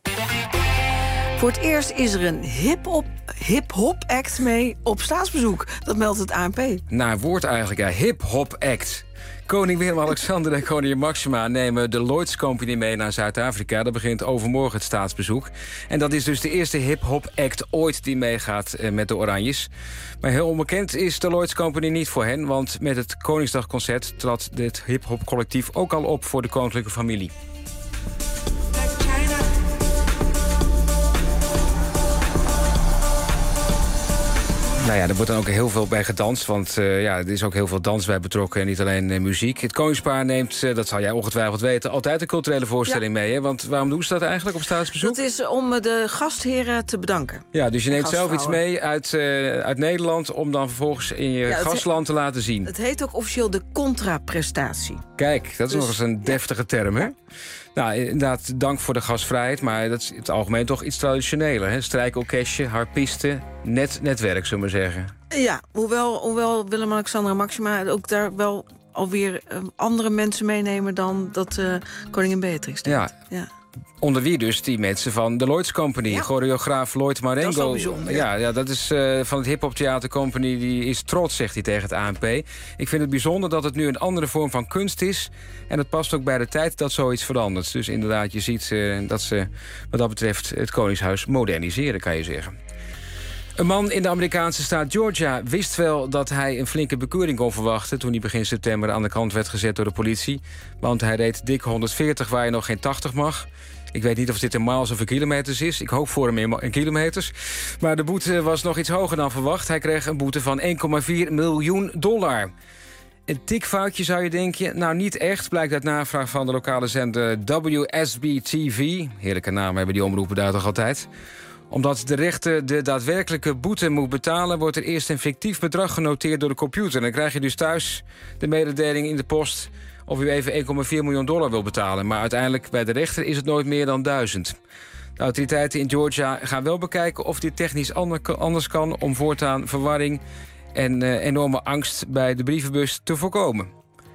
Voor het eerst is er een hip-hop hip-hop act mee op staatsbezoek. Dat meldt het A N P. Naar woord eigenlijk, ja, hip-hop act. Koning Willem-Alexander en koningin Maxima nemen de Lloyds Company mee naar Zuid-Afrika. Dat begint overmorgen het staatsbezoek. En dat is dus de eerste hip-hop act ooit die meegaat met de Oranjes. Maar heel onbekend is de Lloyds Company niet voor hen, want met het Koningsdagconcert trad dit hip-hop collectief ook al op voor de koninklijke familie. Nou ja, er wordt dan ook heel veel bij gedanst, want uh, ja, er is ook heel veel dans bij betrokken en niet alleen uh, muziek. Het Koningspaar neemt, uh, dat zal jij ongetwijfeld weten, altijd een culturele voorstelling ja. mee. Hè? Want waarom doen ze dat eigenlijk op staatsbezoek? Dat is om de gastheren te bedanken. Ja, dus je neemt zelf iets mee uit, uh, uit Nederland om dan vervolgens in je ja, gastland te laten zien. Het heet ook officieel de contraprestatie. Kijk, dat is dus nog eens een deftige term, hè? Nou, inderdaad, dank voor de gastvrijheid, maar dat is in het algemeen toch iets traditioneler. Hè? Strijkorkestje, harpisten, net netwerk, zullen we maar zeggen. Ja, hoewel, hoewel Willem-Alexander en Maxima ook daar wel alweer uh, andere mensen meenemen dan dat uh, koningin Beatrix deed. Ja. ja. Onder wie dus die mensen van de Lloyd's Company. Ja. Choreograaf Lloyd Marengo. Dat is wel bijzonder. Ja, ja, dat is uh, van het Hip Hop Theater Company. Die is trots, zegt hij tegen het A N P. Ik vind het bijzonder dat het nu een andere vorm van kunst is. En het past ook bij de tijd dat zoiets verandert. Dus inderdaad, je ziet uh, dat ze wat dat betreft het Koningshuis moderniseren, kan je zeggen. Een man in de Amerikaanse staat Georgia wist wel dat hij een flinke bekeuring kon verwachten toen hij begin september aan de kant werd gezet door de politie. Want hij reed dik honderdveertig waar je nog geen tachtig mag. Ik weet niet of dit in miles of in kilometers is. Ik hoop voor hem in, in kilometers. Maar de boete was nog iets hoger dan verwacht. Hij kreeg een boete van één komma vier miljoen dollar. Een tikfoutje zou je denken. Nou, niet echt, blijkt uit navraag van de lokale zender W S B T V. Heerlijke namen hebben die omroepen daar toch altijd. Omdat de rechter de daadwerkelijke boete moet betalen, wordt er eerst een fictief bedrag genoteerd door de computer. Dan krijg je dus thuis de mededeling in de post of u even één komma vier miljoen dollar wil betalen. Maar uiteindelijk bij de rechter is het nooit meer dan duizend. De autoriteiten in Georgia gaan wel bekijken of dit technisch anders kan om voortaan verwarring en uh, enorme angst bij de brievenbus te voorkomen.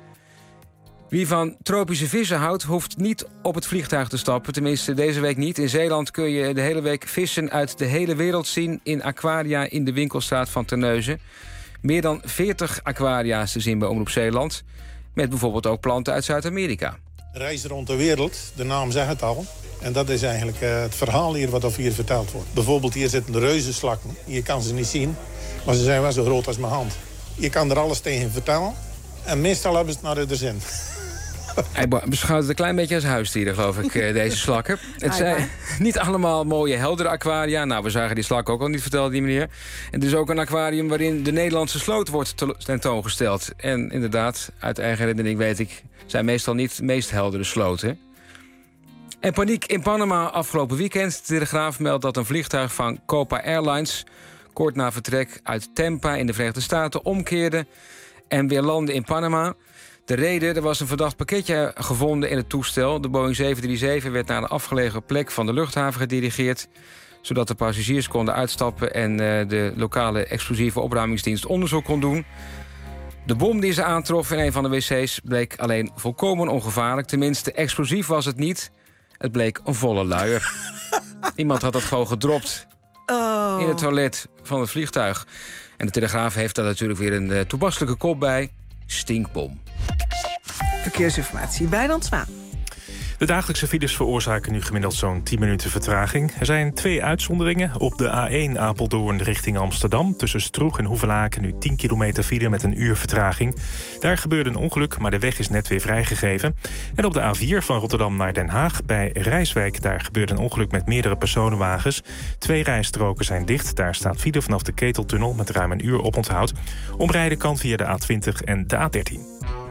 Wie van tropische vissen houdt, hoeft niet op het vliegtuig te stappen. Tenminste, deze week niet. In Zeeland kun je de hele week vissen uit de hele wereld zien in aquaria in de winkelstraat van Terneuzen. Meer dan veertig aquaria's te zien bij Omroep Zeeland. Met bijvoorbeeld ook planten uit Zuid-Amerika. Reizen rond de wereld, de naam zegt het al. En dat is eigenlijk uh, het verhaal hier wat over hier verteld wordt. Bijvoorbeeld hier zitten de reuzenslakken. Je kan ze niet zien, maar ze zijn wel zo groot als mijn hand. Je kan er alles tegen vertellen. En meestal hebben ze het naar de zin. Hij beschouwt het een klein beetje als huisdieren, geloof ik, deze slakken. Het zijn niet allemaal mooie, heldere aquaria. Nou, we zagen die slak ook al niet vertellen, die meneer. En er is ook een aquarium waarin de Nederlandse sloot wordt tentoongesteld. En inderdaad, uit eigen herinnering weet ik, zijn meestal niet de meest heldere sloten. En paniek in Panama afgelopen weekend. De Telegraaf meldt dat een vliegtuig van Copa Airlines kort na vertrek uit Tampa in de Verenigde Staten omkeerde en weer landde in Panama. De reden, er was een verdacht pakketje gevonden in het toestel. De Boeing zeven drie zeven werd naar een afgelegen plek van de luchthaven gedirigeerd, zodat de passagiers konden uitstappen en uh, de lokale explosieve opruimingsdienst onderzoek kon doen. De bom die ze aantrof in een van de wc's bleek alleen volkomen ongevaarlijk. Tenminste, explosief was het niet. Het bleek een volle luier. Iemand had dat gewoon gedropt oh. in het toilet van het vliegtuig. En de Telegraaf heeft daar natuurlijk weer een uh, toepasselijke kop bij. Stinkbom. Verkeersinformatie, Wijnand Zwaan. De dagelijkse files veroorzaken nu gemiddeld zo'n tien minuten vertraging. Er zijn twee uitzonderingen. Op de A één Apeldoorn richting Amsterdam. Tussen Stroeg en Hoevelaken nu tien kilometer file met een uur vertraging. Daar gebeurde een ongeluk, maar de weg is net weer vrijgegeven. En op de A vier van Rotterdam naar Den Haag bij Rijswijk. Daar gebeurde een ongeluk met meerdere personenwagens. Twee rijstroken zijn dicht. Daar staat file vanaf de Keteltunnel met ruim een uur oponthoud. Omrijden kan via de A twintig en de A dertien.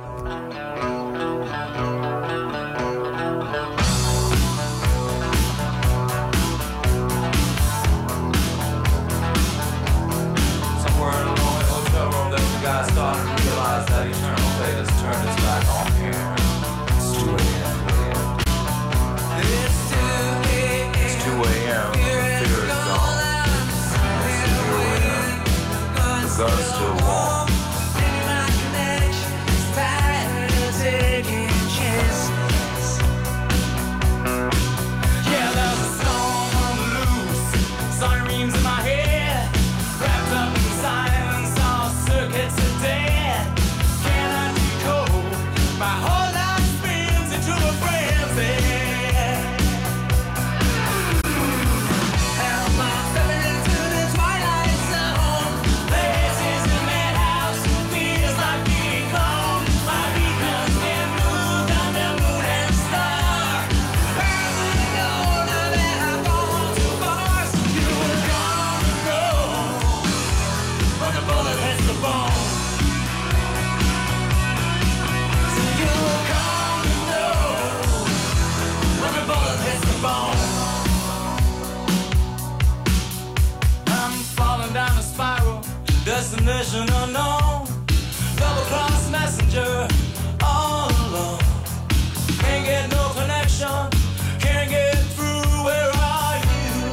Destination unknown, double cross messenger, all alone. Can't get no connection, can't get through. Where are you?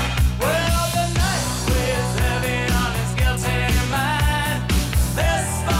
Well, the night weighs heavy on his guilty mind. This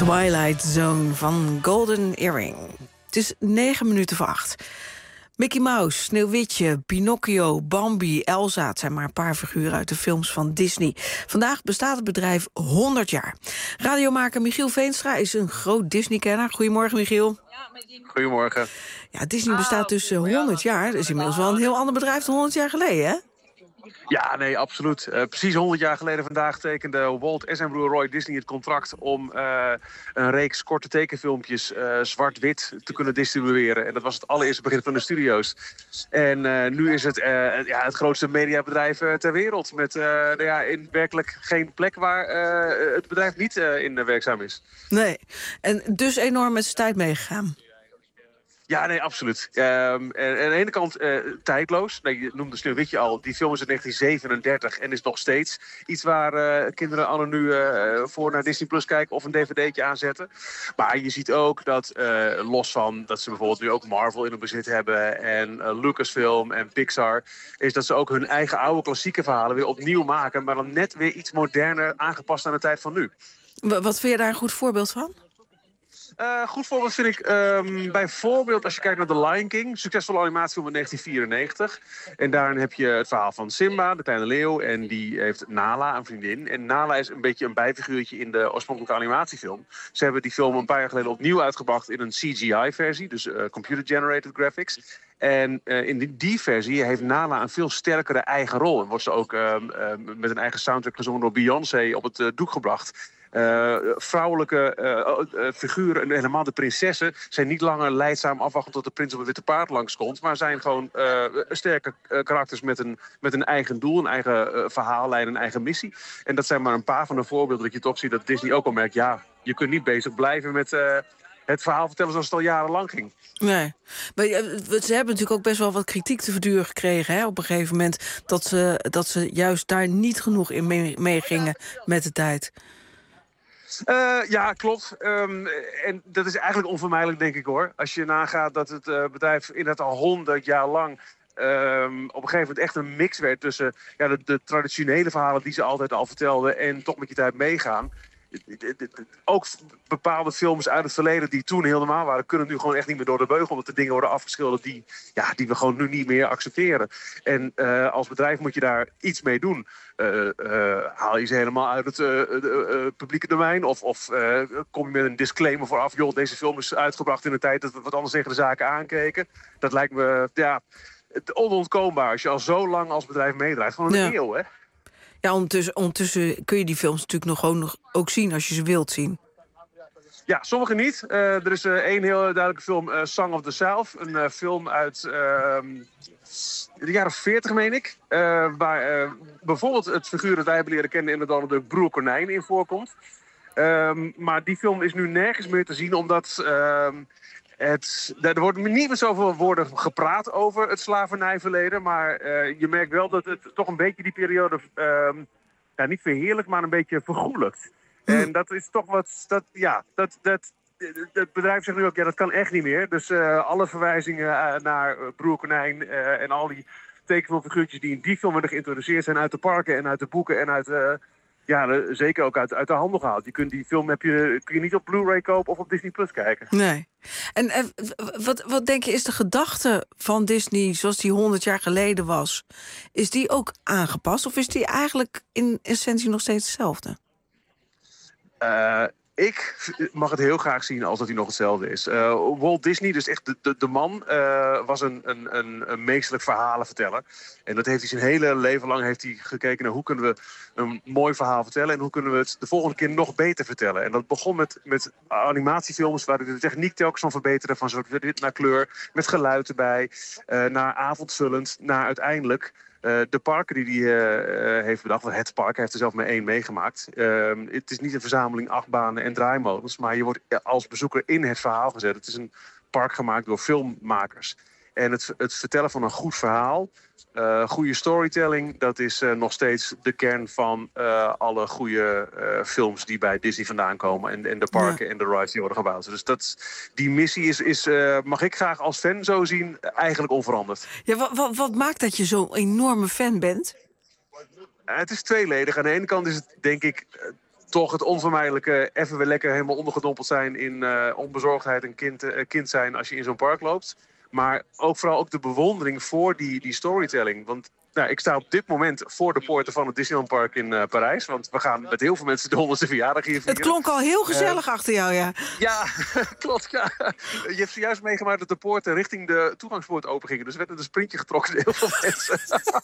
Twilight Zone van Golden Earring. Het is negen minuten voor acht. Mickey Mouse, Sneeuwwitje, Pinocchio, Bambi, Elsa... het zijn maar een paar figuren uit de films van Disney. Vandaag bestaat het bedrijf honderd jaar. Radiomaker Michiel Veenstra is een groot Disney-kenner. Goedemorgen, Michiel. Goedemorgen. Ja, Disney bestaat dus uh, honderd jaar. Dat is inmiddels wel een heel ander bedrijf dan honderd jaar geleden, hè? Ja, nee, absoluut. Uh, precies honderd jaar geleden vandaag tekende Walt en zijn broer Roy Disney het contract om uh, een reeks korte tekenfilmpjes uh, zwart-wit te kunnen distribueren. En dat was het allereerste begin van de studio's. En uh, nu is het uh, ja, het grootste mediabedrijf uh, ter wereld. Met uh, nou ja, in werkelijk geen plek waar uh, het bedrijf niet uh, in uh, werkzaam is. Nee, en dus enorm met zijn tijd meegegaan. Ja, nee, absoluut. Um, en, en aan de ene kant uh, tijdloos. Nee, je noemde Sneeuwwitje al. Die film is uit negentien zevenendertig en is nog steeds iets waar uh, kinderen anno nu uh, voor naar Disney Plus kijken of een dvd'tje aanzetten. Maar je ziet ook dat, uh, los van dat ze bijvoorbeeld nu ook Marvel in hun bezit hebben en uh, Lucasfilm en Pixar, is dat ze ook hun eigen oude klassieke verhalen weer opnieuw maken, maar dan net weer iets moderner aangepast aan de tijd van nu. Wat vind je daar een goed voorbeeld van? Uh, goed voorbeeld vind ik um, bijvoorbeeld als je kijkt naar The Lion King. Succesvolle animatiefilm in negentien vierennegentig. En daarin heb je het verhaal van Simba, de kleine leeuw. En die heeft Nala, een vriendin. En Nala is een beetje een bijfiguurtje in de oorspronkelijke animatiefilm. Ze hebben die film een paar jaar geleden opnieuw uitgebracht in een C G I-versie. Dus uh, computer-generated graphics. En uh, in die, die versie heeft Nala een veel sterkere eigen rol. En wordt ze ook uh, uh, met een eigen soundtrack gezongen door Beyoncé op het uh, doek gebracht. Uh, vrouwelijke uh, uh, figuren, en helemaal de prinsessen, zijn niet langer leidzaam afwachten tot de prins op een witte paard langskomt, maar zijn gewoon uh, sterke uh, karakters met een, met een eigen doel, een eigen uh, verhaallijn, een eigen missie. En dat zijn maar een paar van de voorbeelden dat je toch ziet dat Disney ook al merkt, ja, je kunt niet bezig blijven met uh, het verhaal vertellen zoals het al jarenlang ging. Nee, maar ze hebben natuurlijk ook best wel wat kritiek te verduren gekregen, hè, op een gegeven moment, dat ze, dat ze juist daar niet genoeg in meegingen mee met de tijd. Uh, ja, klopt. Um, en dat is eigenlijk onvermijdelijk, denk ik, hoor. Als je nagaat dat het uh, bedrijf inderdaad al honderd jaar lang Um, op een gegeven moment echt een mix werd tussen ja, de, de traditionele verhalen die ze altijd al vertelden en toch met je tijd meegaan. Ook bepaalde films uit het verleden die toen heel normaal waren, kunnen nu gewoon echt niet meer door de beugel, omdat de dingen worden afgeschilderd die, ja, die we gewoon nu niet meer accepteren. En uh, als bedrijf moet je daar iets mee doen. Uh, uh, haal je ze helemaal uit het uh, uh, uh, publieke domein? Of, of uh, kom je met een disclaimer vooraf, joh, deze film is uitgebracht in de tijd dat we wat anders tegen de zaken aankeken. Dat lijkt me, ja, onontkoombaar als je al zo lang als bedrijf meedraait. Van een ja. eeuw, hè? Ja, ondertussen, ondertussen kun je die films natuurlijk nog gewoon nog ook zien als je ze wilt zien. Ja, sommige niet. Uh, er is uh, één heel duidelijke film, uh, Song of the South. Een uh, film uit uh, de jaren veertig, meen ik. Uh, waar uh, bijvoorbeeld het figuur dat wij hebben leren kennen in de Donald Duck, Broer Konijn, in voorkomt. Um, maar die film is nu nergens meer te zien, omdat Uh, Het, er wordt niet met zoveel woorden gepraat over het slavernijverleden, maar uh, je merkt wel dat het toch een beetje die periode, uh, ja, niet verheerlijk, maar een beetje vergoelijkt. Mm. En dat is toch wat, dat, ja, dat, dat, het bedrijf zegt nu ook, ja, dat kan echt niet meer. Dus uh, alle verwijzingen uh, naar uh, Broer Konijn uh, en al die tekenfilmfiguurtjes die in die film werden geïntroduceerd zijn uit de parken en uit de boeken en uit Uh, Ja, zeker ook uit, uit de handel gehaald. Je kunt die film heb je, kun je niet op Blu-ray kopen of op Disney Plus kijken. Nee. En eh, wat, wat denk je, is de gedachte van Disney zoals die honderd jaar geleden was, is die ook aangepast? Of is die eigenlijk in essentie nog steeds hetzelfde? Uh, ik mag het heel graag zien als dat hij nog hetzelfde is. Uh, Walt Disney, dus echt de, de, de man, uh, was een, een, een, een meesterlijk verhalenverteller. En dat heeft hij zijn hele leven lang heeft hij gekeken naar hoe kunnen we een mooi verhaal vertellen en hoe kunnen we het de volgende keer nog beter vertellen. En dat begon met, met animatiefilms waar de techniek telkens van verbeteren, van zwart-wit naar kleur, met geluid erbij, uh, naar avondvullend, naar uiteindelijk Uh, de parken die hij uh, uh, heeft bedacht, het park, hij heeft er zelf maar één meegemaakt. Uh, het is niet een verzameling achtbanen en draaimolens, maar je wordt als bezoeker in het verhaal gezet. Het is een park gemaakt door filmmakers. En het, het vertellen van een goed verhaal, uh, goede storytelling, dat is uh, nog steeds de kern van uh, alle goede uh, films die bij Disney vandaan komen. En, en de parken ja. en de rides die worden gebouwd. Dus dat, die missie is, is uh, mag ik graag als fan zo zien, eigenlijk onveranderd. Ja, wat, wat, wat maakt dat je zo'n enorme fan bent? Uh, het is tweeledig. Aan de ene kant is het, denk ik, Uh, toch het onvermijdelijke even weer lekker helemaal ondergedompeld zijn in uh, onbezorgdheid en kind, uh, kind zijn als je in zo'n park loopt. Maar ook vooral ook de bewondering voor die, die storytelling. Want nou, ik sta op dit moment voor de poorten van het Disneyland Park in uh, Parijs. Want we gaan met heel veel mensen de honderdste verjaardag hier vieren. Het klonk al heel gezellig uh, achter jou, ja. Ja, klopt. Ja. Je hebt zojuist meegemaakt dat de poorten richting de toegangspoort open gingen. Dus werd er een sprintje getrokken door heel veel mensen.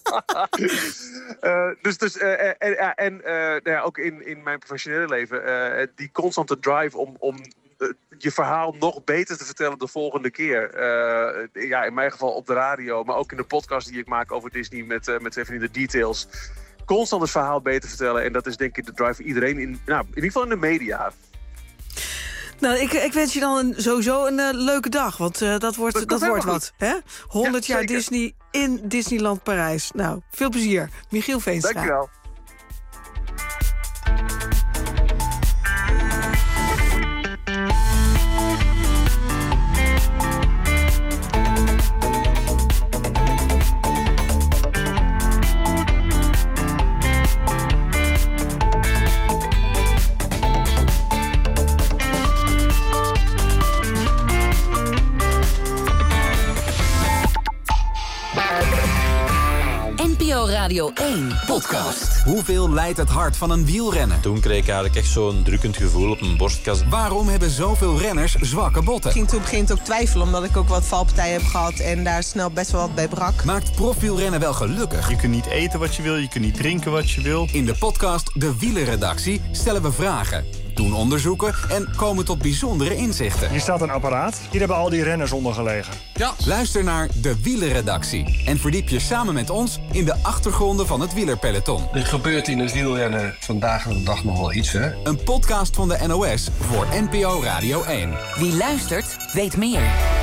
uh, dus, dus, uh, en en, en uh, nou ja, ook in, in mijn professionele leven, uh, die constante drive om... om Uh, je verhaal nog beter te vertellen de volgende keer. Uh, ja, in mijn geval op de radio, maar ook in de podcast die ik maak over Disney met, uh, met twee vrienden Details. Constant het verhaal beter vertellen. En dat is denk ik de drive voor iedereen, in, nou, in ieder geval in de media. Nou, ik, ik wens je dan een, sowieso een uh, leuke dag, want uh, dat wordt, dat, dat wordt wat. Hè? honderd ja, jaar Disney in Disneyland Parijs. Nou, veel plezier. Michiel Veenstra. Dank je wel. N P O Radio één podcast. Hoeveel leidt het hart van een wielrenner? Toen kreeg ik eigenlijk echt zo'n drukkend gevoel op mijn borstkas. Waarom hebben zoveel renners zwakke botten? Ik ging toen begint ook twijfelen, omdat ik ook wat valpartijen heb gehad en daar snel best wel wat bij brak. Maakt profwielrennen wel gelukkig? Je kunt niet eten wat je wil, je kunt niet drinken wat je wil. In de podcast De Wielerredactie stellen we vragen, doen onderzoeken en komen tot bijzondere inzichten. Hier staat een apparaat. Hier hebben al die renners onder gelegen. Ja. Luister naar De Wielerredactie en verdiep je samen met ons in de achtergronden van het wielerpeloton. Er gebeurt in het wielrennen vandaag de dag nog wel iets, hè? Een podcast van de N O S voor N P O Radio één. Wie luistert, weet meer.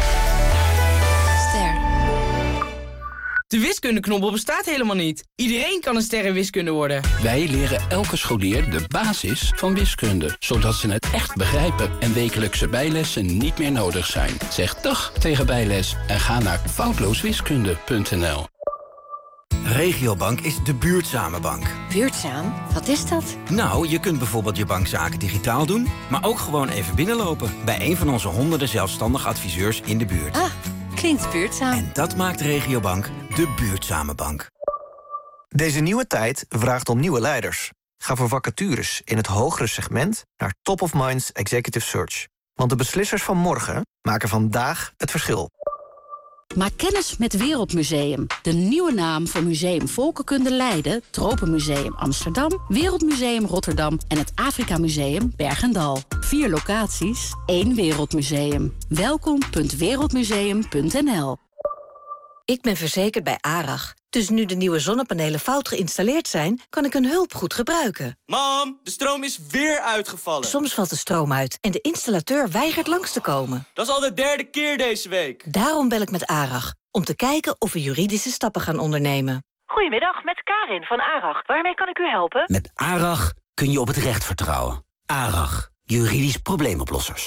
Ster. De wiskundeknobbel bestaat helemaal niet. Iedereen kan een ster in wiskunde worden. Wij leren elke scholier de basis van wiskunde, zodat ze het echt begrijpen en wekelijkse bijlessen niet meer nodig zijn. Zeg dag tegen bijles en ga naar foutlooswiskunde punt n l. Regiobank is de buurtzame bank. Buurtzaam? Wat is dat? Nou, je kunt bijvoorbeeld je bankzaken digitaal doen, maar ook gewoon even binnenlopen bij een van onze honderden zelfstandige adviseurs in de buurt. Ah, klinkt buurtzaam. En dat maakt Regiobank de buurtzame bank. Deze nieuwe tijd vraagt om nieuwe leiders. Ga voor vacatures in het hogere segment naar Top of Minds Executive Search. Want de beslissers van morgen maken vandaag het verschil. Maak kennis met Wereldmuseum. De nieuwe naam voor Museum Volkenkunde Leiden, Tropenmuseum Amsterdam, Wereldmuseum Rotterdam en het Afrika Museum Bergendal. Vier locaties, één Wereldmuseum. welkom punt wereldmuseum punt n l. Ik ben verzekerd bij ARAG. Dus nu de nieuwe zonnepanelen fout geïnstalleerd zijn, kan ik hun hulp goed gebruiken. Mam, de stroom is weer uitgevallen. Soms valt de stroom uit en de installateur weigert langs te komen. Dat is al de derde keer deze week. Daarom bel ik met ARAG, om te kijken of we juridische stappen gaan ondernemen. Goedemiddag, met Karin van ARAG. Waarmee kan ik u helpen? Met ARAG kun je op het recht vertrouwen. ARAG, juridisch probleemoplossers.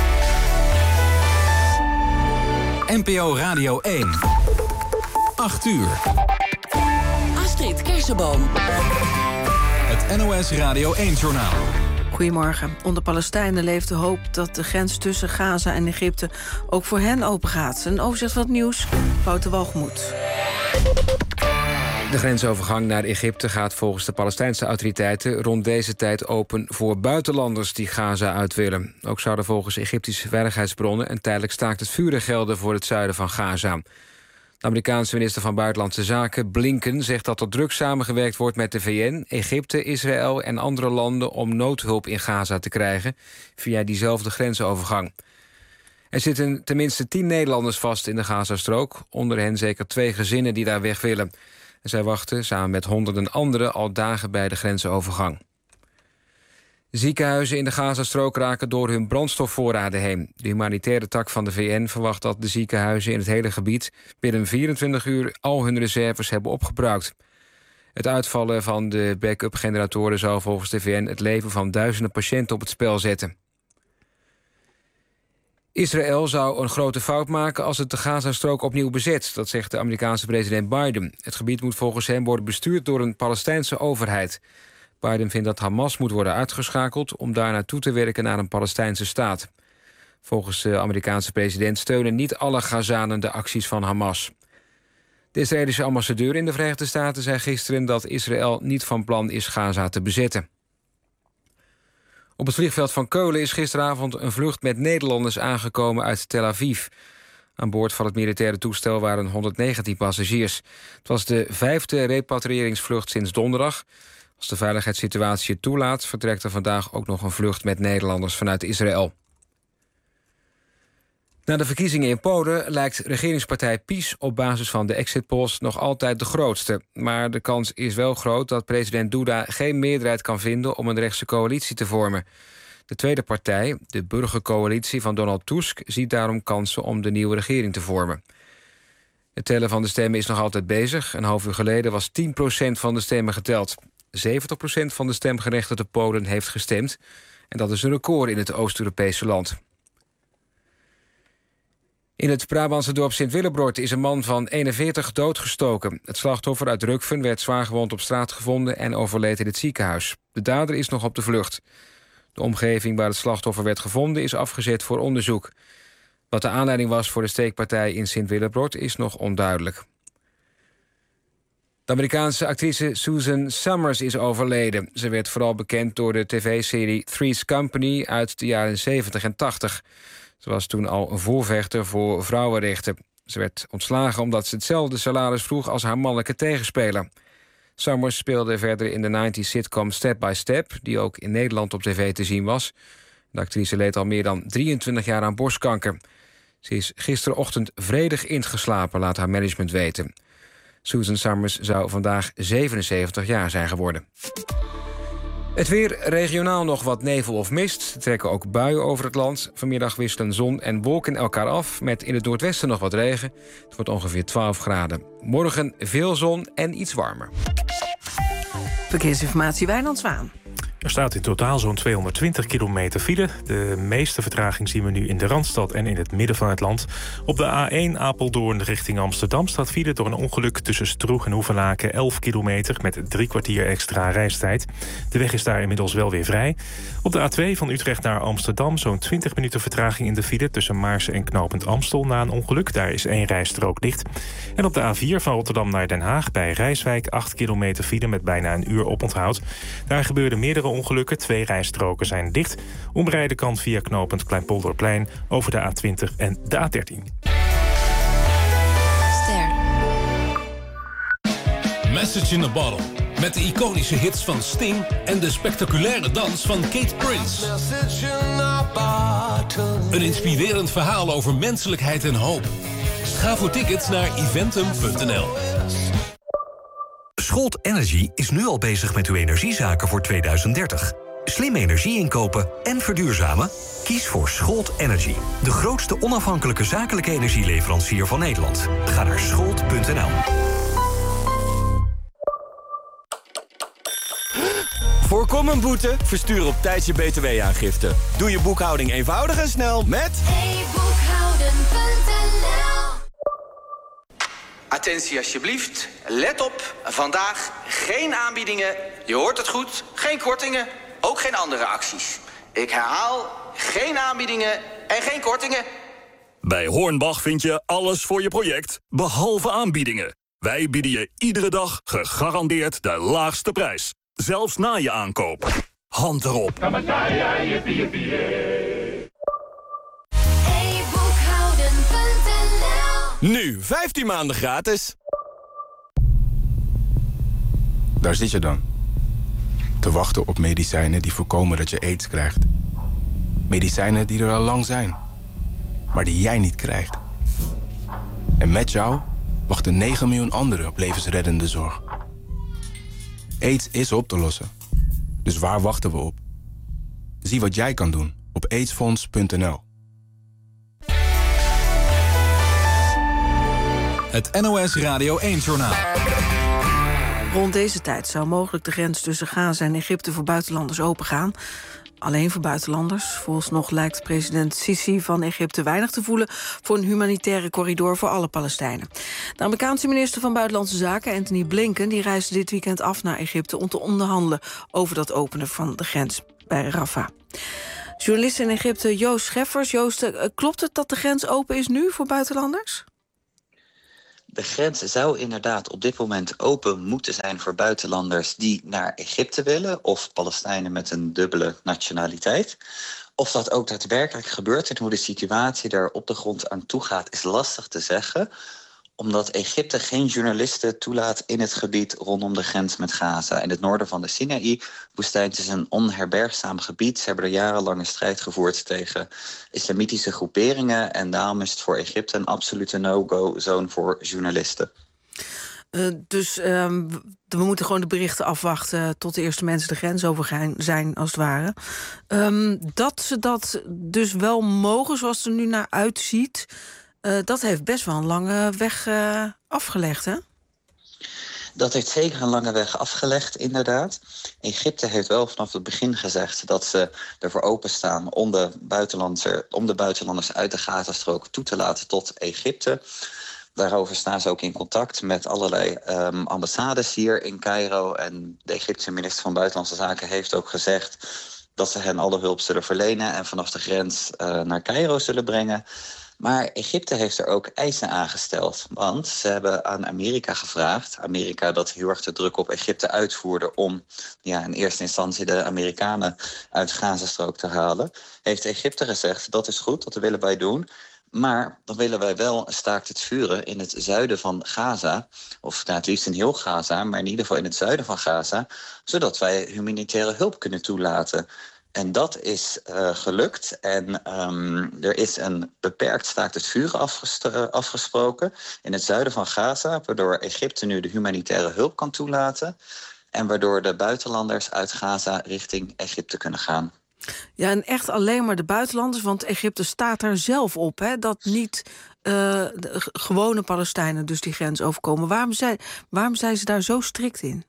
N P O Radio één. acht uur. Astrid Kersenboom. Het N O S Radio één-journaal. Goedemorgen. Onder Palestijnen leeft de hoop dat de grens tussen Gaza en Egypte ook voor hen opengaat. Een overzicht van het nieuws, Wouter Walgemoed. De grensovergang naar Egypte gaat volgens de Palestijnse autoriteiten rond deze tijd open voor buitenlanders die Gaza uit willen. Ook zouden volgens Egyptische veiligheidsbronnen een tijdelijk staakt het vuren gelden voor het zuiden van Gaza. De Amerikaanse minister van Buitenlandse Zaken, Blinken, zegt dat er druk samengewerkt wordt met de V N, Egypte, Israël en andere landen om noodhulp in Gaza te krijgen via diezelfde grensovergang. Er zitten tenminste tien Nederlanders vast in de Gazastrook, onder hen zeker twee gezinnen die daar weg willen. En zij wachten samen met honderden anderen al dagen bij de grensovergang. Ziekenhuizen in de Gazastrook raken door hun brandstofvoorraden heen. De humanitaire tak van de V N verwacht dat de ziekenhuizen in het hele gebied binnen vierentwintig uur al hun reserves hebben opgebruikt. Het uitvallen van de backup generatoren zou volgens de V N het leven van duizenden patiënten op het spel zetten. Israël zou een grote fout maken als het de Gazastrook opnieuw bezet. Dat zegt de Amerikaanse president Biden. Het gebied moet volgens hem worden bestuurd door een Palestijnse overheid. Biden vindt dat Hamas moet worden uitgeschakeld om daar naartoe te werken naar een Palestijnse staat. Volgens de Amerikaanse president steunen niet alle Gazanen de acties van Hamas. De Israëlische ambassadeur in de Verenigde Staten zei gisteren dat Israël niet van plan is Gaza te bezetten. Op het vliegveld van Keulen is gisteravond een vlucht met Nederlanders aangekomen uit Tel Aviv. Aan boord van het militaire toestel waren honderdnegentien passagiers. Het was de vijfde repatriëringsvlucht sinds donderdag. Als de veiligheidssituatie het toelaat, vertrekt er vandaag ook nog een vlucht met Nederlanders vanuit Israël. Na de verkiezingen in Polen lijkt regeringspartij PiS op basis van de exit polls nog altijd de grootste. Maar de kans is wel groot dat president Duda geen meerderheid kan vinden om een rechtse coalitie te vormen. De tweede partij, de burgercoalitie van Donald Tusk, ziet daarom kansen om de nieuwe regering te vormen. Het tellen van de stemmen is nog altijd bezig. Een half uur geleden was tien procent van de stemmen geteld. zeventig procent van de stemgerechtigde Polen heeft gestemd. En dat is een record in het Oost-Europese land. In het Brabantse dorp Sint-Willebrord is een man van eenenveertig doodgestoken. Het slachtoffer uit Rukven werd zwaargewond op straat gevonden en overleed in het ziekenhuis. De dader is nog op de vlucht. De omgeving waar het slachtoffer werd gevonden is afgezet voor onderzoek. Wat de aanleiding was voor de steekpartij in Sint-Willebrord is nog onduidelijk. De Amerikaanse actrice Susan Summers is overleden. Ze werd vooral bekend door de tv-serie Three's Company uit de jaren zeventig en tachtig. Ze was toen al een voorvechter voor vrouwenrechten. Ze werd ontslagen omdat ze hetzelfde salaris vroeg als haar mannelijke tegenspeler. Summers speelde verder in de negentig sitcom Step by Step, die ook in Nederland op tv te zien was. De actrice leed al meer dan drieëntwintig jaar aan borstkanker. Ze is gisterochtend vredig ingeslapen, laat haar management weten. Susan Summers zou vandaag zevenenzeventig jaar zijn geworden. Het weer, regionaal nog wat nevel of mist. Er trekken ook buien over het land. Vanmiddag wisselen zon en wolken elkaar af, met in het noordwesten nog wat regen. Het wordt ongeveer twaalf graden. Morgen veel zon en iets warmer. Verkeersinformatie, Wijnand Zwaan. Er staat in totaal zo'n tweehonderdtwintig kilometer file. De meeste vertraging zien we nu in de Randstad en in het midden van het land. Op de A één Apeldoorn richting Amsterdam staat file door een ongeluk tussen Stroeg en Hoevelaken elf kilometer met drie kwartier extra reistijd. De weg is daar inmiddels wel weer vrij. Op de A twee van Utrecht naar Amsterdam zo'n twintig minuten vertraging in de file tussen Maarsen en Knopend Amstel na een ongeluk. Daar is één rijstrook dicht. En op de A vier van Rotterdam naar Den Haag bij Rijswijk acht kilometer file met bijna een uur oponthoud. Daar gebeurden meerdere ongelukken. Twee rijstroken zijn dicht. Omrijden kan via knooppunt Kleinpolderplein over de A twintig en de A dertien. Ster. Message in a Bottle. Met de iconische hits van Sting en de spectaculaire dans van Kate Prince. Een inspirerend verhaal over menselijkheid en hoop. Ga voor tickets naar eventum punt n l. Scholt Energy is nu al bezig met uw energiezaken voor tweeduizend dertig. Slim energie inkopen en verduurzamen? Kies voor Scholt Energy. De grootste onafhankelijke zakelijke energieleverancier van Nederland. Ga naar scholt punt n l. Voorkom een boete? Verstuur op tijd je B T W-aangifte. Doe je boekhouding eenvoudig en snel met e boekhouden punt n l. Attentie alsjeblieft. Let op. Vandaag geen aanbiedingen. Je hoort het goed. Geen kortingen. Ook geen andere acties. Ik herhaal. Geen aanbiedingen en geen kortingen. Bij Hornbach vind je alles voor je project, behalve aanbiedingen. Wij bieden je iedere dag gegarandeerd de laagste prijs. Zelfs na je aankoop. Hand erop. e boekhouden punt n l. Nu vijftien maanden gratis. Daar zit je dan. Te wachten op medicijnen die voorkomen dat je aids krijgt. Medicijnen die er al lang zijn. Maar die jij niet krijgt. En met jou wachten negen miljoen anderen op levensreddende zorg. AIDS is op te lossen. Dus waar wachten we op? Zie wat jij kan doen op aidsfonds punt n l. Het N O S Radio één-journaal. Rond deze tijd zou mogelijk de grens tussen Gaza en Egypte voor buitenlanders opengaan. alleen voor buitenlanders. Vooralsnog lijkt president Sisi van Egypte weinig te voelen voor een humanitaire corridor voor alle Palestijnen. De Amerikaanse minister van Buitenlandse Zaken, Antony Blinken, die reisde dit weekend af naar Egypte om te onderhandelen over dat openen van de grens bij Rafah. Journalist in Egypte Joost Scheffers. Joost, klopt het dat de grens open is nu voor buitenlanders? De grens zou inderdaad op dit moment open moeten zijn voor buitenlanders die naar Egypte willen, of Palestijnen met een dubbele nationaliteit. Of dat ook daadwerkelijk gebeurt en hoe de situatie daar op de grond aan toe gaat, is lastig te zeggen. Omdat Egypte geen journalisten toelaat in het gebied rondom de grens met Gaza. In het noorden van de Sinaï-woestijn is een onherbergzaam gebied. Ze hebben er jarenlang een strijd gevoerd tegen islamitische groeperingen. En daarom is het voor Egypte een absolute no-go-zone voor journalisten. Uh, dus uh, we moeten gewoon de berichten afwachten tot de eerste mensen de grens over zijn, als het ware. Um, dat ze dat dus wel mogen, zoals het er nu naar uitziet, Uh, dat heeft best wel een lange weg uh, afgelegd, hè? Dat heeft zeker een lange weg afgelegd, inderdaad. Egypte heeft wel vanaf het begin gezegd dat ze ervoor openstaan om de, om de buitenlanders uit de Gazastrook toe te laten tot Egypte. Daarover staan ze ook in contact met allerlei um, ambassades hier in Cairo. En de Egyptische minister van Buitenlandse Zaken heeft ook gezegd dat ze hen alle hulp zullen verlenen en vanaf de grens uh, naar Cairo zullen brengen. Maar Egypte heeft er ook eisen aangesteld. Want ze hebben aan Amerika gevraagd, Amerika dat heel erg de druk op Egypte uitvoerde om ja, in eerste instantie de Amerikanen uit de Gazastrook te halen, heeft Egypte gezegd, dat is goed, dat willen wij doen. Maar dan willen wij wel een staakt het vuren in het zuiden van Gaza. Of nou, het liefst in heel Gaza, maar in ieder geval in het zuiden van Gaza, zodat wij humanitaire hulp kunnen toelaten. En dat is uh, gelukt. En um, er is een beperkt staakt het vuren afgest- afgesproken in het zuiden van Gaza, waardoor Egypte nu de humanitaire hulp kan toelaten en waardoor de buitenlanders uit Gaza richting Egypte kunnen gaan. Ja, en echt alleen maar de buitenlanders, want Egypte staat er zelf op, hè, dat niet uh, de gewone Palestijnen dus die grens overkomen. Waarom zijn, waarom zijn ze daar zo strikt in?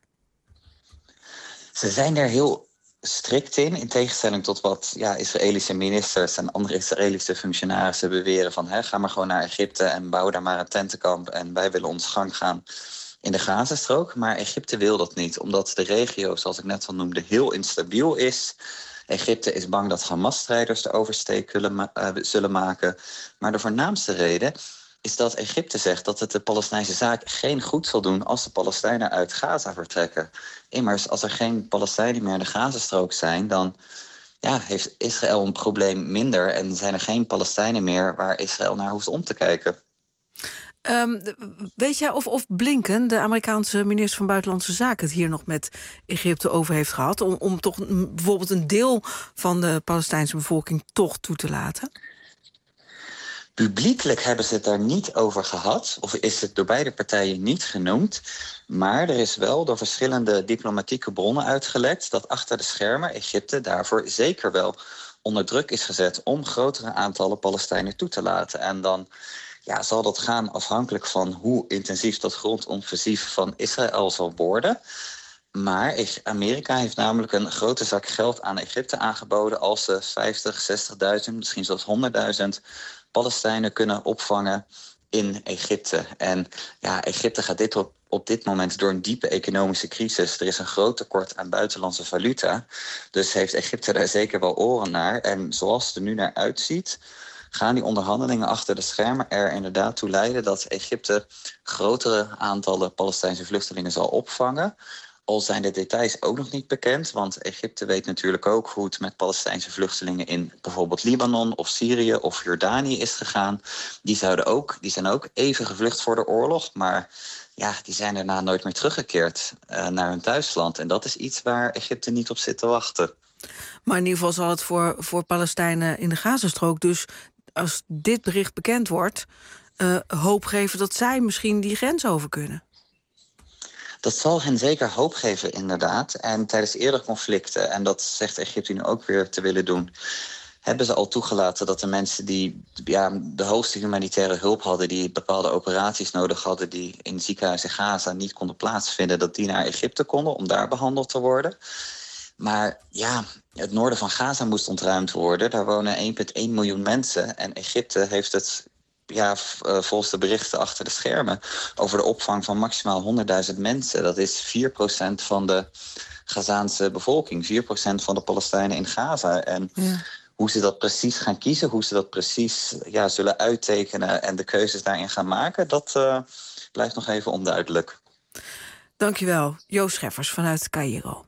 Ze zijn er heel strikt in, in tegenstelling tot wat ja, Israëlische ministers en andere Israëlische functionarissen beweren van hè, ga maar gewoon naar Egypte en bouw daar maar een tentenkamp en wij willen ons gang gaan in de Gazastrook. Maar Egypte wil dat niet, omdat de regio, zoals ik net al noemde, heel instabiel is. Egypte is bang dat Hamas-strijders de oversteek zullen, ma- uh, zullen maken. Maar de voornaamste reden is dat Egypte zegt dat het de Palestijnse zaak geen goed zal doen als de Palestijnen uit Gaza vertrekken. Immers, als er geen Palestijnen meer in de Gazastrook zijn, dan ja, heeft Israël een probleem minder en zijn er geen Palestijnen meer waar Israël naar hoeft om te kijken. Um, weet jij of, of Blinken, de Amerikaanse minister van Buitenlandse Zaken, het hier nog met Egypte over heeft gehad, om, om toch bijvoorbeeld een deel van de Palestijnse bevolking toch toe te laten? Publiekelijk hebben ze het daar niet over gehad, of is het door beide partijen niet genoemd. Maar er is wel door verschillende diplomatieke bronnen uitgelekt dat achter de schermen Egypte daarvoor zeker wel onder druk is gezet om grotere aantallen Palestijnen toe te laten. En dan ja, zal dat gaan afhankelijk van hoe intensief dat grondoffensief van Israël zal worden. Maar Amerika heeft namelijk een grote zak geld aan Egypte aangeboden als ze vijftig, zestigduizend, misschien zelfs honderdduizend Palestijnen kunnen opvangen in Egypte. En ja, Egypte gaat dit op, op dit moment door een diepe economische crisis. Er is een groot tekort aan buitenlandse valuta. Dus heeft Egypte daar zeker wel oren naar. En zoals het er nu naar uitziet, gaan die onderhandelingen achter de schermen er inderdaad toe leiden dat Egypte grotere aantallen Palestijnse vluchtelingen zal opvangen. Al zijn de details ook nog niet bekend, want Egypte weet natuurlijk ook hoe het met Palestijnse vluchtelingen in bijvoorbeeld Libanon of Syrië of Jordanië is gegaan. Die, zouden ook, die zijn ook even gevlucht voor de oorlog, maar ja, die zijn daarna nooit meer teruggekeerd uh, naar hun thuisland. En dat is iets waar Egypte niet op zit te wachten. Maar in ieder geval zal het voor, voor Palestijnen in de Gazastrook dus, als dit bericht bekend wordt, uh, hoop geven dat zij misschien die grens over kunnen. Dat zal hen zeker hoop geven, inderdaad. En tijdens eerdere conflicten, en dat zegt Egypte nu ook weer te willen doen, hebben ze al toegelaten dat de mensen die ja, de hoogste humanitaire hulp hadden, die bepaalde operaties nodig hadden, die in ziekenhuizen in Gaza niet konden plaatsvinden, dat die naar Egypte konden om daar behandeld te worden. Maar ja, het noorden van Gaza moest ontruimd worden. Daar wonen één komma één miljoen mensen. En Egypte heeft het, ja, volgens de berichten achter de schermen, over de opvang van maximaal honderdduizend mensen. Dat is vier procent van de Gazaanse bevolking. vier procent van de Palestijnen in Gaza. En ja. hoe ze dat precies gaan kiezen, hoe ze dat precies ja, zullen uittekenen en de keuzes daarin gaan maken, dat uh, blijft nog even onduidelijk. Dankjewel, Joost Scheffers vanuit Caïro.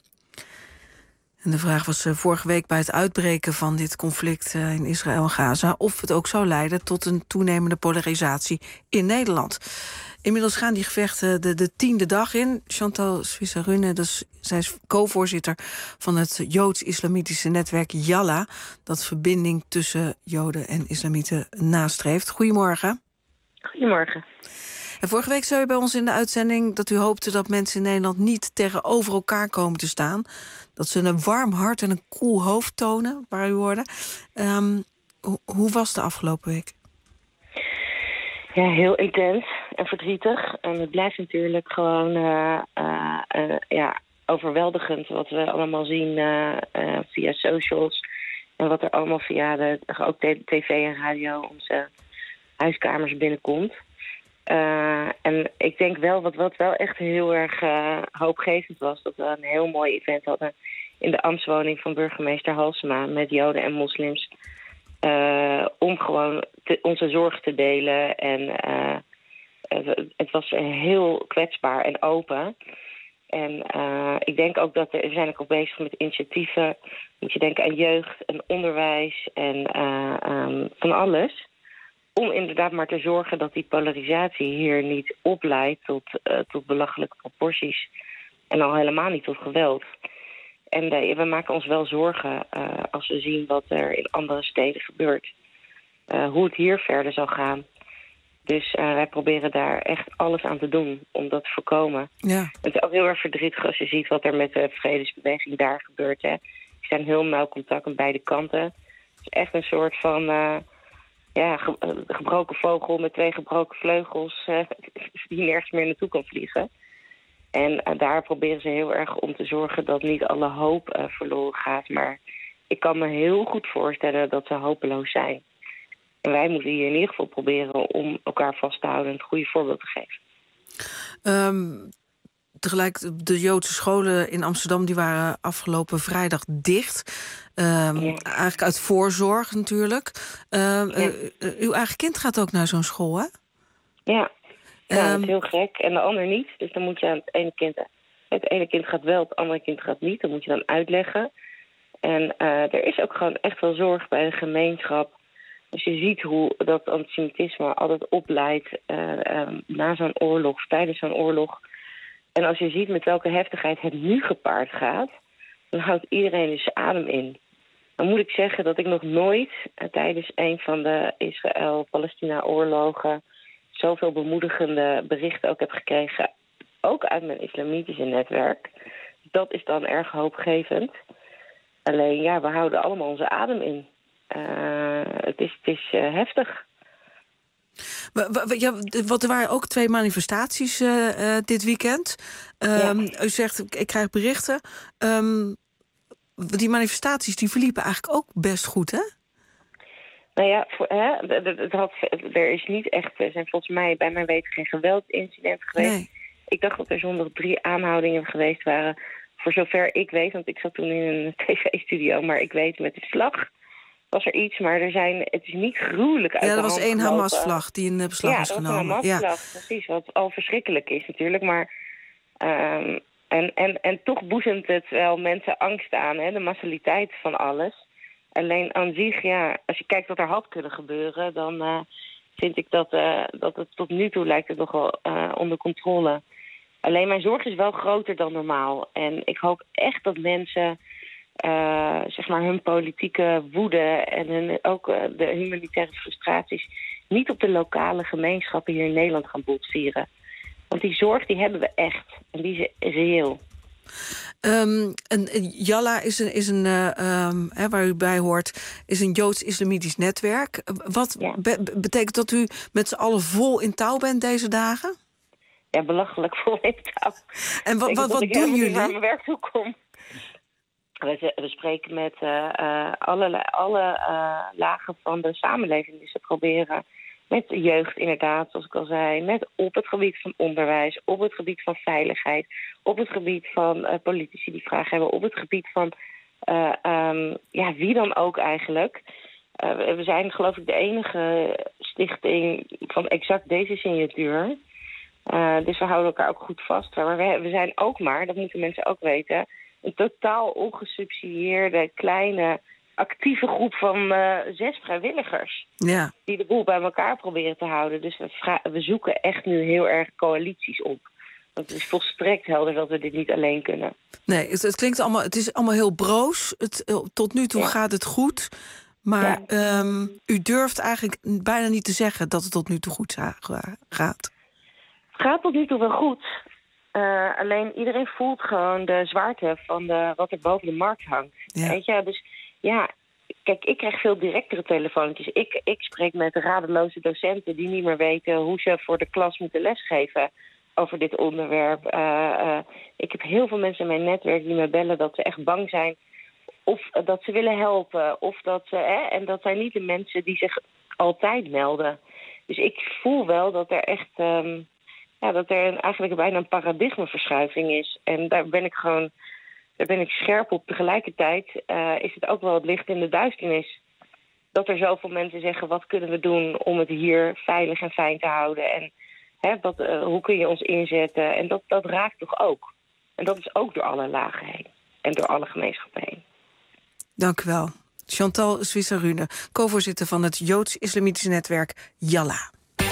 En de vraag was uh, vorige week bij het uitbreken van dit conflict uh, in Israël en Gaza of het ook zou leiden tot een toenemende polarisatie in Nederland. Inmiddels gaan die gevechten de, de tiende dag in. Chantal Swisarune, dus, zij is co-voorzitter van het Joods-Islamitische netwerk Yalla, dat verbinding tussen Joden en Islamieten nastreeft. Goedemorgen. Goedemorgen. En vorige week zei u bij ons in de uitzending dat u hoopte dat mensen in Nederland niet tegenover elkaar komen te staan. Dat ze een warm hart en een koel hoofd tonen, waar u hoorde. Um, ho- hoe was de afgelopen week? Ja, heel intens en verdrietig. En het blijft natuurlijk gewoon uh, uh, uh, ja, overweldigend wat we allemaal zien uh, uh, via socials. En wat er allemaal via de, ook de tv en radio onze huiskamers binnenkomt. Uh, en ik denk wel, wat, wat wel echt heel erg uh, hoopgevend was, dat we een heel mooi event hadden in de ambtswoning van burgemeester Halsema met Joden en moslims. Uh, om gewoon te, onze zorg te delen. En uh, het, het was heel kwetsbaar en open. En uh, ik denk ook dat er, we zijn ook bezig met initiatieven. Moet je denken aan jeugd en onderwijs en uh, um, van alles. Om inderdaad maar te zorgen dat die polarisatie hier niet opleidt tot, uh, tot belachelijke proporties. En al helemaal niet tot geweld. En uh, we maken ons wel zorgen uh, als we zien wat er in andere steden gebeurt. Uh, hoe het hier verder zal gaan. Dus uh, wij proberen daar echt alles aan te doen om dat te voorkomen. Ja. Het is ook heel erg verdrietig als je ziet wat er met de vredesbeweging daar gebeurt. Hè. Er zijn heel nauw contact aan beide kanten. Het is echt een soort van uh, ja, ge- gebroken vogel met twee gebroken vleugels uh, die nergens meer naartoe kan vliegen. En uh, daar proberen ze heel erg om te zorgen dat niet alle hoop uh, verloren gaat. Maar ik kan me heel goed voorstellen dat ze hopeloos zijn. En wij moeten hier in ieder geval proberen om elkaar vast te houden en het goede voorbeeld te geven. Um, tegelijk, de Joodse scholen in Amsterdam die waren afgelopen vrijdag dicht. Um, ja. Eigenlijk uit voorzorg natuurlijk. Um, ja. uh, uh, uw eigen kind gaat ook naar zo'n school, hè? Ja. Ja, dat is heel gek. En de ander niet. Dus dan moet je aan het ene kind... Het ene kind gaat wel, het andere kind gaat niet. Dat moet je dan uitleggen. En uh, er is ook gewoon echt wel zorg bij de gemeenschap. Als je ziet hoe dat antisemitisme altijd opleidt uh, um, na zo'n oorlog, tijdens zo'n oorlog. En als je ziet met welke heftigheid het nu gepaard gaat, dan houdt iedereen dus zijn adem in. Dan moet ik zeggen dat ik nog nooit uh, tijdens een van de Israël-Palestina-oorlogen zoveel bemoedigende berichten ook heb gekregen, ook uit mijn islamitische netwerk. Dat is dan erg hoopgevend. Alleen, ja, we houden allemaal onze adem in. Uh, het is, het is uh, heftig. Ja, want er waren ook twee manifestaties uh, uh, dit weekend. Um, ja. U zegt, ik krijg berichten. Um, die manifestaties die verliepen eigenlijk ook best goed, hè? Nou ja, voor, hè, het had, er is niet echt, er zijn volgens mij bij mijn weten geen geweldincidenten geweest. Nee. Ik dacht dat er zondag drie aanhoudingen geweest waren. Voor zover ik weet, want ik zat toen in een tv-studio, maar ik weet met de vlag was er iets, maar er zijn, het is niet gruwelijk uit de hand. Ja, er was één Hamas-vlag die in beslag ja, is genomen. Ja, dat was een Hamas-vlag, ja. Precies, wat al verschrikkelijk is natuurlijk, maar um, en, en, en toch boezemt het wel mensen angst aan, hè, de massaliteit van alles. Alleen aan zich, ja, als je kijkt wat er had kunnen gebeuren, dan uh, vind ik dat, uh, dat het tot nu toe lijkt het nog wel uh, onder controle. Alleen mijn zorg is wel groter dan normaal. En ik hoop echt dat mensen uh, zeg maar hun politieke woede en hun, ook uh, de humanitaire frustraties niet op de lokale gemeenschappen hier in Nederland gaan botvieren. Want die zorg die hebben we echt. En die is reëel. Um, en Yalla is een, is een uh, um, hè, waar u bij hoort, is een Joods-Islamitisch netwerk. Wat ja. be- betekent dat u met z'n allen vol in touw bent deze dagen? Ja, belachelijk vol in touw. En wat, wat, wat doen jullie? Waar mijn werk toe kom. We, we spreken met uh, uh, alle, alle uh, lagen van de samenleving. Dus we proberen met de jeugd inderdaad, zoals ik al zei, met op het gebied van onderwijs, op het gebied van veiligheid, op het gebied van uh, politici die vragen hebben, op het gebied van uh, um, ja, wie dan ook eigenlijk. Uh, we zijn geloof ik de enige stichting van exact deze signatuur. Uh, dus we houden elkaar ook goed vast. Maar we, we zijn ook maar, dat moeten mensen ook weten, een totaal ongesubsidieerde, kleine, actieve groep van uh, zes vrijwilligers. Ja. Die de boel bij elkaar proberen te houden. Dus we, vra- we zoeken echt nu heel erg coalities op. Want het is volstrekt helder dat we dit niet alleen kunnen. Nee, het, het klinkt allemaal, het is allemaal heel broos. Het, tot nu toe ja. gaat het goed. Maar ja. um, u durft eigenlijk bijna niet te zeggen dat het tot nu toe goed gaat. Het gaat tot nu toe wel goed. Uh, alleen iedereen voelt gewoon de zwaarte van de, wat er boven de markt hangt. Ja. Weet je? Dus ja, kijk, ik krijg veel directere telefoontjes. Ik, ik spreek met radeloze docenten die niet meer weten hoe ze voor de klas moeten lesgeven over dit onderwerp. Uh, uh, ik heb heel veel mensen in mijn netwerk die me bellen dat ze echt bang zijn. Of uh, dat ze willen helpen. Of dat ze, eh, en dat zijn niet de mensen die zich altijd melden. Dus ik voel wel dat er echt Um, Ja, dat er een, eigenlijk bijna een paradigmaverschuiving is. En daar ben ik gewoon daar ben ik scherp op. Tegelijkertijd uh, is het ook wel het licht in de duisternis. Dat er zoveel mensen zeggen, wat kunnen we doen om het hier veilig en fijn te houden? En hè, wat, uh, hoe kun je ons inzetten? En dat, dat raakt toch ook. En dat is ook door alle lagen heen. En door alle gemeenschappen heen. Dank u wel. Chantal Swisarune, co-voorzitter van het Joods-Islamitische netwerk Yalla.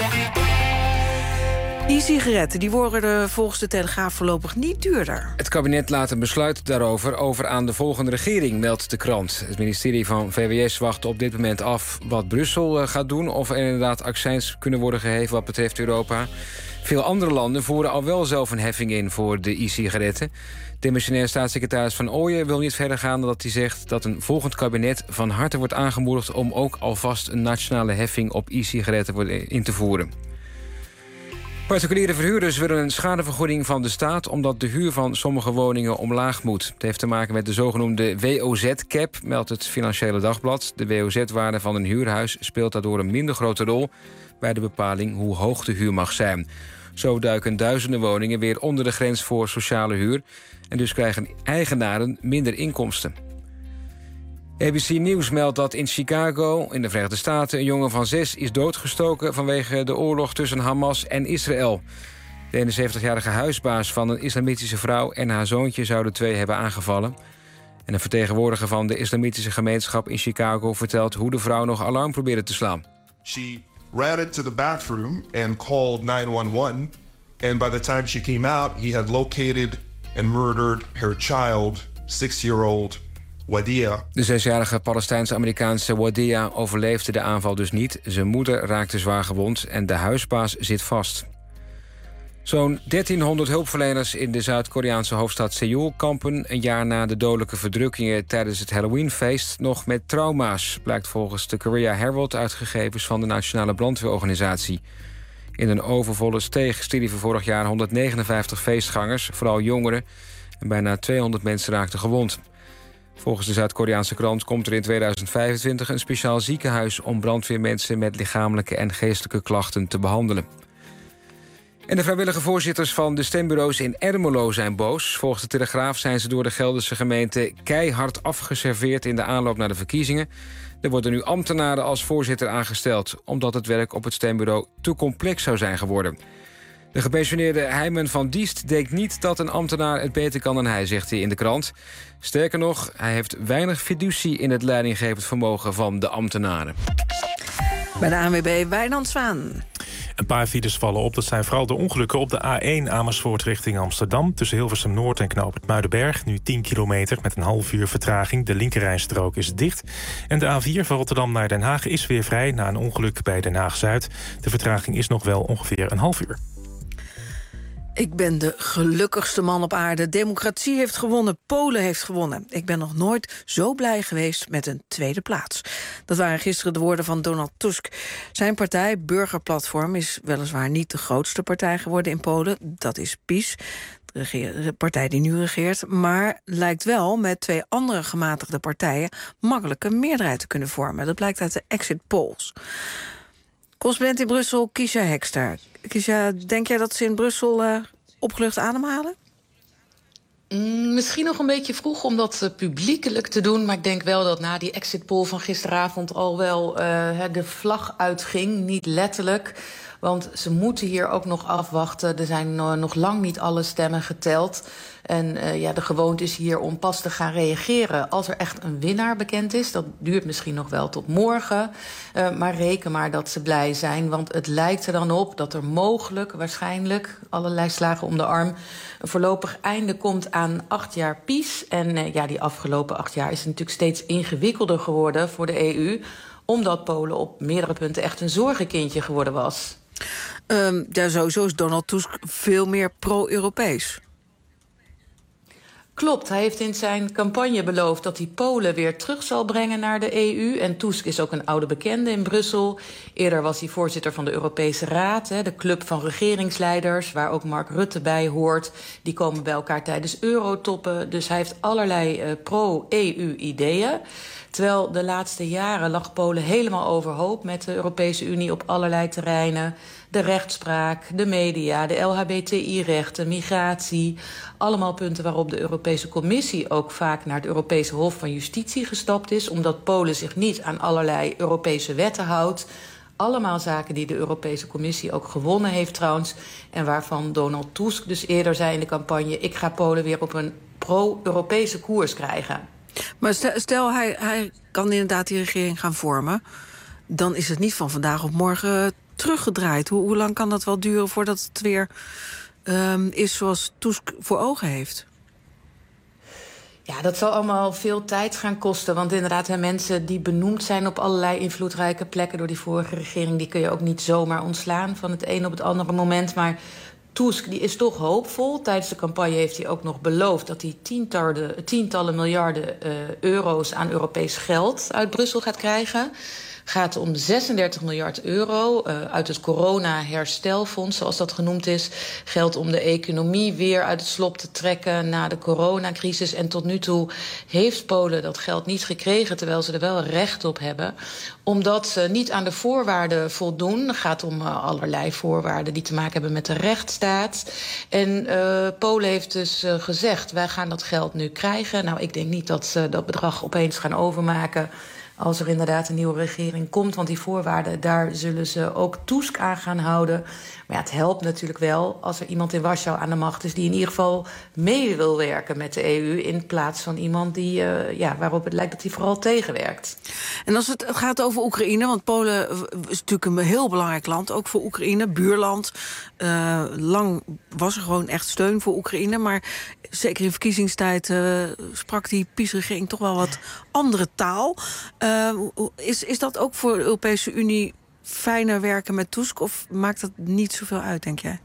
E-sigaretten die worden volgens de Telegraaf voorlopig niet duurder. Het kabinet laat een besluit daarover over aan de volgende regering, meldt de krant. Het ministerie van V W S wacht op dit moment af wat Brussel gaat doen, of er inderdaad accijns kunnen worden geheven wat betreft Europa. Veel andere landen voeren al wel zelf een heffing in voor de e-sigaretten. Demissionair staatssecretaris Van Ooyen wil niet verder gaan dan dat hij zegt dat een volgend kabinet van harte wordt aangemoedigd om ook alvast een nationale heffing op e-sigaretten in te voeren. Particuliere verhuurders willen een schadevergoeding van de staat omdat de huur van sommige woningen omlaag moet. Het heeft te maken met de zogenoemde W O Z-cap, meldt het Financiële Dagblad. De W O Z-waarde van een huurhuis speelt daardoor een minder grote rol bij de bepaling hoe hoog de huur mag zijn. Zo duiken duizenden woningen weer onder de grens voor sociale huur en dus krijgen eigenaren minder inkomsten. A B C Nieuws meldt dat in Chicago, in de Verenigde Staten, een jongen van zes is doodgestoken vanwege de oorlog tussen Hamas en Israël. De eenenzeventigjarige huisbaas van een islamitische vrouw en haar zoontje zouden twee hebben aangevallen. En een vertegenwoordiger van de islamitische gemeenschap in Chicago vertelt hoe de vrouw nog alarm probeerde te slaan. She ran into the bathroom and called nine one one. And by the time she came out, he had located and murdered her child, six-year-old Wadia. De zesjarige Palestijns-Amerikaanse Wadia overleefde de aanval dus niet. Zijn moeder raakte zwaar gewond en de huisbaas zit vast. Zo'n dertienhonderd hulpverleners in de Zuid-Koreaanse hoofdstad Seoul kampen een jaar na de dodelijke verdrukkingen tijdens het Halloweenfeest nog met trauma's, blijkt volgens de Korea Herald uit gegevens van de Nationale Brandweerorganisatie. In een overvolle steeg stierven vorig jaar honderdnegenenvijftig feestgangers, vooral jongeren, en bijna tweehonderd mensen raakten gewond. Volgens de Zuid-Koreaanse krant komt er in tweeduizend vijfentwintig een speciaal ziekenhuis om brandweermensen met lichamelijke en geestelijke klachten te behandelen. En de vrijwillige voorzitters van de stembureaus in Ermelo zijn boos. Volgens de Telegraaf zijn ze door de Gelderse gemeente keihard afgeserveerd in de aanloop naar de verkiezingen. Er worden nu ambtenaren als voorzitter aangesteld, omdat het werk op het stembureau te complex zou zijn geworden. De gepensioneerde Heimen van Diest denkt niet dat een ambtenaar het beter kan dan hij, zegt hij in de krant. Sterker nog, hij heeft weinig fiducie in het leidinggevend vermogen van de ambtenaren. Bij de A N W B Wijnand Zwaan. Een paar files vallen op. Dat zijn vooral de ongelukken op de A één Amersfoort richting Amsterdam. Tussen Hilversum Noord en knooppunt Muidenberg. Nu tien kilometer met een half uur vertraging. De linkerrijstrook is dicht. En de A vier van Rotterdam naar Den Haag is weer vrij na een ongeluk bij Den Haag-Zuid. De vertraging is nog wel ongeveer een half uur. Ik ben de gelukkigste man op aarde. Democratie heeft gewonnen, Polen heeft gewonnen. Ik ben nog nooit zo blij geweest met een tweede plaats. Dat waren gisteren de woorden van Donald Tusk. Zijn partij, Burgerplatform, is weliswaar niet de grootste partij geworden in Polen. Dat is PiS. de partij die nu regeert, maar lijkt wel met twee andere gematigde partijen makkelijk een meerderheid te kunnen vormen. Dat blijkt uit de exit polls. Correspondent in Brussel, Kisha Hekster. Kisha, denk jij dat ze in Brussel uh, opgelucht ademhalen? Mm, misschien nog een beetje vroeg om dat uh, publiekelijk te doen. Maar ik denk wel dat na die exit poll van gisteravond al wel uh, de vlag uitging. Niet letterlijk. Want ze moeten hier ook nog afwachten. Er zijn uh, nog lang niet alle stemmen geteld. En uh, ja, de gewoonte is hier om pas te gaan reageren als er echt een winnaar bekend is. Dat duurt misschien nog wel tot morgen. Uh, maar reken maar dat ze blij zijn. Want het lijkt er dan op dat er mogelijk, waarschijnlijk, allerlei slagen om de arm, een voorlopig einde komt aan acht jaar PiS. En uh, ja, die afgelopen acht jaar is het natuurlijk steeds ingewikkelder geworden voor de E U. Omdat Polen op meerdere punten echt een zorgenkindje geworden was. Um, ja, sowieso is Donald Tusk veel meer pro-Europees. Klopt, hij heeft in zijn campagne beloofd dat hij Polen weer terug zal brengen naar de E U. En Tusk is ook een oude bekende in Brussel. Eerder was hij voorzitter van de Europese Raad, de club van regeringsleiders, waar ook Mark Rutte bij hoort. Die komen bij elkaar tijdens eurotoppen. Dus hij heeft allerlei uh, pro-E U-ideeën. Terwijl de laatste jaren lag Polen helemaal overhoop met de Europese Unie op allerlei terreinen. De rechtspraak, de media, de L H B T I-rechten, migratie. Allemaal punten waarop de Europese Commissie ook vaak naar het Europese Hof van Justitie gestapt is, omdat Polen zich niet aan allerlei Europese wetten houdt. Allemaal zaken die de Europese Commissie ook gewonnen heeft trouwens. En waarvan Donald Tusk dus eerder zei in de campagne: ik ga Polen weer op een pro-Europese koers krijgen. Maar stel, stel hij, hij kan inderdaad die regering gaan vormen, dan is het niet van vandaag op morgen teruggedraaid. Hoe, hoe lang kan dat wel duren voordat het weer um, is zoals Tusk voor ogen heeft? Ja, dat zal allemaal veel tijd gaan kosten. Want inderdaad, hè, mensen die benoemd zijn op allerlei invloedrijke plekken door die vorige regering, die kun je ook niet zomaar ontslaan van het een op het andere moment. Maar Tusk die is toch hoopvol. Tijdens de campagne heeft hij ook nog beloofd dat hij tientallen, tientallen miljarden uh, euro's aan Europees geld uit Brussel gaat krijgen. Gaat om zesendertig miljard euro uh, uit het corona-herstelfonds, zoals dat genoemd is. Geld om de economie weer uit het slop te trekken na de coronacrisis. En tot nu toe heeft Polen dat geld niet gekregen, terwijl ze er wel recht op hebben. Omdat ze niet aan de voorwaarden voldoen. Het gaat om uh, allerlei voorwaarden die te maken hebben met de rechtsstaat. En uh, Polen heeft dus uh, gezegd, wij gaan dat geld nu krijgen. Nou, ik denk niet dat ze dat bedrag opeens gaan overmaken als er inderdaad een nieuwe regering komt. Want die voorwaarden, daar zullen ze ook Tusk aan gaan houden. Maar ja, het helpt natuurlijk wel als er iemand in Warschau aan de macht is die in ieder geval mee wil werken met de E U, in plaats van iemand die, uh, ja, waarop het lijkt dat hij vooral tegenwerkt. En als het gaat over Oekraïne, want Polen is natuurlijk een heel belangrijk land, ook voor Oekraïne, buurland. Uh, lang was er gewoon echt steun voor Oekraïne, maar zeker in verkiezingstijd uh, sprak die PiS-regering toch wel wat andere taal. Uh, is, is dat ook voor de Europese Unie fijner werken met Tusk, of maakt dat niet zoveel uit, denk jij?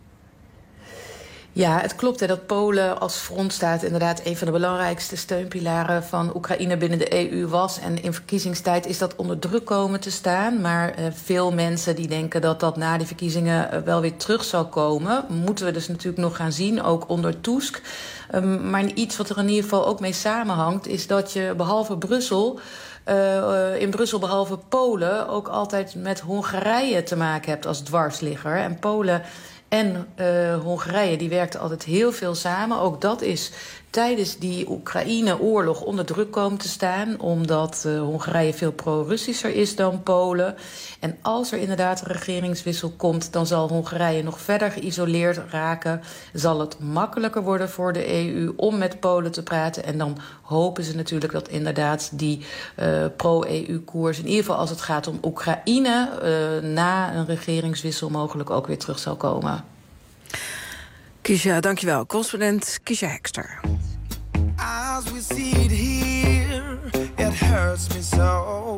Ja, het klopt hè, dat Polen als frontstaat inderdaad een van de belangrijkste steunpilaren van Oekraïne binnen de E U was. En in verkiezingstijd is dat onder druk komen te staan. Maar uh, veel mensen die denken dat dat na die verkiezingen uh, wel weer terug zal komen. Moeten we dus natuurlijk nog gaan zien, ook onder Tusk. Um, maar iets wat er in ieder geval ook mee samenhangt, is dat je behalve Brussel, Uh, in Brussel behalve Polen ook altijd met Hongarije te maken hebt als dwarsligger. En Polen en uh, Hongarije die werkten altijd heel veel samen. Ook dat is tijdens die Oekraïne-oorlog onder druk komen te staan, omdat uh, Hongarije veel pro-Russischer is dan Polen. En als er inderdaad een regeringswissel komt, dan zal Hongarije nog verder geïsoleerd raken. Zal het makkelijker worden voor de E U om met Polen te praten. En dan hopen ze natuurlijk dat inderdaad die uh, pro-E U-koers, in ieder geval als het gaat om Oekraïne, uh, na een regeringswissel mogelijk ook weer terug zal komen. Kisha, dankjewel. Correspondent Kisha Hekster. As we see it here, it hurts me so.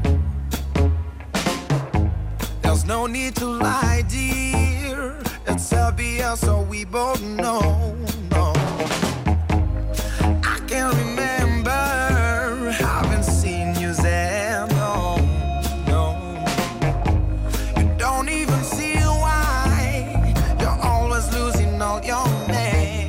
There's no need to lie, dear. It's obvious, so we both know. No, I can't remember having seen you there. No, no, you don't even see why you're always losing all your men.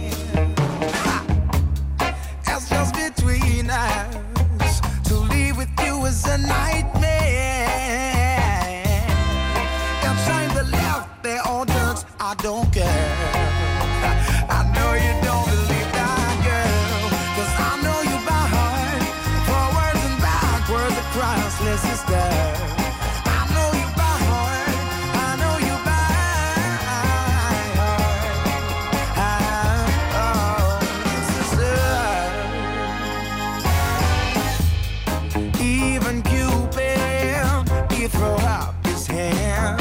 else, I don't care. I know you don't believe that, girl, 'cause I know you by heart, forwards and backwards across, let's just there. I know you by heart, I know you by heart. Oh, sister. Even Cupid, he throw up his hands.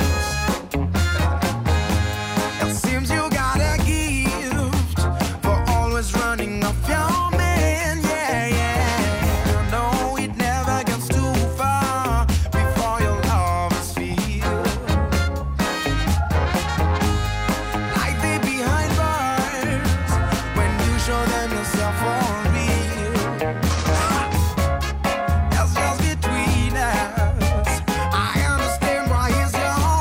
It seems you got a gift for always running off your man, yeah, yeah. No, it never gets too far before your love is filled. Like they behind bars when you show them yourself for real. That's just between us. I understand why he's your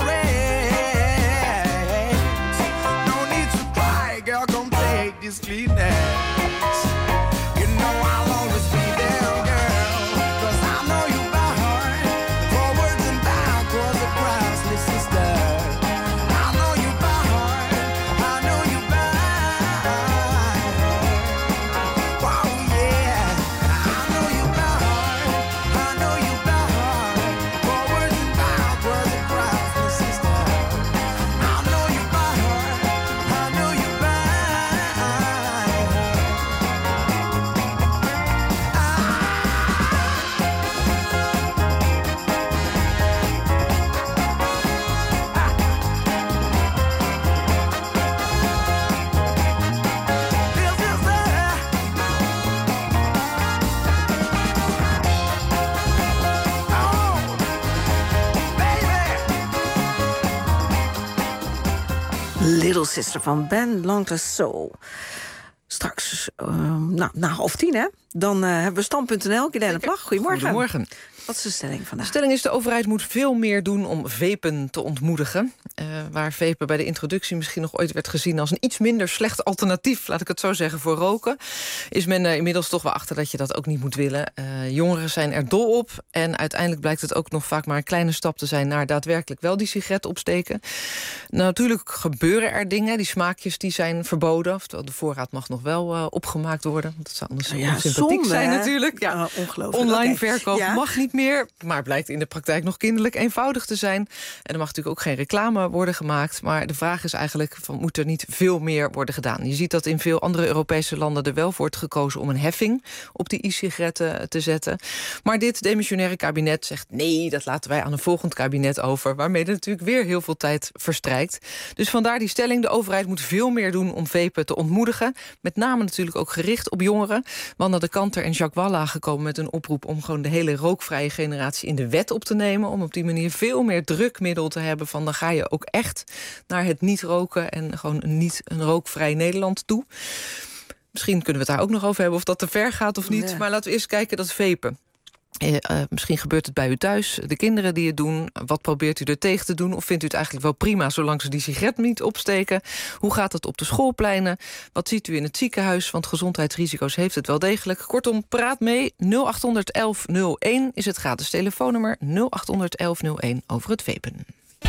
ex. No need to cry, girl, come take this Kleenex. You know I'll always be there, girl, 'cause I know you by heart, forwards and backwards across, little sister. I know you by heart, I know you by heart. Wow, yeah, I know you by heart, I know you by heart, forwards and backwards across, little sister. I know you by heart, I know you by heart. Little Sister van Ben Longue Soul. Straks, uh, nou, na half tien, hè? Dan uh, hebben we stand punt n l. Gidele Plag, goedemorgen. Goedemorgen. Wat is de stelling De vandaag? stelling is: de overheid moet veel meer doen om vapen te ontmoedigen. Uh, waar vapen bij de introductie misschien nog ooit werd gezien als een iets minder slecht alternatief, laat ik het zo zeggen, voor roken, is men er inmiddels toch wel achter dat je dat ook niet moet willen. Uh, jongeren zijn er dol op en uiteindelijk blijkt het ook nog vaak maar een kleine stap te zijn naar daadwerkelijk wel die sigaret opsteken. Nou, natuurlijk gebeuren er dingen. Die smaakjes die zijn verboden. Oftewel, de voorraad mag nog wel uh, opgemaakt worden. Want dat zou anders Ja, onsympathiek zonde, zijn hè? natuurlijk. Ja, Ja, ongelooflijk. online Oké. verkoop Ja. mag niet meer, maar blijkt in de praktijk nog kinderlijk eenvoudig te zijn. En er mag natuurlijk ook geen reclame worden gemaakt. Maar de vraag is eigenlijk: van, moet er niet veel meer worden gedaan? Je ziet dat in veel andere Europese landen er wel voor wordt gekozen om een heffing op die e-sigaretten te zetten. Maar dit demissionaire kabinet zegt: nee, dat laten wij aan een volgend kabinet over. Waarmee er natuurlijk weer heel veel tijd verstrijkt. Dus vandaar die stelling: de overheid moet veel meer doen om vapen te ontmoedigen. Met name natuurlijk ook gericht op jongeren. Wanda de Kanter en Jacques Walla gekomen met een oproep om gewoon de hele rookvrije generatie in de wet op te nemen. Om op die manier veel meer drukmiddel te hebben van dan ga je ook echt naar het niet roken en gewoon niet een rookvrij Nederland toe. Misschien kunnen we het daar ook nog over hebben of dat te ver gaat of niet. Ja. Maar laten we eerst kijken dat vapen. Uh, uh, misschien gebeurt het bij u thuis, de kinderen die het doen. Wat probeert u er tegen te doen? Of vindt u het eigenlijk wel prima zolang ze die sigaret niet opsteken? Hoe gaat het op de schoolpleinen? Wat ziet u in het ziekenhuis? Want gezondheidsrisico's heeft het wel degelijk. Kortom, praat mee. nul acht honderd elf nul één is het gratis telefoonnummer. nul acht honderd elf nul één over het vapen.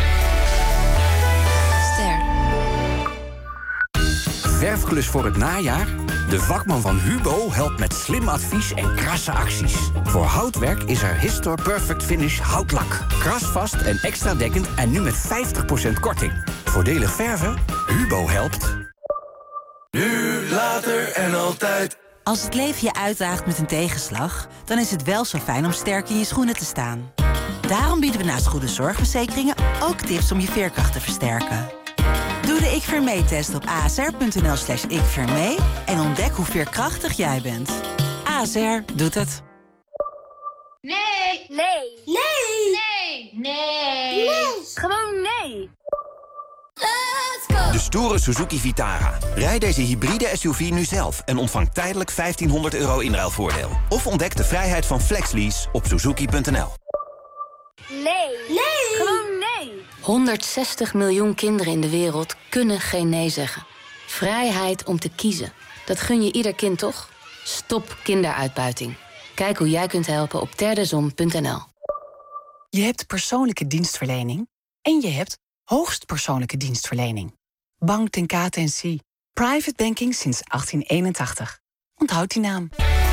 Verfklus voor het najaar? De vakman van Hubo helpt met slim advies en krasse acties. Voor houtwerk is er Histor Perfect Finish houtlak. Krasvast en extra dekkend en nu met vijftig procent korting. Voordelig verven? Hubo helpt. Nu, later en altijd. Als het leven je uitdaagt met een tegenslag, dan is het wel zo fijn om sterk in je schoenen te staan. Daarom bieden we naast goede zorgverzekeringen ook tips om je veerkracht te versterken. Doe de Ik Veer Mee-test op asr.nl slash ikveermee en ontdek hoe veerkrachtig jij bent. A S R doet het. Nee. Nee. Nee. Nee. Nee. Nee. Gewoon nee. Let's go. De stoere Suzuki Vitara. Rijd deze hybride S U V nu zelf en ontvang tijdelijk vijftienhonderd euro inruilvoordeel. Of ontdek de vrijheid van FlexLease op suzuki punt n l. Nee. Nee. Gewoon nee. honderdzestig miljoen kinderen in de wereld kunnen geen nee zeggen. Vrijheid om te kiezen. Dat gun je ieder kind, toch? Stop kinderuitbuiting. Kijk hoe jij kunt helpen op terdezon punt n l. Je hebt persoonlijke dienstverlening en je hebt Hoogst persoonlijke dienstverlening. Bank ten Kate en C. Private banking sinds achttien eenentachtig. Onthoud die naam.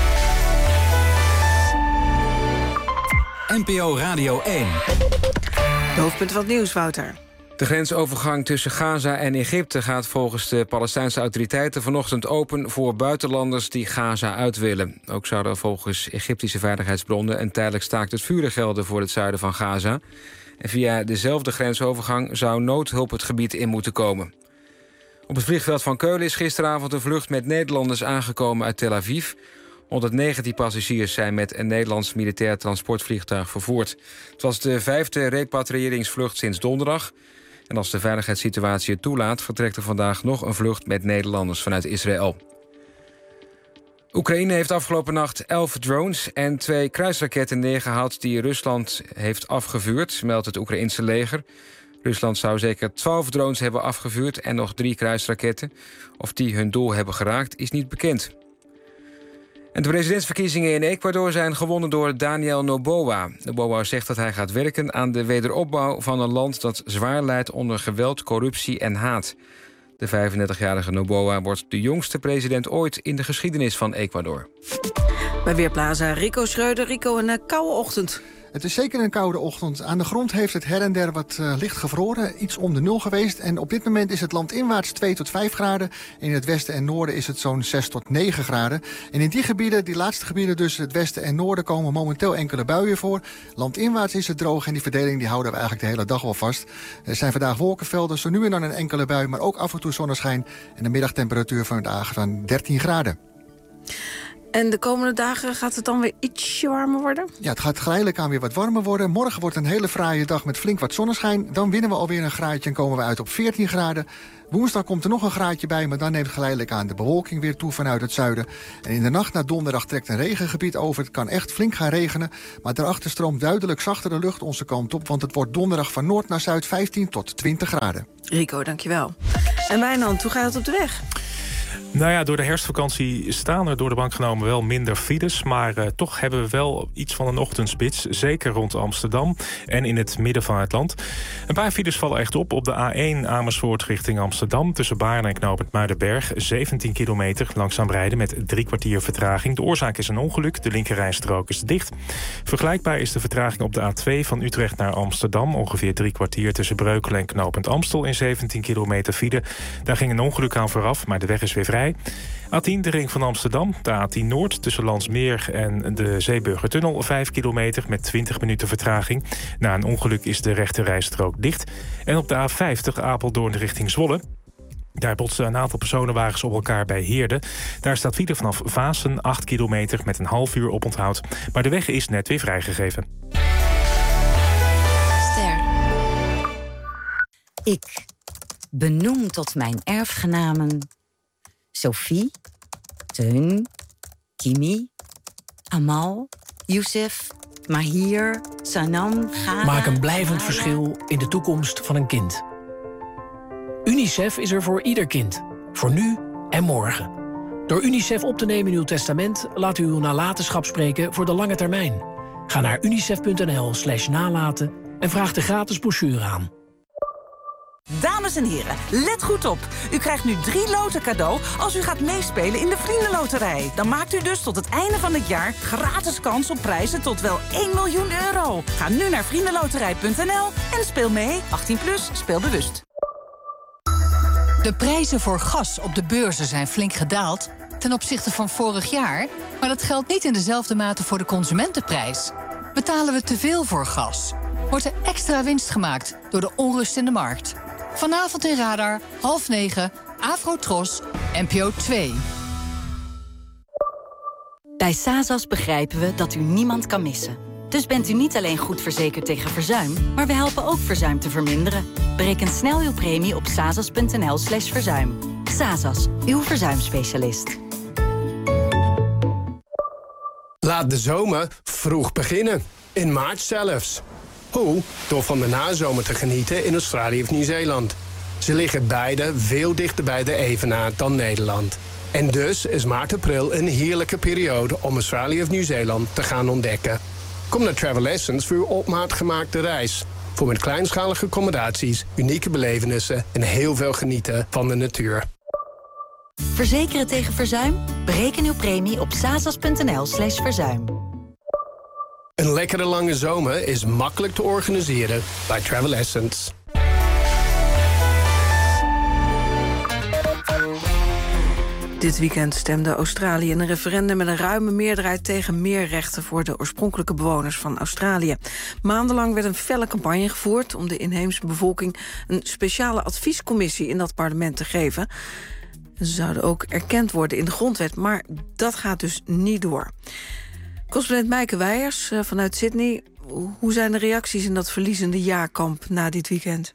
N P O Radio één. De hoofdpunten van het nieuws, Wouter. De grensovergang tussen Gaza en Egypte gaat volgens de Palestijnse autoriteiten vanochtend open voor buitenlanders die Gaza uit willen. Ook zou er volgens Egyptische veiligheidsbronnen een tijdelijk staakt het vuren gelden voor het zuiden van Gaza. En via dezelfde grensovergang zou noodhulp het gebied in moeten komen. Op het vliegveld van Keulen is gisteravond een vlucht met Nederlanders aangekomen uit Tel Aviv. honderdnegentien passagiers zijn met een Nederlands militair transportvliegtuig vervoerd. Het was de vijfde repatriëringsvlucht sinds donderdag. En als de veiligheidssituatie het toelaat, vertrekt er vandaag nog een vlucht met Nederlanders vanuit Israël. Oekraïne heeft afgelopen nacht elf drones en twee kruisraketten neergehaald die Rusland heeft afgevuurd, meldt het Oekraïense leger. Rusland zou zeker twaalf drones hebben afgevuurd en nog drie kruisraketten. Of die hun doel hebben geraakt, is niet bekend. En de presidentsverkiezingen in Ecuador zijn gewonnen door Daniel Noboa. Noboa zegt dat hij gaat werken aan de wederopbouw van een land dat zwaar lijdt onder geweld, corruptie en haat. De vijfendertigjarige Noboa wordt de jongste president ooit in de geschiedenis van Ecuador. Bij Weerplaza Rico Schreuder. Rico, een uh, koude ochtend. Het is zeker een koude ochtend. Aan de grond heeft het her en der wat uh, licht gevroren, iets om de nul geweest. En op dit moment is het landinwaarts twee tot vijf graden. In het westen en noorden is het zo'n zes tot negen graden. En in die gebieden, die laatste gebieden dus, het westen en noorden, komen momenteel enkele buien voor. Landinwaarts is het droog en die verdeling die houden we eigenlijk de hele dag wel vast. Er zijn vandaag wolkenvelden, zo nu en dan een enkele bui, maar ook af en toe zonneschijn. En de middagtemperatuur vandaag van dertien graden. En de komende dagen gaat het dan weer ietsje warmer worden? Ja, het gaat geleidelijk aan weer wat warmer worden. Morgen wordt een hele fraaie dag met flink wat zonneschijn. Dan winnen we alweer een graadje en komen we uit op veertien graden. Woensdag komt er nog een graadje bij, maar dan neemt geleidelijk aan de bewolking weer toe vanuit het zuiden. En in de nacht naar donderdag trekt een regengebied over. Het kan echt flink gaan regenen, maar daarachter stroomt duidelijk zachtere lucht onze kant op, want het wordt donderdag van noord naar zuid vijftien tot twintig graden. Rico, dankjewel. En Wijnand, hoe gaat het op de weg? Nou ja, door de herfstvakantie staan er door de bank genomen wel minder files. Maar uh, toch hebben we wel iets van een ochtendspits. Zeker rond Amsterdam en in het midden van het land. Een paar files vallen echt op. Op de A één Amersfoort richting Amsterdam. Tussen Baarn en knooppunt Muidenberg. zeventien kilometer langzaam rijden met drie kwartier vertraging. De oorzaak is een ongeluk. De linkerrijstrook is dicht. Vergelijkbaar is de vertraging op de A twee van Utrecht naar Amsterdam. Ongeveer drie kwartier tussen Breukelen en knooppunt Amstel in zeventien kilometer file. Daar ging een ongeluk aan vooraf, maar de weg is weer vrij. A tien, de ring van Amsterdam. De A tien Noord tussen Landsmeer en de Zeeburgertunnel. vijf kilometer met twintig minuten vertraging. Na een ongeluk is de rechterrijstrook dicht. En op de A vijftig Apeldoorn richting Zwolle. Daar botsen een aantal personenwagens op elkaar bij Heerde. Daar staat file vanaf Vaassen acht kilometer met een half uur oponthoud. Maar de weg is net weer vrijgegeven. Ster. Ik benoem tot mijn erfgenamen Sophie, Teun, Kimi, Amal, Youssef, Mahir, Sanam, Gada... Maak een blijvend verschil in de toekomst van een kind. UNICEF is er voor ieder kind. Voor nu en morgen. Door UNICEF op te nemen in uw testament laat u uw nalatenschap spreken voor de lange termijn. Ga naar unicef.nl slash nalaten en vraag de gratis brochure aan. Dames en heren, let goed op. U krijgt nu drie loten cadeau als u gaat meespelen in de Vriendenloterij. Dan maakt u dus tot het einde van het jaar gratis kans op prijzen tot wel één miljoen euro. Ga nu naar vriendenloterij punt n l en speel mee. achttien plus, speel bewust. De prijzen voor gas op de beurzen zijn flink gedaald ten opzichte van vorig jaar. Maar dat geldt niet in dezelfde mate voor de consumentenprijs. Betalen we te veel voor gas? Wordt er extra winst gemaakt door de onrust in de markt? Vanavond in Radar, half negen, Afrotros, N P O twee. Bij Sazas begrijpen we dat u niemand kan missen. Dus bent u niet alleen goed verzekerd tegen verzuim, maar we helpen ook verzuim te verminderen. Bereken snel uw premie op sazas.nl slash verzuim. Sazas, uw verzuimspecialist. Laat de zomer vroeg beginnen. In maart zelfs. Hoe? Door van de nazomer te genieten in Australië of Nieuw-Zeeland. Ze liggen beide veel dichter bij de evenaar dan Nederland. En dus is maart-april een heerlijke periode om Australië of Nieuw-Zeeland te gaan ontdekken. Kom naar Travel Essence voor uw op maat gemaakte reis. Voor met kleinschalige accommodaties, unieke belevenissen en heel veel genieten van de natuur. Verzekeren tegen verzuim? Bereken uw premie op sasas.nl slash verzuim. Een lekkere lange zomer is makkelijk te organiseren bij Travel Essence. Dit weekend stemde Australië in een referendum met een ruime meerderheid tegen meer rechten voor de oorspronkelijke bewoners van Australië. Maandenlang werd een felle campagne gevoerd om de inheemse bevolking een speciale adviescommissie in dat parlement te geven. Ze zouden ook erkend worden in de grondwet, maar dat gaat dus niet door. Correspondent Meike Weijers vanuit Sydney. Hoe zijn de reacties in dat verliezende ja-kamp na dit weekend?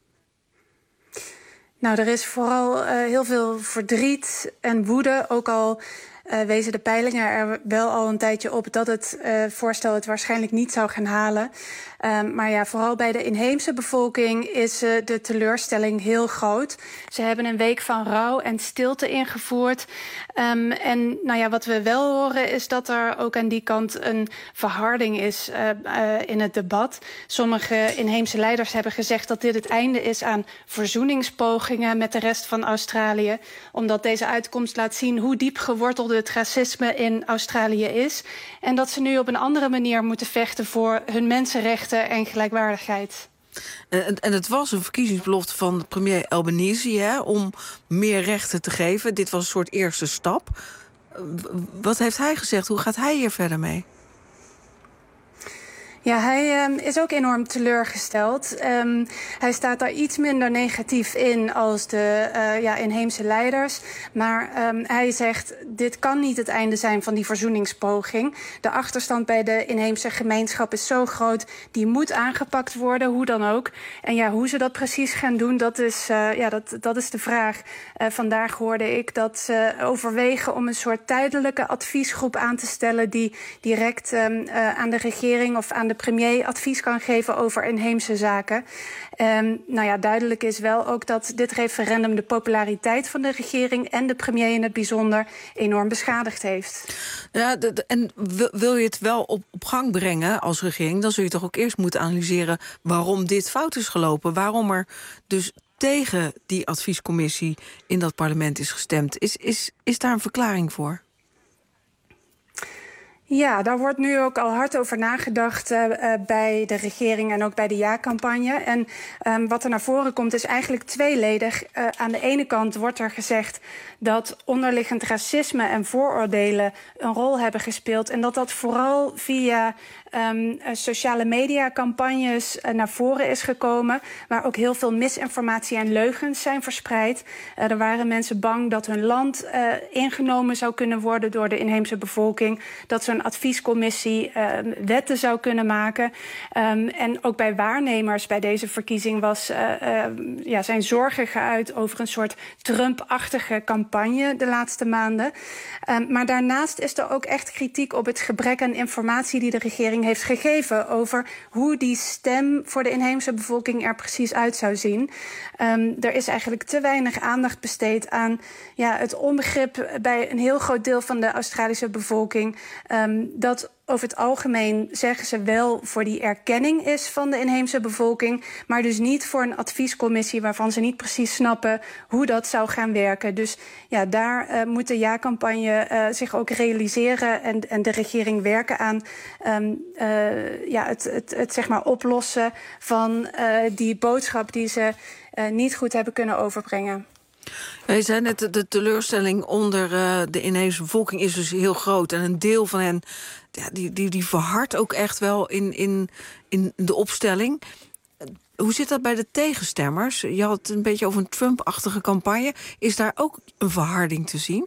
Nou, er is vooral uh, heel veel verdriet en woede. Ook al uh, wezen de peilingen er wel al een tijdje op dat het uh, voorstel het waarschijnlijk niet zou gaan halen. Um, maar ja, vooral bij de inheemse bevolking is uh, de teleurstelling heel groot. Ze hebben een week van rouw en stilte ingevoerd. Um, en nou ja, wat we wel horen is dat er ook aan die kant een verharding is uh, uh, in het debat. Sommige inheemse leiders hebben gezegd dat dit het einde is aan verzoeningspogingen met de rest van Australië. Omdat deze uitkomst laat zien hoe diep geworteld het racisme in Australië is. En dat ze nu op een andere manier moeten vechten voor hun mensenrechten en gelijkwaardigheid. En, en het was een verkiezingsbelofte van premier Albanese, hè, om meer rechten te geven. Dit was een soort eerste stap. Wat heeft hij gezegd? Hoe gaat hij hier verder mee? Ja, hij um, is ook enorm teleurgesteld. Um, hij staat daar iets minder negatief in als de uh, ja, inheemse leiders. Maar um, hij zegt, dit kan niet het einde zijn van die verzoeningspoging. De achterstand bij de inheemse gemeenschap is zo groot, die moet aangepakt worden, hoe dan ook. En ja, hoe ze dat precies gaan doen, dat is, uh, ja, dat, dat is de vraag. Uh, vandaag hoorde ik dat ze overwegen om een soort tijdelijke adviesgroep aan te stellen die direct um, uh, aan de regering of aan de de premier advies kan geven over inheemse zaken. Um, nou ja, duidelijk is wel ook dat dit referendum de populariteit van de regering en de premier in het bijzonder enorm beschadigd heeft. Ja, de, de, en wil je het wel op, op gang brengen als regering, dan zul je toch ook eerst moeten analyseren waarom dit fout is gelopen. Waarom er dus tegen die adviescommissie in dat parlement is gestemd. Is, is, is daar een verklaring voor? Ja, daar wordt nu ook al hard over nagedacht uh, uh, bij de regering en ook bij de ja-campagne. En um, wat er naar voren komt is eigenlijk tweeledig. Uh, aan de ene kant wordt er gezegd dat onderliggend racisme en vooroordelen een rol hebben gespeeld. En dat dat vooral via um, sociale media-campagnes uh, naar voren is gekomen. Waar ook heel veel misinformatie en leugens zijn verspreid. Uh, er waren mensen bang dat hun land uh, ingenomen zou kunnen worden door de inheemse bevolking. Dat zo'n adviescommissie uh, wetten zou kunnen maken. Um, en ook bij waarnemers bij deze verkiezing was, uh, uh, ja, zijn zorgen geuit over een soort Trump-achtige campagne de laatste maanden. Um, maar daarnaast is er ook echt kritiek op het gebrek aan informatie die de regering heeft gegeven over hoe die stem voor de inheemse bevolking er precies uit zou zien. Um, er is eigenlijk te weinig aandacht besteed aan ja, het onbegrip bij een heel groot deel van de Australische bevolking. Um, dat over het algemeen zeggen ze wel voor die erkenning is van de inheemse bevolking, maar dus niet voor een adviescommissie waarvan ze niet precies snappen hoe dat zou gaan werken. Dus ja, daar uh, moet de ja-campagne uh, zich ook realiseren en, en de regering werken aan um, uh, ja, het, het, het zeg maar oplossen van uh, die boodschap die ze uh, niet goed hebben kunnen overbrengen. Je zei net, de teleurstelling onder uh, de inheemse bevolking is dus heel groot. En een deel van hen, ja, die, die, die verhardt ook echt wel in, in, in de opstelling. Hoe zit dat bij de tegenstemmers? Je had het een beetje over een Trump-achtige campagne. Is daar ook een verharding te zien?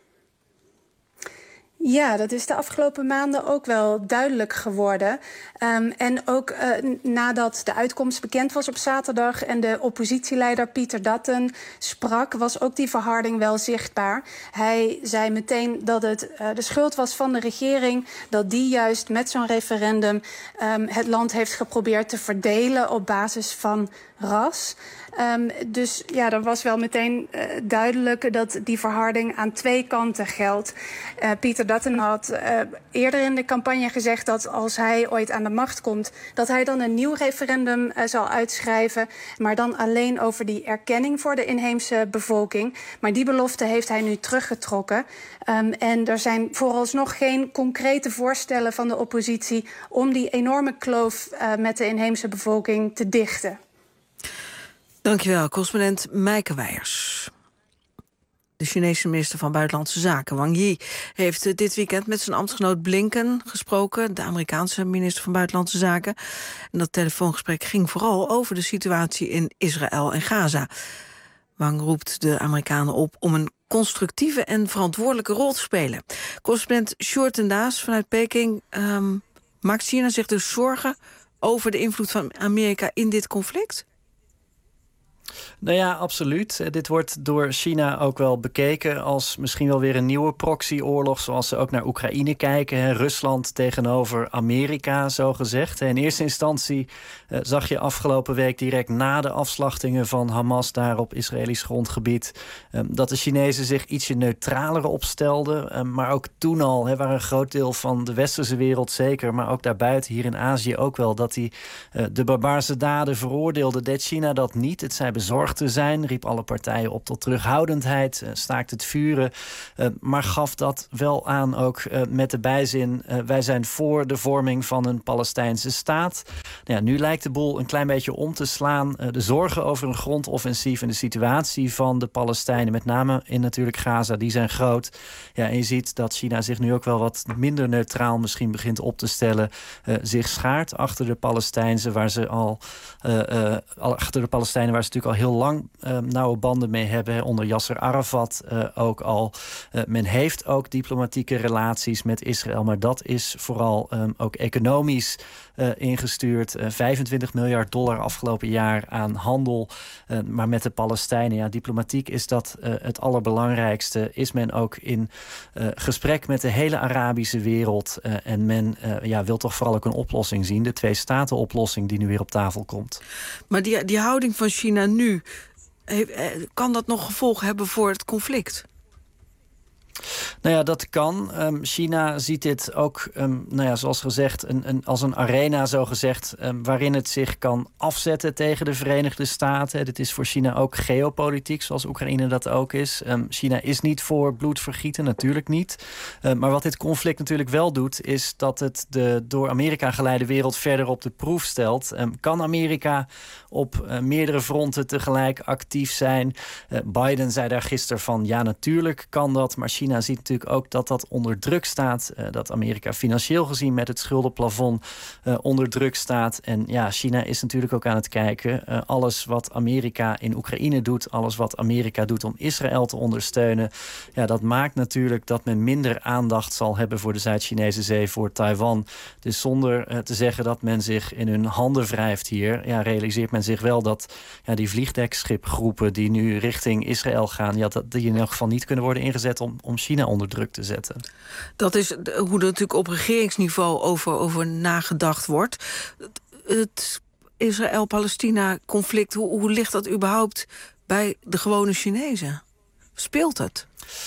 Ja, dat is de afgelopen maanden ook wel duidelijk geworden. Um, en ook uh, nadat de uitkomst bekend was op zaterdag en de oppositieleider Peter Dutton sprak, was ook die verharding wel zichtbaar. Hij zei meteen dat het uh, de schuld was van de regering, dat die juist met zo'n referendum um, het land heeft geprobeerd te verdelen op basis van ras. Um, dus ja, er was wel meteen uh, duidelijk dat die verharding aan twee kanten geldt. Uh, Peter Dutton had uh, eerder in de campagne gezegd dat als hij ooit aan de macht komt, dat hij dan een nieuw referendum uh, zal uitschrijven, maar dan alleen over die erkenning voor de inheemse bevolking. Maar die belofte heeft hij nu teruggetrokken. Um, en er zijn vooralsnog geen concrete voorstellen van de oppositie om die enorme kloof uh, met de inheemse bevolking te dichten. Dankjewel, correspondent Meike Weijers. De Chinese minister van Buitenlandse Zaken, Wang Yi, heeft dit weekend met zijn ambtsgenoot Blinken gesproken, de Amerikaanse minister van Buitenlandse Zaken. En dat telefoongesprek ging vooral over de situatie in Israël en Gaza. Wang roept de Amerikanen op om een constructieve en verantwoordelijke rol te spelen. Correspondent Sjoerd en Daas vanuit Peking. Um, maakt China zich dus zorgen over de invloed van Amerika in dit conflict? Nou ja, absoluut. Dit wordt door China ook wel bekeken als misschien wel weer een nieuwe proxyoorlog, zoals ze ook naar Oekraïne kijken. Rusland tegenover Amerika, zo gezegd. In eerste instantie uh, zag je afgelopen week direct na de afslachtingen van Hamas daar op Israëlisch grondgebied, um, dat de Chinezen zich ietsje neutraler opstelden. Um, maar ook toen al, he, waar een groot deel van de westerse wereld zeker, maar ook daarbuiten, hier in Azië ook wel, dat die uh, de barbaarse daden veroordeelde, deed China dat niet. Het zei bezorgd te zijn, riep alle partijen op tot terughoudendheid, uh, staakt het vuren, uh, maar gaf dat wel aan ook uh, met de bijzin, uh, wij zijn voor de vorming van een Palestijnse staat. Nou ja, nu lijkt de boel een klein beetje om te slaan. Uh, de zorgen over een grondoffensief en de situatie van de Palestijnen, met name in natuurlijk Gaza, die zijn groot. Ja, en je ziet dat China zich nu ook wel wat minder neutraal misschien begint op te stellen, uh, zich schaart achter de Palestijnse, waar ze al, uh, uh, achter de Palestijnen waar ze natuurlijk al heel lang uh, nauwe banden mee hebben. Hè, onder Yasser Arafat uh, ook al. Uh, men heeft ook diplomatieke relaties met Israël, maar dat is vooral um, ook economisch uh, ingestuurd. Uh, vijfentwintig miljard dollar afgelopen jaar aan handel. Uh, maar met de Palestijnen, ja, diplomatiek is dat uh, het allerbelangrijkste. Is men ook in uh, gesprek met de hele Arabische wereld. Uh, en men uh, ja, wil toch vooral ook een oplossing zien. De twee-staten-oplossing die nu weer op tafel komt. Maar die, die houding van China nu, kan dat nog gevolgen hebben voor het conflict? Nou ja, dat kan. Um, China ziet dit ook, um, nou ja, zoals gezegd, een, een, als een arena, zo gezegd, um, waarin het zich kan afzetten tegen de Verenigde Staten. Dit is voor China ook geopolitiek, zoals Oekraïne dat ook is. Um, China is niet voor bloedvergieten, natuurlijk niet. Um, maar wat dit conflict natuurlijk wel doet, is dat het de door Amerika geleide wereld verder op de proef stelt. Um, kan Amerika op uh, meerdere fronten tegelijk actief zijn? Uh, Biden zei daar gisteren van, ja, natuurlijk kan dat, maar China ziet natuurlijk ook dat dat onder druk staat. Uh, dat Amerika financieel gezien met het schuldenplafond uh, onder druk staat. En ja, China is natuurlijk ook aan het kijken. Uh, alles wat Amerika in Oekraïne doet, alles wat Amerika doet om Israël te ondersteunen, ja, dat maakt natuurlijk dat men minder aandacht zal hebben voor de Zuid-Chinese Zee, voor Taiwan. Dus zonder uh, te zeggen dat men zich in hun handen wrijft hier, ja, realiseert men zich wel dat ja, die vliegdekschipgroepen die nu richting Israël gaan, ja, dat die in elk geval niet kunnen worden ingezet om, om China onder druk te zetten. Dat is hoe er natuurlijk op regeringsniveau over, over nagedacht wordt. Het Israël-Palestina-conflict, hoe, hoe ligt dat überhaupt bij de gewone Chinezen? Speelt het?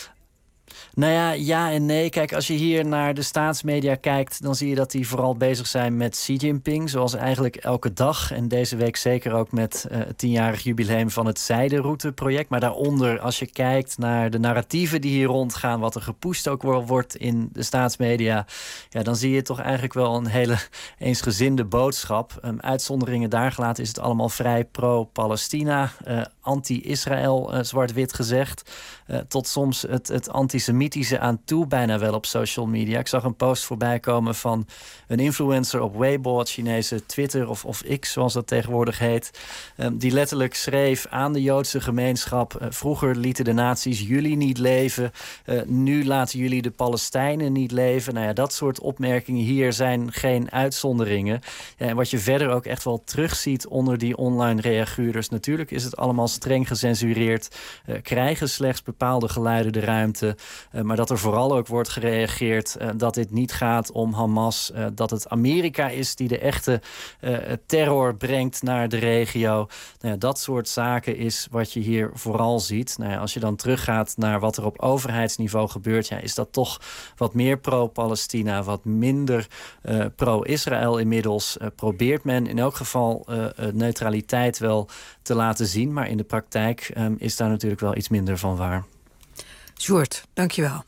Nou ja, ja en nee. Kijk, als je hier naar de staatsmedia kijkt, dan zie je dat die vooral bezig zijn met Xi Jinping, zoals eigenlijk elke dag. En deze week zeker ook met uh, het tienjarig jubileum van het Zijderoute-project. Maar daaronder, als je kijkt naar de narratieven die hier rondgaan, wat er gepusht ook wel wordt in de staatsmedia, ja, dan zie je toch eigenlijk wel een hele eensgezinde boodschap. Um, uitzonderingen daar gelaten is het allemaal vrij pro-Palestina, uh, anti-Israël, uh, zwart-wit gezegd. Uh, tot soms het, het antisemitische aan toe, bijna wel op social media. Ik zag een post voorbij komen van een influencer op Weibo, het Chinese Twitter of, of X, zoals dat tegenwoordig heet. Um, die letterlijk schreef aan de Joodse gemeenschap: Uh, vroeger lieten de nazi's jullie niet leven. Uh, nu laten jullie de Palestijnen niet leven. Nou ja, dat soort opmerkingen hier zijn geen uitzonderingen. Ja, en wat je verder ook echt wel terugziet onder die online reaguurders, natuurlijk is het allemaal streng gecensureerd. Uh, krijgen slechts bepaalde geluiden de ruimte. Uh, maar dat er vooral ook wordt gereageerd uh, dat dit niet gaat om Hamas. Uh, dat het Amerika is die de echte uh, terror brengt naar de regio. Nou ja, dat soort zaken is wat je hier vooral ziet. Nou ja, als je dan teruggaat naar wat er op overheidsniveau gebeurt, ja, is dat toch wat meer pro-Palestina, wat minder uh, pro-Israël inmiddels. Uh, probeert men in elk geval uh, uh, neutraliteit wel te laten zien. Maar in de praktijk um, is daar natuurlijk wel iets minder van waar. Sjoerd, dankjewel.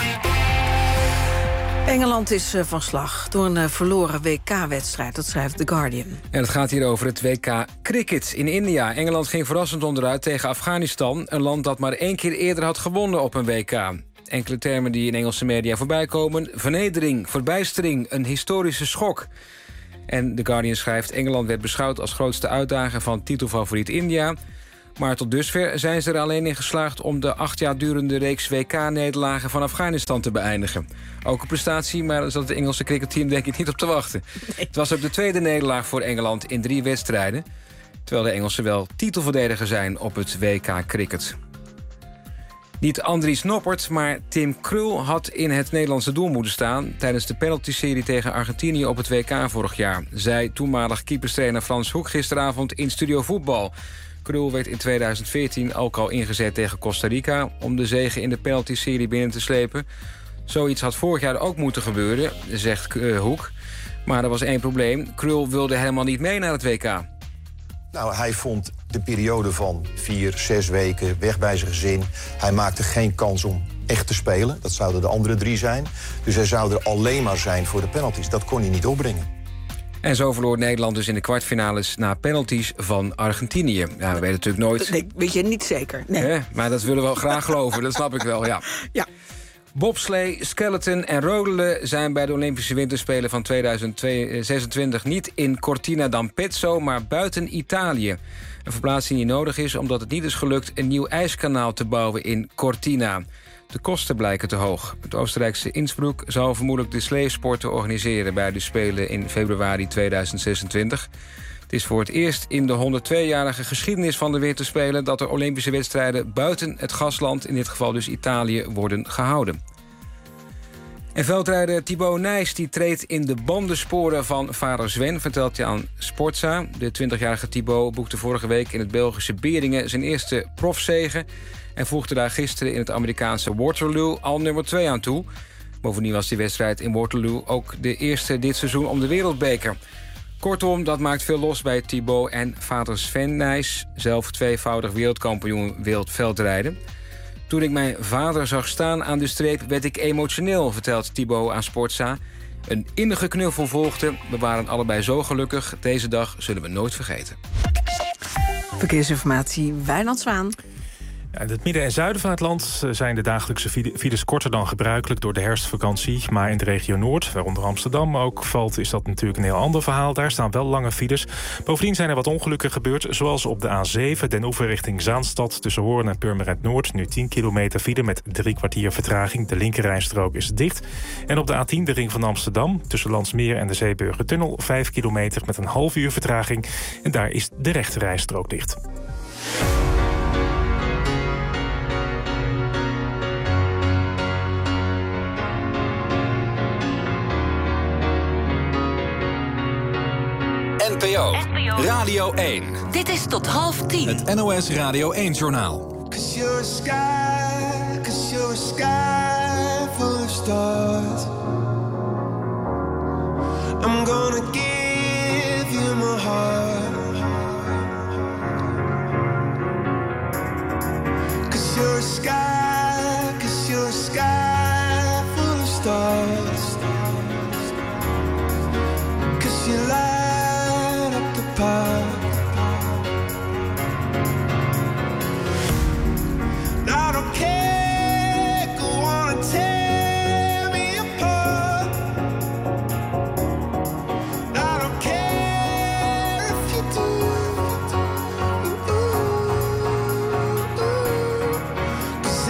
Engeland is uh, van slag door een uh, verloren W K-wedstrijd, dat schrijft The Guardian. En het gaat hier over het W K cricket in India. Engeland ging verrassend onderuit tegen Afghanistan, een land dat maar één keer eerder had gewonnen op een W K. Enkele termen die in Engelse media voorbij komen: vernedering, verbijstering, een historische schok. En The Guardian schrijft: Engeland werd beschouwd als grootste uitdager van titelfavoriet India. Maar tot dusver zijn ze er alleen in geslaagd om de acht jaar durende reeks W K-nederlagen van Afghanistan te beëindigen. Ook een prestatie, maar daar zat het Engelse cricketteam denk ik niet op te wachten. Nee. Het was ook de tweede nederlaag voor Engeland in drie wedstrijden, terwijl de Engelsen wel titelverdediger zijn op het W K cricket. Niet Andries Noppert, maar Tim Krul had in het Nederlandse doel moeten staan tijdens de penalty-serie tegen Argentinië op het W K vorig jaar, zei toenmalig keeperstrainer Frans Hoek gisteravond in Studio Voetbal. Krul werd in tweeduizend veertien ook al ingezet tegen Costa Rica om de zege in de penalty-serie binnen te slepen. Zoiets had vorig jaar ook moeten gebeuren, zegt uh, Hoek. Maar er was één probleem. Krul wilde helemaal niet mee naar het W K. Nou, hij vond de periode van vier, zes weken weg bij zijn gezin. Hij maakte geen kans om echt te spelen. Dat zouden de andere drie zijn. Dus hij zou er alleen maar zijn voor de penalties. Dat kon hij niet opbrengen. En zo verloor Nederland dus in de kwartfinales na penalties van Argentinië. Ja, we weten natuurlijk nooit. Nee, weet je niet zeker. Nee. Eh, maar dat willen we wel graag geloven, dat snap ik wel, ja. Ja. Bobslee, skeleton en rodelen zijn bij de Olympische Winterspelen van tweeduizend zesentwintig... niet in Cortina d'Ampezzo, maar buiten Italië. Een verplaatsing die nodig is omdat het niet is gelukt een nieuw ijskanaal te bouwen in Cortina. De kosten blijken te hoog. Het Oostenrijkse Innsbruck zal vermoedelijk de sleesporten organiseren bij de Spelen in februari tweeduizend zesentwintig. Het is voor het eerst in de honderdtweejarige geschiedenis van de Winterspelen dat er Olympische wedstrijden buiten het gastland, in dit geval dus Italië, worden gehouden. En veldrijder Thibaut Nys die treedt in de bandensporen van vader Sven, vertelt hij aan Sportza. De twintigjarige Thibaut boekte vorige week in het Belgische Beringen zijn eerste profzege en voegde daar gisteren in het Amerikaanse Waterloo al nummer twee aan toe. Bovendien was die wedstrijd in Waterloo ook de eerste dit seizoen om de wereldbeker. Kortom, dat maakt veel los bij Thibaut en vader Sven Nys, zelf tweevoudig wereldkampioen wildveldrijden. Toen ik mijn vader zag staan aan de streep werd ik emotioneel, vertelt Thibaut aan Sportza. Een innige knuffel volgde. We waren allebei zo gelukkig. Deze dag zullen we nooit vergeten. Verkeersinformatie, Wijnand Zwaan. Ja, in het midden en zuiden van het land zijn de dagelijkse files korter dan gebruikelijk door de herfstvakantie. Maar in de regio Noord, waaronder Amsterdam ook valt, is dat natuurlijk een heel ander verhaal. Daar staan wel lange files. Bovendien zijn er wat ongelukken gebeurd, zoals op de A zeven Den Oever richting Zaanstad tussen Hoorn en Purmerend Noord. Nu tien kilometer file met drie kwartier vertraging. De linkerrijstrook is dicht. En op de A tien de ring van Amsterdam tussen Landsmeer en de Zeeburgertunnel vijf kilometer met een half uur vertraging. En daar is de rechterrijstrook dicht. N P O, Radio één. Dit is tot half tien. Het N O S Radio één-journaal. Cause you're a sky, cause you're a sky full of stars. I'm gonna give you my heart. Cause you're a sky, cause you're a sky full of stars. Cause you light up the path. I don't care, go on and tear me apart. I don't care if you do. Cause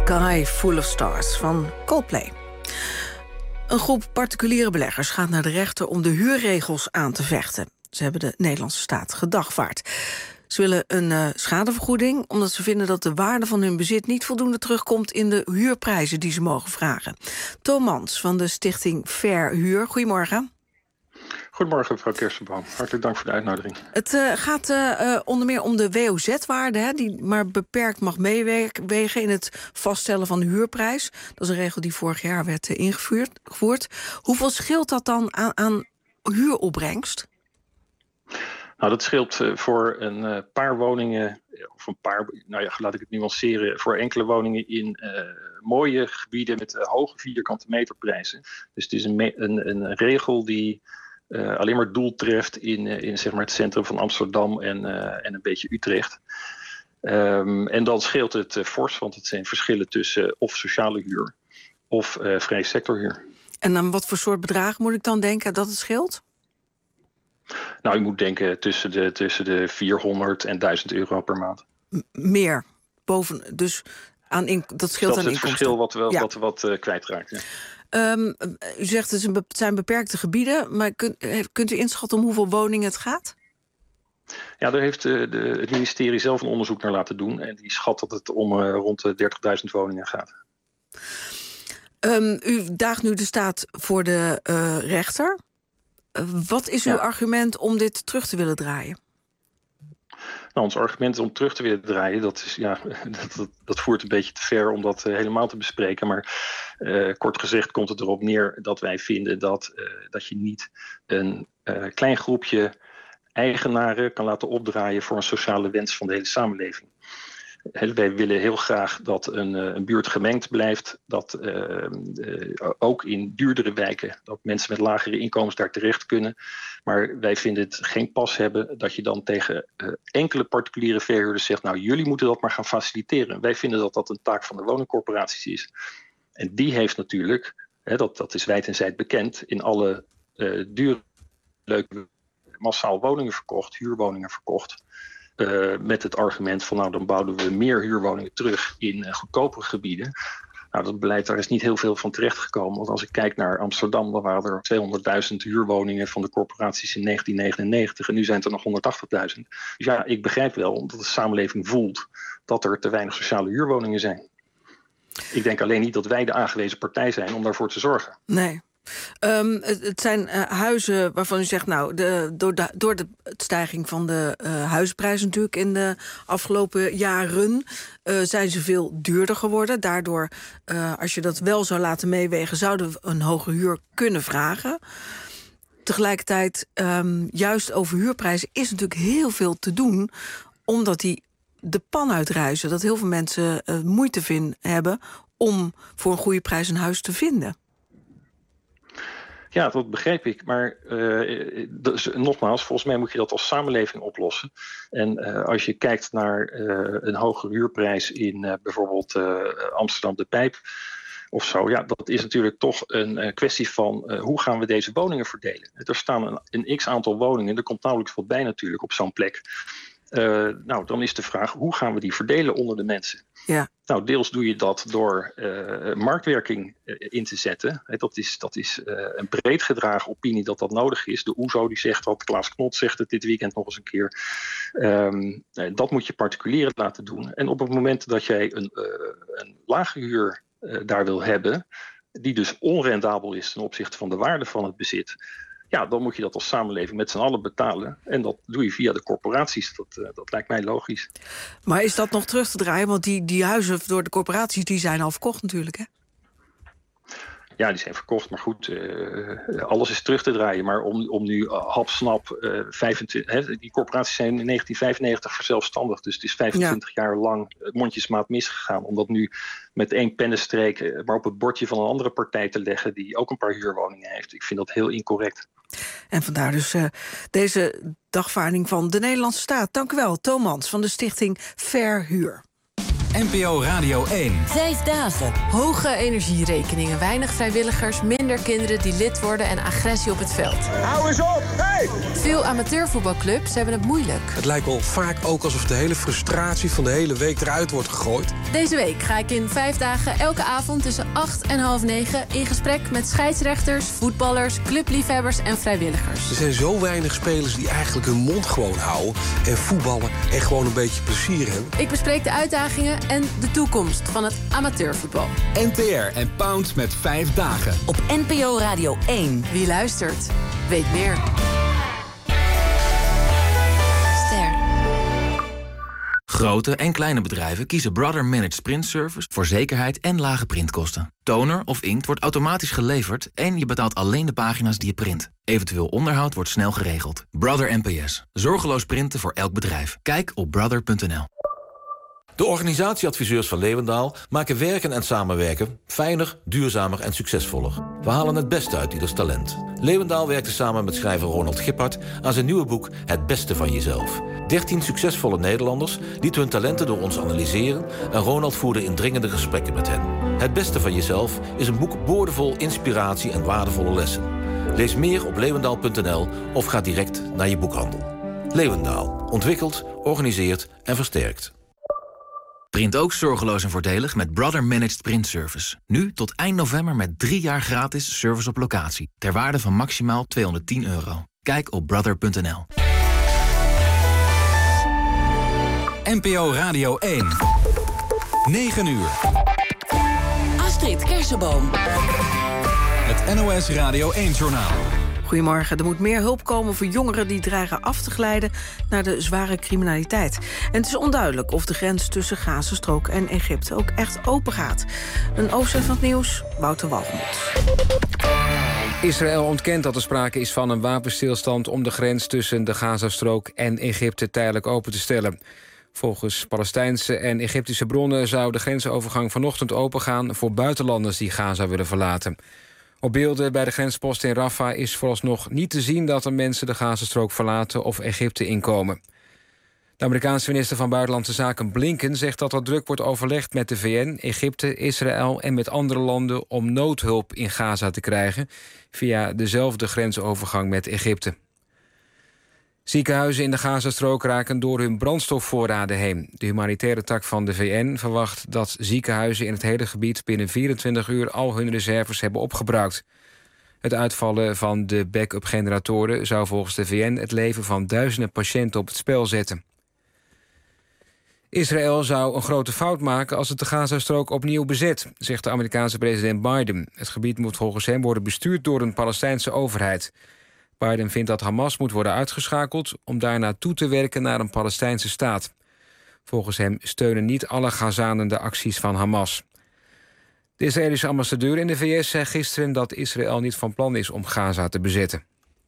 Sky Full of Stars van Coldplay. Een groep particuliere beleggers gaat naar de rechter om de huurregels aan te vechten. Ze hebben de Nederlandse staat gedagvaard. Ze willen een uh, schadevergoeding omdat ze vinden dat de waarde van hun bezit niet voldoende terugkomt in de huurprijzen die ze mogen vragen. Toon Mans van de stichting Fair Huur. Goedemorgen. Goedemorgen, mevrouw Kersenboom. Hartelijk dank voor de uitnodiging. Het uh, gaat uh, onder meer om de W O Z-waarde, die maar beperkt mag meewegen in het vaststellen van de huurprijs. Dat is een regel die vorig jaar werd uh, ingevoerd. Hoeveel scheelt dat dan aan, aan huuropbrengst? Nou, dat scheelt uh, voor een uh, paar woningen, of een paar, nou ja, laat ik het nuanceren, voor enkele woningen in uh, mooie gebieden met uh, hoge vierkante meterprijzen. Dus het is een, me- een, een regel die uh, alleen maar doel treft in, uh, in zeg maar het centrum van Amsterdam en, uh, en een beetje Utrecht. Um, en dan scheelt het uh, fors, want het zijn verschillen tussen uh, of sociale huur of uh, vrije sectorhuur. En aan wat voor soort bedragen moet ik dan denken dat het scheelt? Nou, je moet denken tussen de, tussen de vierhonderd en duizend euro per maand. M- meer? Boven, dus aan in, dat scheelt dat aan is het inkomsten? verschil wat, wel, ja. wat, wat uh, kwijtraakt. Ja. Um, u zegt het, is een be- het zijn beperkte gebieden, maar kunt, kunt u inschatten om hoeveel woningen het gaat? Ja, daar heeft uh, de, het ministerie zelf een onderzoek naar laten doen. En die schat dat het om uh, rond de dertigduizend woningen gaat. Um, u daagt nu de staat voor de uh, rechter. Uh, wat is uw Ja. argument om dit terug te willen draaien? Nou, ons argument om terug te willen draaien, dat, is, ja, dat, dat, dat voert een beetje te ver om dat uh, helemaal te bespreken. Maar uh, kort gezegd komt het erop neer dat wij vinden dat, uh, dat je niet een uh, klein groepje eigenaren kan laten opdraaien voor een sociale wens van de hele samenleving. He, wij willen heel graag dat een, uh, een buurt gemengd blijft, dat uh, uh, ook in duurdere wijken, dat mensen met lagere inkomens daar terecht kunnen. Maar wij vinden het geen pas hebben dat je dan tegen uh, enkele particuliere verhuurders zegt, nou jullie moeten dat maar gaan faciliteren. Wij vinden dat dat een taak van de woningcorporaties is. En die heeft natuurlijk, he, dat, dat is wijd en zijd bekend, in alle uh, dure, leuke, massaal woningen verkocht, huurwoningen verkocht. Uh, met het argument van nou dan bouwen we meer huurwoningen terug in uh, goedkopere gebieden. Nou, dat beleid, daar is niet heel veel van terechtgekomen. Want als ik kijk naar Amsterdam, dan waren er tweehonderdduizend huurwoningen van de corporaties in negentien negenennegentig. En nu zijn het er nog honderdtachtigduizend. Dus ja, ik begrijp wel dat de samenleving voelt dat er te weinig sociale huurwoningen zijn. Ik denk alleen niet dat wij de aangewezen partij zijn om daarvoor te zorgen. Nee. Um, het, het zijn uh, huizen waarvan u zegt, nou, de, door, de, door de stijging van de uh, huizenprijs natuurlijk in de afgelopen jaren uh, zijn ze veel duurder geworden. Daardoor, uh, als je dat wel zou laten meewegen, zouden we een hoge huur kunnen vragen. Tegelijkertijd, um, juist over huurprijzen is natuurlijk heel veel te doen, omdat die de pan uitreizen. Dat heel veel mensen uh, moeite vinden, hebben om voor een goede prijs een huis te vinden. Ja, dat begrijp ik. Maar uh, dus, nogmaals, volgens mij moet je dat als samenleving oplossen. En uh, als je kijkt naar uh, een hogere huurprijs in uh, bijvoorbeeld uh, Amsterdam de Pijp of zo. Ja, dat is natuurlijk toch een uh, kwestie van uh, hoe gaan we deze woningen verdelen. Er staan een, een x-aantal woningen, er komt nauwelijks wat bij natuurlijk op zo'n plek. Uh, nou, dan is de vraag, hoe gaan we die verdelen onder de mensen? Ja. Nou, deels doe je dat door uh, marktwerking uh, in te zetten. He, dat is, dat is uh, een breed gedragen opinie dat dat nodig is. De O E S O die zegt dat, Klaas Knot zegt het dit weekend nog eens een keer. Um, dat moet je particulieren laten doen. En op het moment dat jij een, uh, een lage huur uh, daar wil hebben, die dus onrendabel is ten opzichte van de waarde van het bezit, ja, dan moet je dat als samenleving met z'n allen betalen. En dat doe je via de corporaties. Dat, uh, dat lijkt mij logisch. Maar is dat nog terug te draaien? Want die, die huizen door de corporaties die zijn al verkocht natuurlijk, hè? Ja, die zijn verkocht, maar goed, uh, alles is terug te draaien. Maar om, om nu uh, hapsnap, uh, vijfentwintig, hè, die corporaties zijn in negentien vijfennegentig verzelfstandigd. Dus het is vijfentwintig ja. jaar lang mondjesmaat misgegaan. Om dat nu met één pennenstreek uh, maar op het bordje van een andere partij te leggen die ook een paar huurwoningen heeft. Ik vind dat heel incorrect. En vandaar dus uh, deze dagvaarding van de Nederlandse staat. Dank u wel, Toon Mans van de stichting Fair Huur. N P O Radio één. Vijf dagen. Hoge energierekeningen, weinig vrijwilligers, minder kinderen die lid worden en agressie op het veld. Hou eens op! Hey! Veel amateurvoetbalclubs hebben het moeilijk. Het lijkt wel vaak ook alsof de hele frustratie van de hele week eruit wordt gegooid. Deze week ga ik in vijf dagen elke avond tussen acht en half negen in gesprek met scheidsrechters, voetballers, clubliefhebbers en vrijwilligers. Er zijn zo weinig spelers die eigenlijk hun mond gewoon houden en voetballen en gewoon een beetje plezier hebben. Ik bespreek de uitdagingen en de toekomst van het amateurvoetbal. N T R en Pound met vijf dagen. Op N P O Radio één. Wie luistert, weet meer. Ster. Grote en kleine bedrijven kiezen Brother Managed Print Service voor zekerheid en lage printkosten. Toner of inkt wordt automatisch geleverd en je betaalt alleen de pagina's die je print. Eventueel onderhoud wordt snel geregeld. Brother N P S. Zorgeloos printen voor elk bedrijf. Kijk op brother punt n l. De organisatieadviseurs van Leeuwendaal maken werken en samenwerken fijner, duurzamer en succesvoller. We halen het beste uit ieders talent. Leeuwendaal werkte samen met schrijver Ronald Gippard aan zijn nieuwe boek Het Beste van Jezelf. dertien succesvolle Nederlanders lieten hun talenten door ons analyseren en Ronald voerde indringende gesprekken met hen. Het Beste van Jezelf is een boek boordevol inspiratie en waardevolle lessen. Lees meer op leeuwendaal punt n l of ga direct naar je boekhandel. Leeuwendaal. Ontwikkelt, organiseert en versterkt. Print ook zorgeloos en voordelig met Brother Managed Print Service. Nu tot eind november met drie jaar gratis service op locatie. Ter waarde van maximaal tweehonderdtien euro. Kijk op brother punt n l. N P O Radio één. negen uur. Astrid Kersenboom. Het N O S Radio één-journaal. Goedemorgen. Er moet meer hulp komen voor jongeren die dreigen af te glijden naar de zware criminaliteit. En het is onduidelijk of de grens tussen Gazastrook en Egypte ook echt open gaat. Een overzicht van het nieuws, Wouter Walgemoed. Israël ontkent dat er sprake is van een wapenstilstand om de grens tussen de Gazastrook en Egypte tijdelijk open te stellen. Volgens Palestijnse en Egyptische bronnen zou de grensovergang vanochtend opengaan voor buitenlanders die Gaza willen verlaten. Op beelden bij de grenspost in Rafah is vooralsnog niet te zien dat er mensen de Gazastrook verlaten of Egypte inkomen. De Amerikaanse minister van Buitenlandse Zaken Blinken zegt dat er druk wordt overlegd met de V N, Egypte, Israël en met andere landen om noodhulp in Gaza te krijgen via dezelfde grensovergang met Egypte. Ziekenhuizen in de Gazastrook raken door hun brandstofvoorraden heen. De humanitaire tak van de V N verwacht dat ziekenhuizen in het hele gebied binnen vierentwintig uur al hun reserves hebben opgebruikt. Het uitvallen van de backup generatoren zou volgens de V N het leven van duizenden patiënten op het spel zetten. Israël zou een grote fout maken als het de Gazastrook opnieuw bezet, zegt de Amerikaanse president Biden. Het gebied moet volgens hem worden bestuurd door een Palestijnse overheid. Biden vindt dat Hamas moet worden uitgeschakeld om daarna toe te werken naar een Palestijnse staat. Volgens hem steunen niet alle Gazanen de acties van Hamas. De Israëlische ambassadeur in de V S zei gisteren dat Israël niet van plan is om Gaza te bezetten.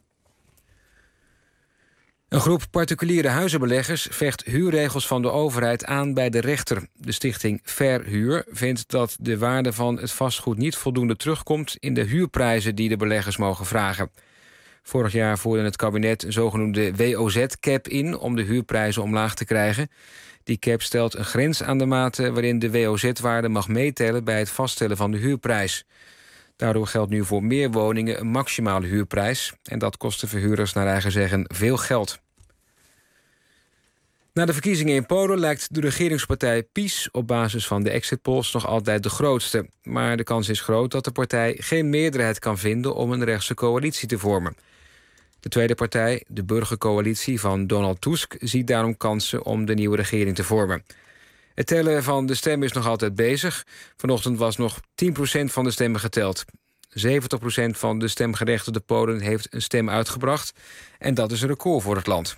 Een groep particuliere huizenbeleggers vecht huurregels van de overheid aan bij de rechter. De stichting Verhuur vindt dat de waarde van het vastgoed niet voldoende terugkomt in de huurprijzen die de beleggers mogen vragen. Vorig jaar voerde het kabinet een zogenoemde W O Z-cap in om de huurprijzen omlaag te krijgen. Die cap stelt een grens aan de mate waarin de W O Z-waarde mag meetellen bij het vaststellen van de huurprijs. Daardoor geldt nu voor meer woningen een maximale huurprijs. En dat kost de verhuurders naar eigen zeggen veel geld. Na de verkiezingen in Polen lijkt de regeringspartij PiS op basis van de exit polls nog altijd de grootste. Maar de kans is groot dat de partij geen meerderheid kan vinden om een rechtse coalitie te vormen. De tweede partij, de Burgercoalitie van Donald Tusk, ziet daarom kansen om de nieuwe regering te vormen. Het tellen van de stemmen is nog altijd bezig. Vanochtend was nog tien procent van de stemmen geteld. zeventig procent van de stemgerechtigde Polen heeft een stem uitgebracht. En dat is een record voor het land.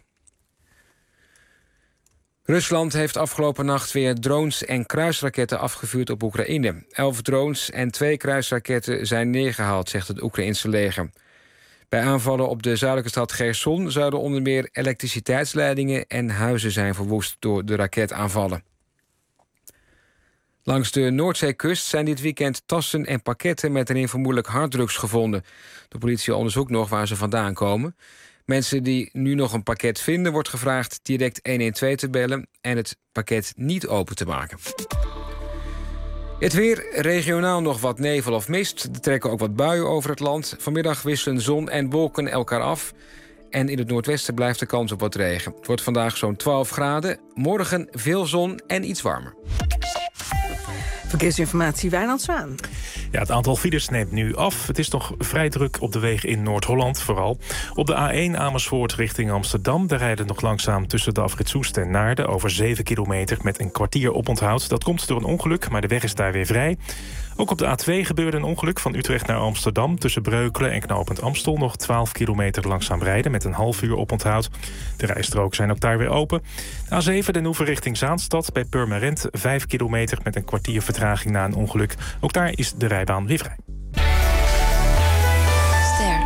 Rusland heeft afgelopen nacht weer drones en kruisraketten afgevuurd op Oekraïne. Elf drones en twee kruisraketten zijn neergehaald, zegt het Oekraïnse leger. Bij aanvallen op de zuidelijke stad Gerson zouden onder meer elektriciteitsleidingen en huizen zijn verwoest door de raketaanvallen. Langs de Noordzeekust zijn dit weekend tassen en pakketten met erin vermoedelijk harddrugs gevonden. De politie onderzoekt nog waar ze vandaan komen. Mensen die nu nog een pakket vinden, wordt gevraagd direct honderdtwaalf te bellen en het pakket niet open te maken. Het weer, regionaal nog wat nevel of mist. Er trekken ook wat buien over het land. Vanmiddag wisselen zon en wolken elkaar af. En in het noordwesten blijft de kans op wat regen. Het wordt vandaag zo'n twaalf graden. Morgen veel zon en iets warmer. Verkeersinformatie, Wijnand Zwaan. Ja, het aantal files neemt nu af. Het is nog vrij druk op de wegen in Noord-Holland vooral. Op de A één Amersfoort richting Amsterdam. Daar rijden nog langzaam tussen de afrit Soest en Naarden over zeven kilometer met een kwartier oponthoud. Dat komt door een ongeluk, maar de weg is daar weer vrij. Ook op de A twee gebeurde een ongeluk van Utrecht naar Amsterdam. Tussen Breukelen en knooppunt Amstel nog twaalf kilometer langzaam rijden met een half uur oponthoud. De rijstroken zijn ook daar weer open. De A zeven Den Oever richting Zaanstad bij Purmerend. vijf kilometer met een kwartier vertraging na een ongeluk. Ook daar is de rijbaan weer vrij. Ster.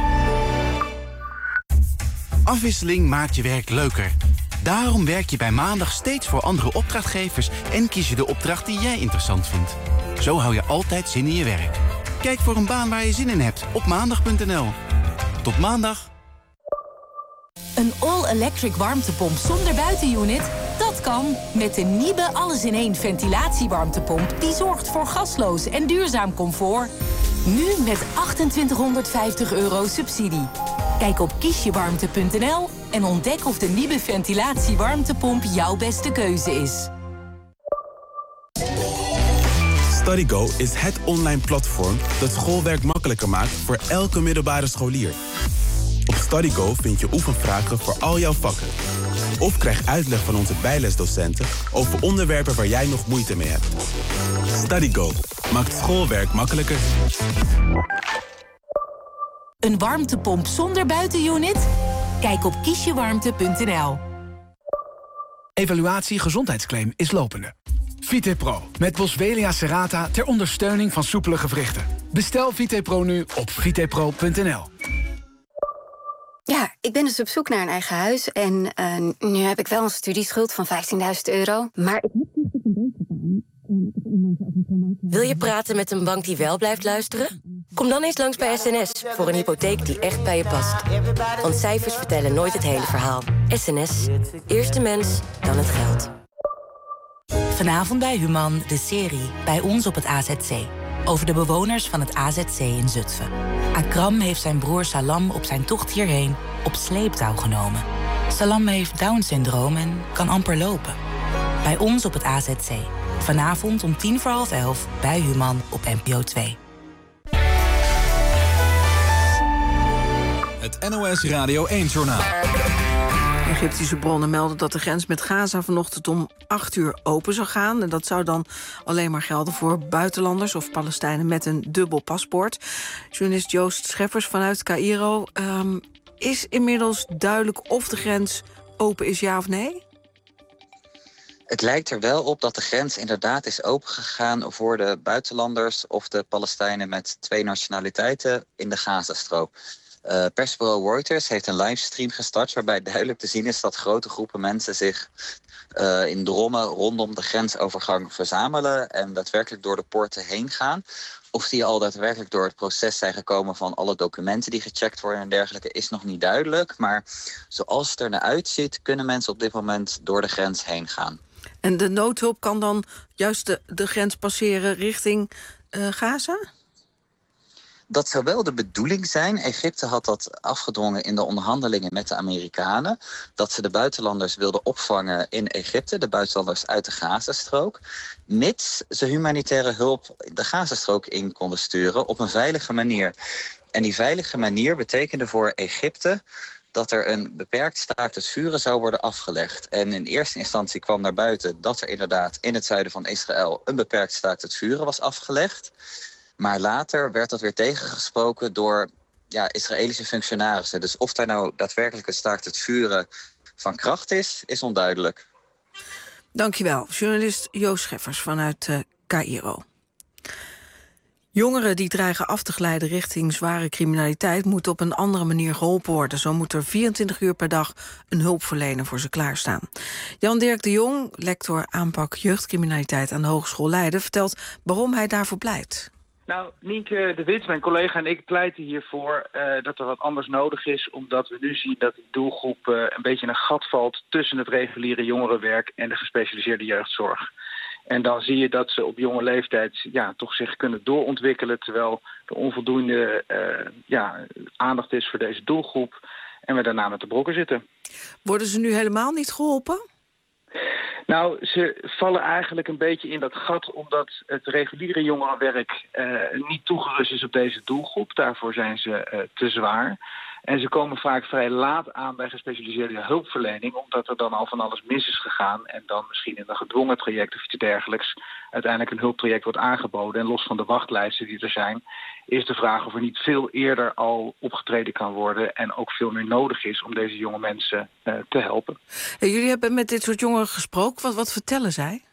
Afwisseling maakt je werk leuker. Daarom werk je bij Maandag steeds voor andere opdrachtgevers en kies je de opdracht die jij interessant vindt. Zo hou je altijd zin in je werk. Kijk voor een baan waar je zin in hebt op maandag punt n l. Tot maandag. Een all-electric warmtepomp zonder buitenunit? Dat kan met de Niebe alles-in-één ventilatiewarmtepomp. Die zorgt voor gasloos en duurzaam comfort. Nu met achtentwintighonderdvijftig euro subsidie. Kijk op kiesjewarmte punt n l en ontdek of de Niebe ventilatiewarmtepomp jouw beste keuze is. StudyGo is het online platform dat schoolwerk makkelijker maakt voor elke middelbare scholier. Op StudyGo vind je oefenvragen voor al jouw vakken. Of krijg uitleg van onze bijlesdocenten over onderwerpen waar jij nog moeite mee hebt. StudyGo maakt schoolwerk makkelijker. Een warmtepomp zonder buitenunit? Kijk op kiesjewarmte punt n l. Evaluatie gezondheidsclaim is lopende. VitePro met Boswellia serrata ter ondersteuning van soepele gewrichten. Bestel VitePro nu op vitepro punt n l. Ja, ik ben dus op zoek naar een eigen huis. En uh, nu heb ik wel een studieschuld van vijftienduizend euro. Maar ik heb niet een beetje gedaan. Wil je praten met een bank die wel blijft luisteren? Kom dan eens langs bij S N S voor een hypotheek die echt bij je past. Want cijfers vertellen nooit het hele verhaal. S N S. Eerst de mens, dan het geld. Vanavond bij Human, de serie Bij ons op het A Z C. Over de bewoners van het A Z C in Zutphen. Akram heeft zijn broer Salam op zijn tocht hierheen op sleeptouw genomen. Salam heeft Down-syndroom en kan amper lopen. Bij ons op het A Z C. Vanavond om tien voor half elf bij Human op N P O twee. Het N O S Radio één-journaal. Egyptische bronnen melden dat de grens met Gaza vanochtend om acht uur open zou gaan. En dat zou dan alleen maar gelden voor buitenlanders of Palestijnen met een dubbel paspoort. Journalist Joost Scheffers vanuit Caïro. Um, is inmiddels duidelijk of de grens open is, ja of nee? Het lijkt er wel op dat de grens inderdaad is opengegaan voor de buitenlanders of de Palestijnen met twee nationaliteiten in de Gazastrook. Uh, persbureau Reuters heeft een livestream gestart waarbij duidelijk te zien is dat grote groepen mensen zich uh, in drommen rondom de grensovergang verzamelen en daadwerkelijk door de poorten heen gaan. Of die al daadwerkelijk door het proces zijn gekomen van alle documenten die gecheckt worden en dergelijke is nog niet duidelijk. Maar zoals het er naar uitziet kunnen mensen op dit moment door de grens heen gaan. En de noodhulp kan dan juist de, de grens passeren richting uh, Gaza? Dat zou wel de bedoeling zijn. Egypte had dat afgedwongen in de onderhandelingen met de Amerikanen. Dat ze de buitenlanders wilden opvangen in Egypte. De buitenlanders uit de Gazastrook. Mits ze humanitaire hulp de Gazastrook in konden sturen op een veilige manier. En die veilige manier betekende voor Egypte dat er een beperkt staakt het vuren zou worden afgelegd. En in eerste instantie kwam naar buiten dat er inderdaad in het zuiden van Israël een beperkt staakt het vuren was afgelegd. Maar later werd dat weer tegengesproken door ja, Israëlische functionarissen. Dus of daar nou daadwerkelijk een staakt het vuren van kracht is, is onduidelijk. Dankjewel, journalist Joost Scheffers vanuit uh, Caïro. Jongeren die dreigen af te glijden richting zware criminaliteit moeten op een andere manier geholpen worden. Zo moet er vierentwintig uur per dag een hulpverlener voor ze klaarstaan. Jan-Dirk de Jong, lector aanpak jeugdcriminaliteit aan de Hogeschool Leiden, vertelt waarom hij daarvoor pleit. Nou, Nienke de Wit, mijn collega en ik pleiten hiervoor uh, dat er wat anders nodig is, omdat we nu zien dat die doelgroep uh, een beetje in een gat valt tussen het reguliere jongerenwerk en de gespecialiseerde jeugdzorg. En dan zie je dat ze op jonge leeftijd ja, toch zich kunnen doorontwikkelen, terwijl er onvoldoende uh, ja, aandacht is voor deze doelgroep en we daarna met de brokken zitten. Worden ze nu helemaal niet geholpen? Nou, ze vallen eigenlijk een beetje in dat gat omdat het reguliere jongerenwerk uh, niet toegerust is op deze doelgroep. Daarvoor zijn ze uh, te zwaar. En ze komen vaak vrij laat aan bij gespecialiseerde hulpverlening, omdat er dan al van alles mis is gegaan en dan misschien in een gedwongen traject of iets dergelijks uiteindelijk een hulptraject wordt aangeboden. En los van de wachtlijsten die er zijn, is de vraag of er niet veel eerder al opgetreden kan worden en ook veel meer nodig is om deze jonge mensen uh, te helpen. En jullie hebben met dit soort jongeren gesproken. Wat, wat vertellen zij?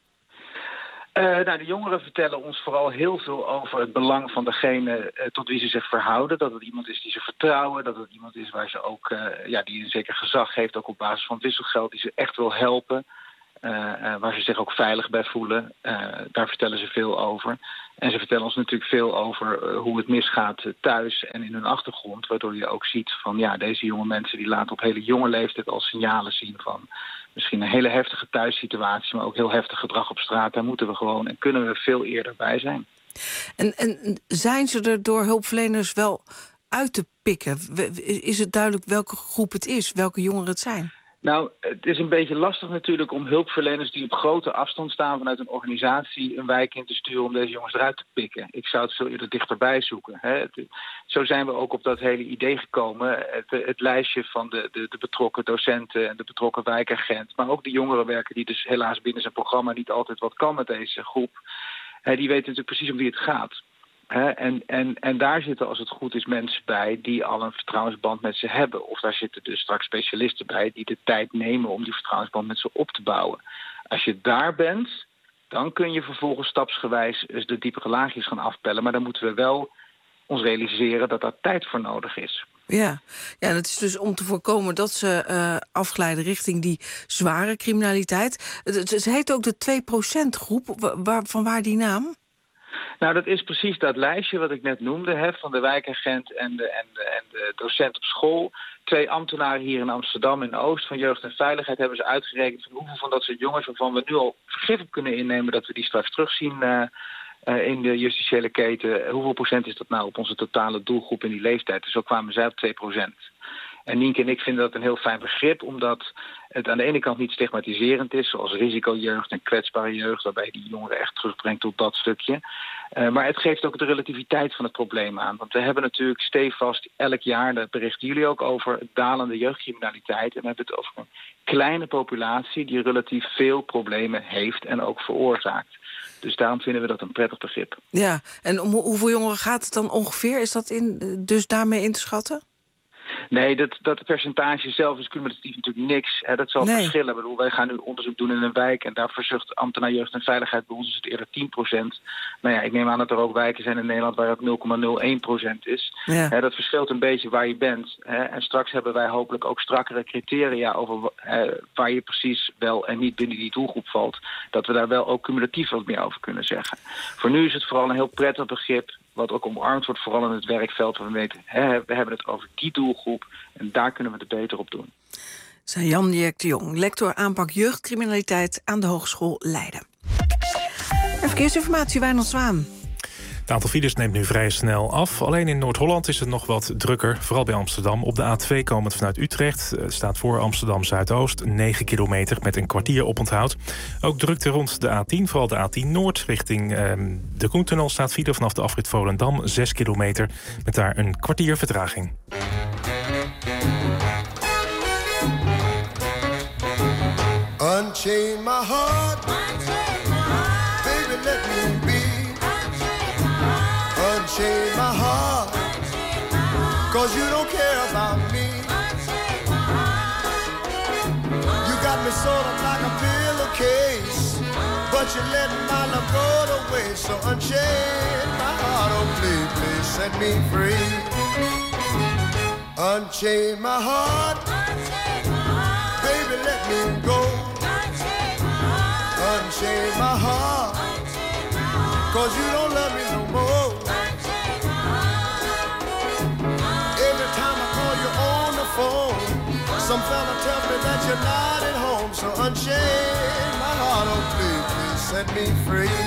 Uh, nou, de jongeren vertellen ons vooral heel veel over het belang van degene uh, tot wie ze zich verhouden. Dat het iemand is die ze vertrouwen, dat het iemand is waar ze ook, uh, ja, die een zeker gezag heeft, ook op basis van wisselgeld, die ze echt wil helpen. Uh, uh, waar ze zich ook veilig bij voelen. Uh, daar vertellen ze veel over. En ze vertellen ons natuurlijk veel over uh, hoe het misgaat uh, thuis en in hun achtergrond. Waardoor je ook ziet van ja, deze jonge mensen die laten op hele jonge leeftijd al signalen zien van misschien een hele heftige thuissituatie, maar ook heel heftig gedrag op straat. Daar moeten we gewoon en kunnen we veel eerder bij zijn. En, en zijn ze er door hulpverleners wel uit te pikken? Is het duidelijk welke groep het is, welke jongeren het zijn? Nou, het is een beetje lastig natuurlijk om hulpverleners die op grote afstand staan vanuit een organisatie een wijk in te sturen om deze jongens eruit te pikken. Ik zou het veel eerder dichterbij zoeken. Hè. Het, zo zijn we ook op dat hele idee gekomen. Het, het lijstje van de, de, de betrokken docenten en de betrokken wijkagent, maar ook de jongerenwerker die dus helaas binnen zijn programma niet altijd wat kan met deze groep. Hè, die weten natuurlijk precies om wie het gaat. He, en, en, en daar zitten, als het goed is, mensen bij die al een vertrouwensband met ze hebben. Of daar zitten dus straks specialisten bij die de tijd nemen om die vertrouwensband met ze op te bouwen. Als je daar bent, dan kun je vervolgens stapsgewijs de diepere laagjes gaan afpellen. Maar dan moeten we wel ons realiseren dat daar tijd voor nodig is. Ja, ja, en het is dus om te voorkomen dat ze uh, afglijden richting die zware criminaliteit. Het, het, het heet ook de twee procent groep. Waar, van waar die naam? Nou, dat is precies dat lijstje wat ik net noemde, hè, van de wijkagent en de, en, de, en de docent op school. Twee ambtenaren hier in Amsterdam in Oost van Jeugd en Veiligheid hebben ze uitgerekend van hoeveel van dat soort jongens waarvan we nu al vergif op kunnen innemen dat we die straks terugzien uh, uh, in de justitiële keten. Hoeveel procent is dat nou op onze totale doelgroep in die leeftijd? Dus zo kwamen zij op twee procent. En Nienke en ik vinden dat een heel fijn begrip, omdat het aan de ene kant niet stigmatiserend is, zoals risicojeugd en kwetsbare jeugd, waarbij je die jongeren echt terugbrengt tot dat stukje. Uh, maar het geeft ook de relativiteit van het probleem aan. Want we hebben natuurlijk stevast elk jaar, daar berichten jullie ook over, dalende jeugdcriminaliteit. En we hebben het over een kleine populatie die relatief veel problemen heeft en ook veroorzaakt. Dus daarom vinden we dat een prettig begrip. Ja, en om hoeveel jongeren gaat het dan ongeveer? Is dat in, dus daarmee in te schatten? Nee, dat, dat percentage zelf is cumulatief natuurlijk niks. Hè, dat zal nee. verschillen. Ik bedoel, wij gaan nu onderzoek doen in een wijk en daar verzucht ambtenaar jeugd en veiligheid. Bij ons is het eerder tien procent. Nou ja, ik neem aan dat er ook wijken zijn in Nederland waar het nul komma nul één procent is. Ja. Hè, dat verschilt een beetje waar je bent. Hè, en straks hebben wij hopelijk ook strakkere criteria over hè, waar je precies wel en niet binnen die doelgroep valt. Dat we daar wel ook cumulatief wat meer over kunnen zeggen. Voor nu is het vooral een heel prettig begrip, wat ook omarmd wordt, vooral in het werkveld. We weten, hè, we hebben het over die doelgroep en daar kunnen we het beter op doen. Zei Jan Dirk de Jong, lector aanpak jeugdcriminaliteit aan de Hogeschool Leiden. En verkeersinformatie, Wijnand Zwaan. Het aantal files neemt nu vrij snel af. Alleen in Noord-Holland is het nog wat drukker, vooral bij Amsterdam. Op de A twee komend vanuit Utrecht staat voor Amsterdam Zuidoost negen kilometer met een kwartier oponthoud. Ook drukte rond de A tien, vooral de A tien Noord richting eh, de Koentunnel staat file vanaf de afrit Volendam zes kilometer met daar een kwartier vertraging. Unchain my heart, Unchain my heart. Baby let me be. Unchain my heart, cause you don't care about me. You got me sort of like a pillowcase, but you let my love go to waste. So unchain my heart, oh please, please set me free. Unchain my heart, baby let me go. Unchain my heart, cause you don't love me no more. Some fella tells me that you're not at home, so unchain my heart, oh please, please set me free.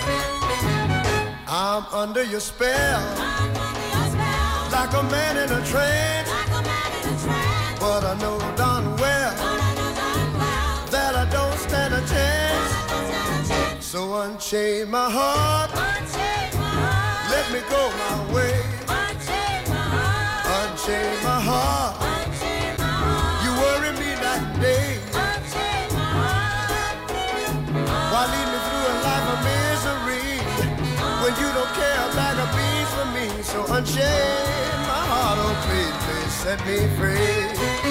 I'm under your spell, like a man in a trance, but I know darn well that I don't stand a chance. So unchain my heart, let me go my way. Unchain my heart, you worry me night and day. Why lead me through a life of misery when you don't care a bag of beans for me? So unchain my heart, oh please, please set me free.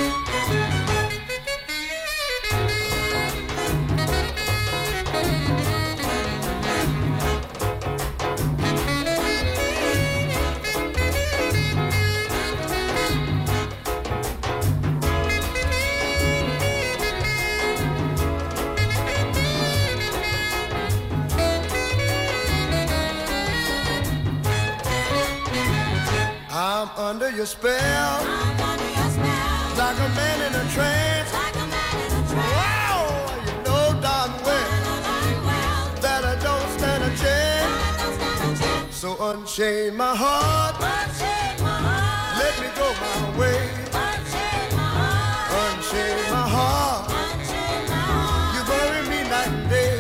I'm under your spell, like a man in a trance. Wow, you know darn well that I don't stand a chance. So unchain my heart, let me go my way. Unchain my heart, you bury me night and day.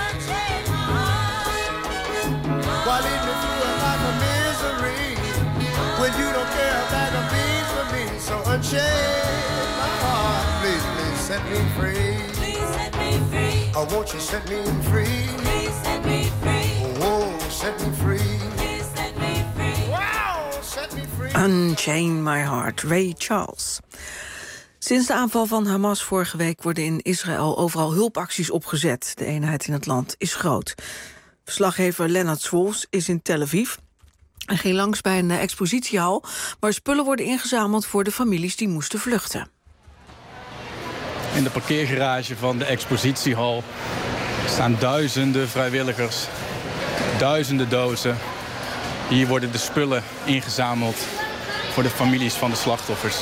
Why lead me through a life of misery when you don't care a bag of beans for me? So unchain my heart, please, please set me free. Please set me free. Oh, won't you set me free? Please set me free. Oh, set me free. Please set me free. Wow, set me free. Unchain my heart, Ray Charles. Sinds de aanval van Hamas vorige week worden in Israël overal hulpacties opgezet. De eenheid in het land is groot. Verslaggever Lennart Swolfs is in Tel Aviv. Hij ging langs bij een expositiehal waar spullen worden ingezameld voor de families die moesten vluchten. In de parkeergarage van de expositiehal staan duizenden vrijwilligers, duizenden dozen. Hier worden de spullen ingezameld voor de families van de slachtoffers.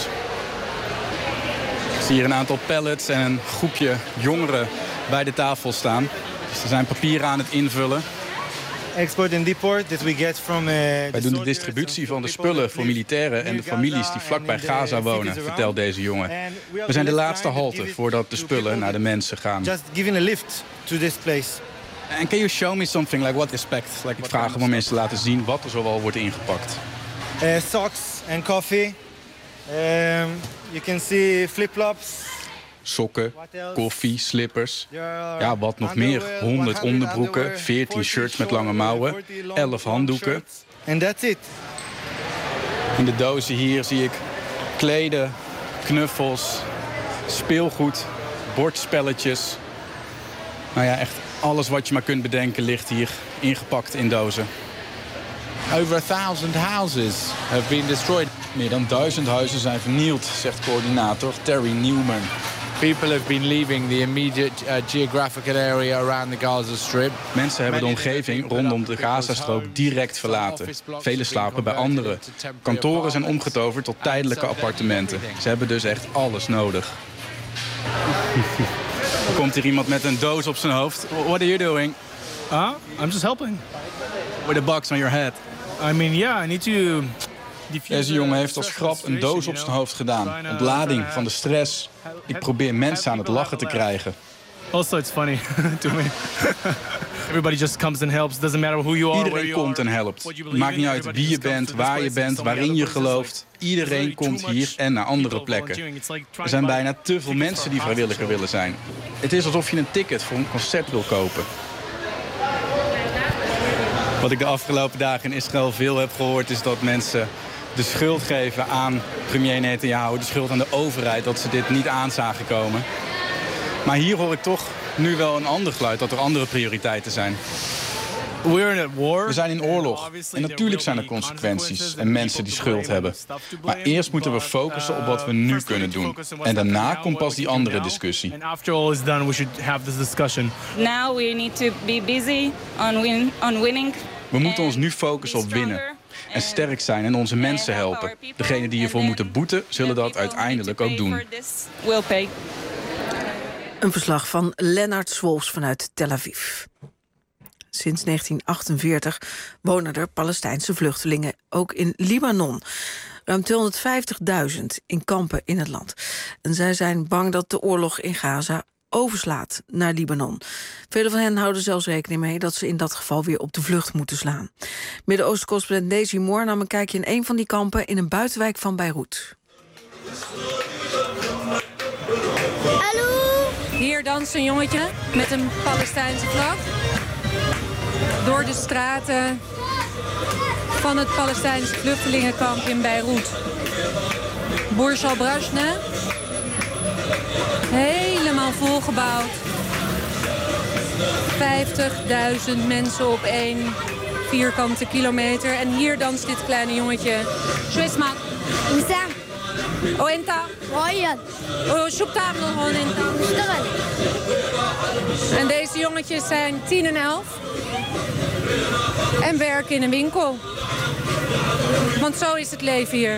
Ik zie hier een aantal pallets en een groepje jongeren bij de tafel staan. Ze zijn papieren aan het invullen. Export and deport that we get from, uh, Wij doen de distributie van de spullen voor militairen en de families die vlakbij Gaza wonen, vertelt deze jongen. We zijn de laatste halte voordat de spullen naar de mensen gaan. Just giving a lift to this place. And can you show me something like what is packed? Like ik vraag om mensen te laten zien wat er zoal wordt ingepakt. Uh, socks and coffee. Um, you can see flip-flops. Sokken, koffie, slippers. Ja, wat nog meer. honderd onderbroeken, veertien shirts met lange mouwen, elf handdoeken. And that's it. In de dozen hier zie ik kleden, knuffels, speelgoed, bordspelletjes. Nou ja, echt alles wat je maar kunt bedenken ligt hier ingepakt in dozen. Over a thousand houses have been destroyed. Meer dan duizend huizen zijn vernield, zegt coördinator Terry Newman. People have been leaving the immediate uh, geographical area around the Gaza Strip. Mensen hebben de omgeving rondom de Gazastrook direct verlaten. Velen slapen bij anderen. Kantoren zijn omgetoverd tot tijdelijke appartementen. Ze hebben dus echt alles nodig. Er komt hier iemand met een doos op zijn hoofd. What are you doing? Uh, I'm just helping. With a box on your head. I mean, yeah, I need to... Deze jongen heeft als grap een doos op zijn hoofd gedaan. Ontlading van de stress. Ik probeer mensen aan het lachen te krijgen. Also, it's funny to me. Everybody just comes and helps. Doesn't matter who you are. Iedereen komt en helpt. Het maakt niet uit wie je bent, waar je bent, waarin je gelooft. Iedereen komt hier en naar andere plekken. Er zijn bijna te veel mensen die vrijwilliger willen zijn. Het is alsof je een ticket voor een concert wil kopen. Wat ik de afgelopen dagen in Israël veel heb gehoord is dat mensen de schuld geven aan premier Netanyahu, de schuld aan de overheid dat ze dit niet aan zagen komen. Maar hier hoor ik toch nu wel een ander geluid, dat er andere prioriteiten zijn. We zijn in oorlog en natuurlijk zijn er consequenties en mensen die schuld hebben. Maar eerst moeten we focussen op wat we nu kunnen doen. En daarna komt pas die andere discussie. Now we need to be busy on win, on winning. We moeten ons nu focussen op winnen. en sterk zijn en onze mensen helpen. Degenen die hiervoor moeten boeten, zullen dat uiteindelijk ook doen. Een verslag van Lennart Swolfs vanuit Tel Aviv. Sinds negentien achtenveertig wonen er Palestijnse vluchtelingen ook in Libanon. Ruim tweehonderdvijftigduizend in kampen in het land. En zij zijn bang dat de oorlog in Gaza overslaat naar Libanon. Velen van hen houden zelfs rekening mee dat ze in dat geval weer op de vlucht moeten slaan. Midden-Oosten-correspondent Daisy Moore nam een kijkje in een van die kampen in een buitenwijk van Beirut. Hallo! Hier danst een jongetje met een Palestijnse vlag door de straten van het Palestijnse vluchtelingenkamp in Beirut. Burj al Brashna. Helemaal volgebouwd. vijftigduizend mensen op één vierkante kilometer. En hier danst dit kleine jongetje. Shwisma. Misa. Oh, enta. Oh, shuktabel gewoon enta. En deze jongetjes zijn tien en elf. En werken in een winkel. Want zo is het leven hier.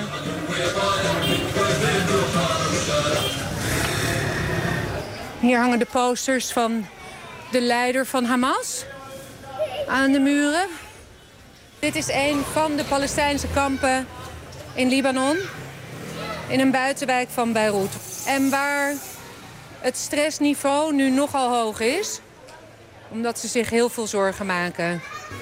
Hier hangen de posters van de leider van Hamas aan de muren. Dit is een van de Palestijnse kampen in Libanon, in een buitenwijk van Beirut. En waar het stressniveau nu nogal hoog is, omdat ze zich heel veel zorgen maken.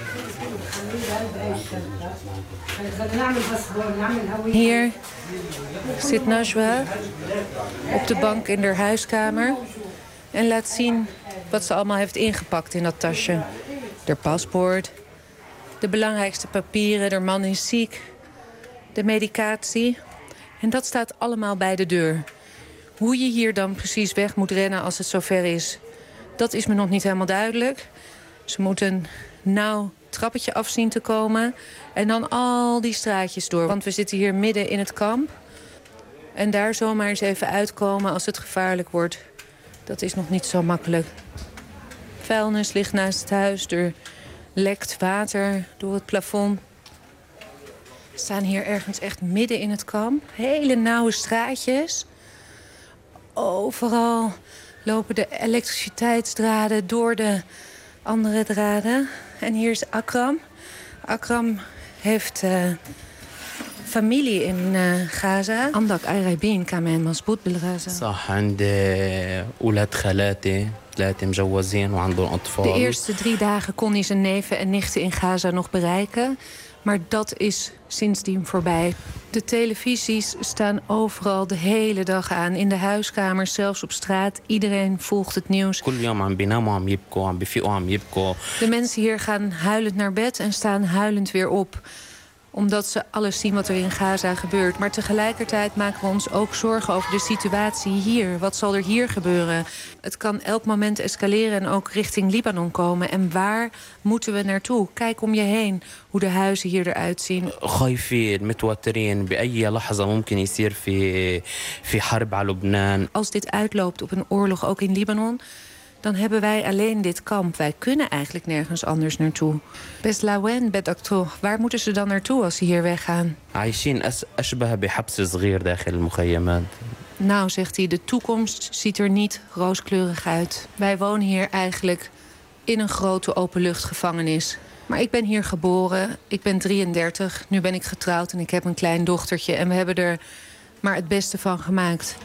Hier zit Najwa op de bank in haar huiskamer en laat zien wat ze allemaal heeft ingepakt in dat tasje. Haar paspoort, de belangrijkste papieren, haar man is ziek, de medicatie. En dat staat allemaal bij de deur. Hoe je hier dan precies weg moet rennen als het zover is, dat is me nog niet helemaal duidelijk. Ze moeten een nauw trappetje af zien te komen en dan al die straatjes door. Want we zitten hier midden in het kamp. En daar zomaar eens even uitkomen als het gevaarlijk wordt, dat is nog niet zo makkelijk. Vuilnis ligt naast het huis, er lekt water door het plafond. We staan hier ergens echt midden in het kamp. Hele nauwe straatjes. Overal lopen de elektriciteitsdraden door de andere draden. En hier is Akram. Akram heeft uh, familie in uh, Gaza. Andak Ayrabin kamen masbout bil Gaza. صح عندي أولاد خالاتي ثلاثة مجوزين وعندهم أطفال. De eerste drie dagen kon hij zijn neven en nichten in Gaza nog bereiken. Maar dat is sindsdien voorbij. De televisies staan overal de hele dag aan. In de huiskamers, zelfs op straat. Iedereen volgt het nieuws. De mensen hier gaan huilend naar bed en staan huilend weer op. Omdat ze alles zien wat er in Gaza gebeurt. Maar tegelijkertijd maken we ons ook zorgen over de situatie hier. Wat zal er hier gebeuren? Het kan elk moment escaleren en ook richting Libanon komen. En waar moeten we naartoe? Kijk om je heen hoe de huizen hier eruit zien. Als dit uitloopt op een oorlog ook in Libanon, dan hebben wij alleen dit kamp. Wij kunnen eigenlijk nergens anders naartoe. Beslawen, Bedakto, waar moeten ze dan naartoe als ze hier weggaan? Nou, zegt hij, de toekomst ziet er niet rooskleurig uit. Wij wonen hier eigenlijk in een grote openluchtgevangenis. Maar ik ben hier geboren, ik ben drieëndertig, nu ben ik getrouwd en ik heb een klein dochtertje. En we hebben er maar het beste van gemaakt.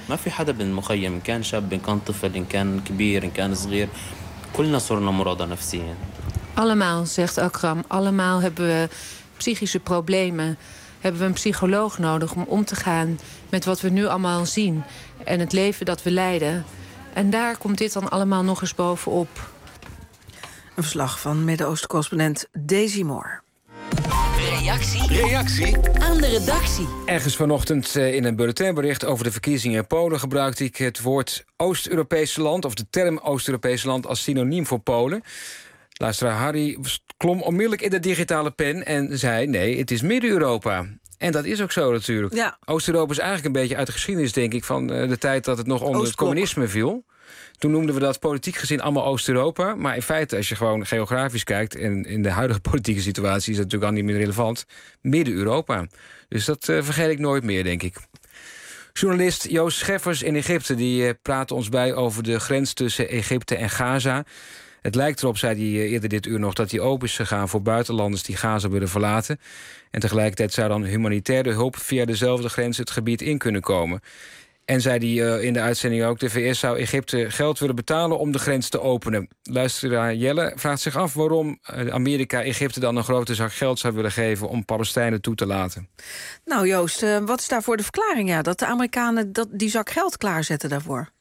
Allemaal, zegt Akram, allemaal hebben we psychische problemen. Hebben we een psycholoog nodig om om te gaan met wat we nu allemaal zien. En het leven dat we leiden. En daar komt dit dan allemaal nog eens bovenop. Een verslag van Midden-Oosten-correspondent Daisy Moore. Reactie. Reactie aan de redactie. Ergens vanochtend in een bulletinbericht over de verkiezingen in Polen gebruikte ik het woord Oost-Europese land, of de term Oost-Europese land, als synoniem voor Polen. Luisteraar Harry klom onmiddellijk in de digitale pen en zei: nee, het is Midden-Europa. En dat is ook zo natuurlijk. Ja. Oost-Europa is eigenlijk een beetje uit de geschiedenis, denk ik, van de tijd dat het nog onder het communisme viel. Toen noemden we dat politiek gezien allemaal Oost-Europa. Maar in feite, als je gewoon geografisch kijkt... en in de huidige politieke situatie is dat natuurlijk al niet meer relevant... Midden-Europa. Dus dat uh, vergeet ik nooit meer, denk ik. Journalist Joost Scheffers in Egypte die uh, praat ons bij over de grens tussen Egypte en Gaza. Het lijkt erop, zei hij uh, eerder dit uur nog, dat die open is gegaan voor buitenlanders die Gaza willen verlaten. En tegelijkertijd zou dan humanitaire hulp via dezelfde grens het gebied in kunnen komen. En zei hij uh, in de uitzending ook, de V S zou Egypte geld willen betalen om de grens te openen. Luisteraar Jelle vraagt zich af waarom Amerika Egypte dan een grote zak geld zou willen geven om Palestijnen toe te laten. Nou Joost, uh, wat is daarvoor de verklaring? Ja, dat de Amerikanen dat, die zak geld klaarzetten daarvoor?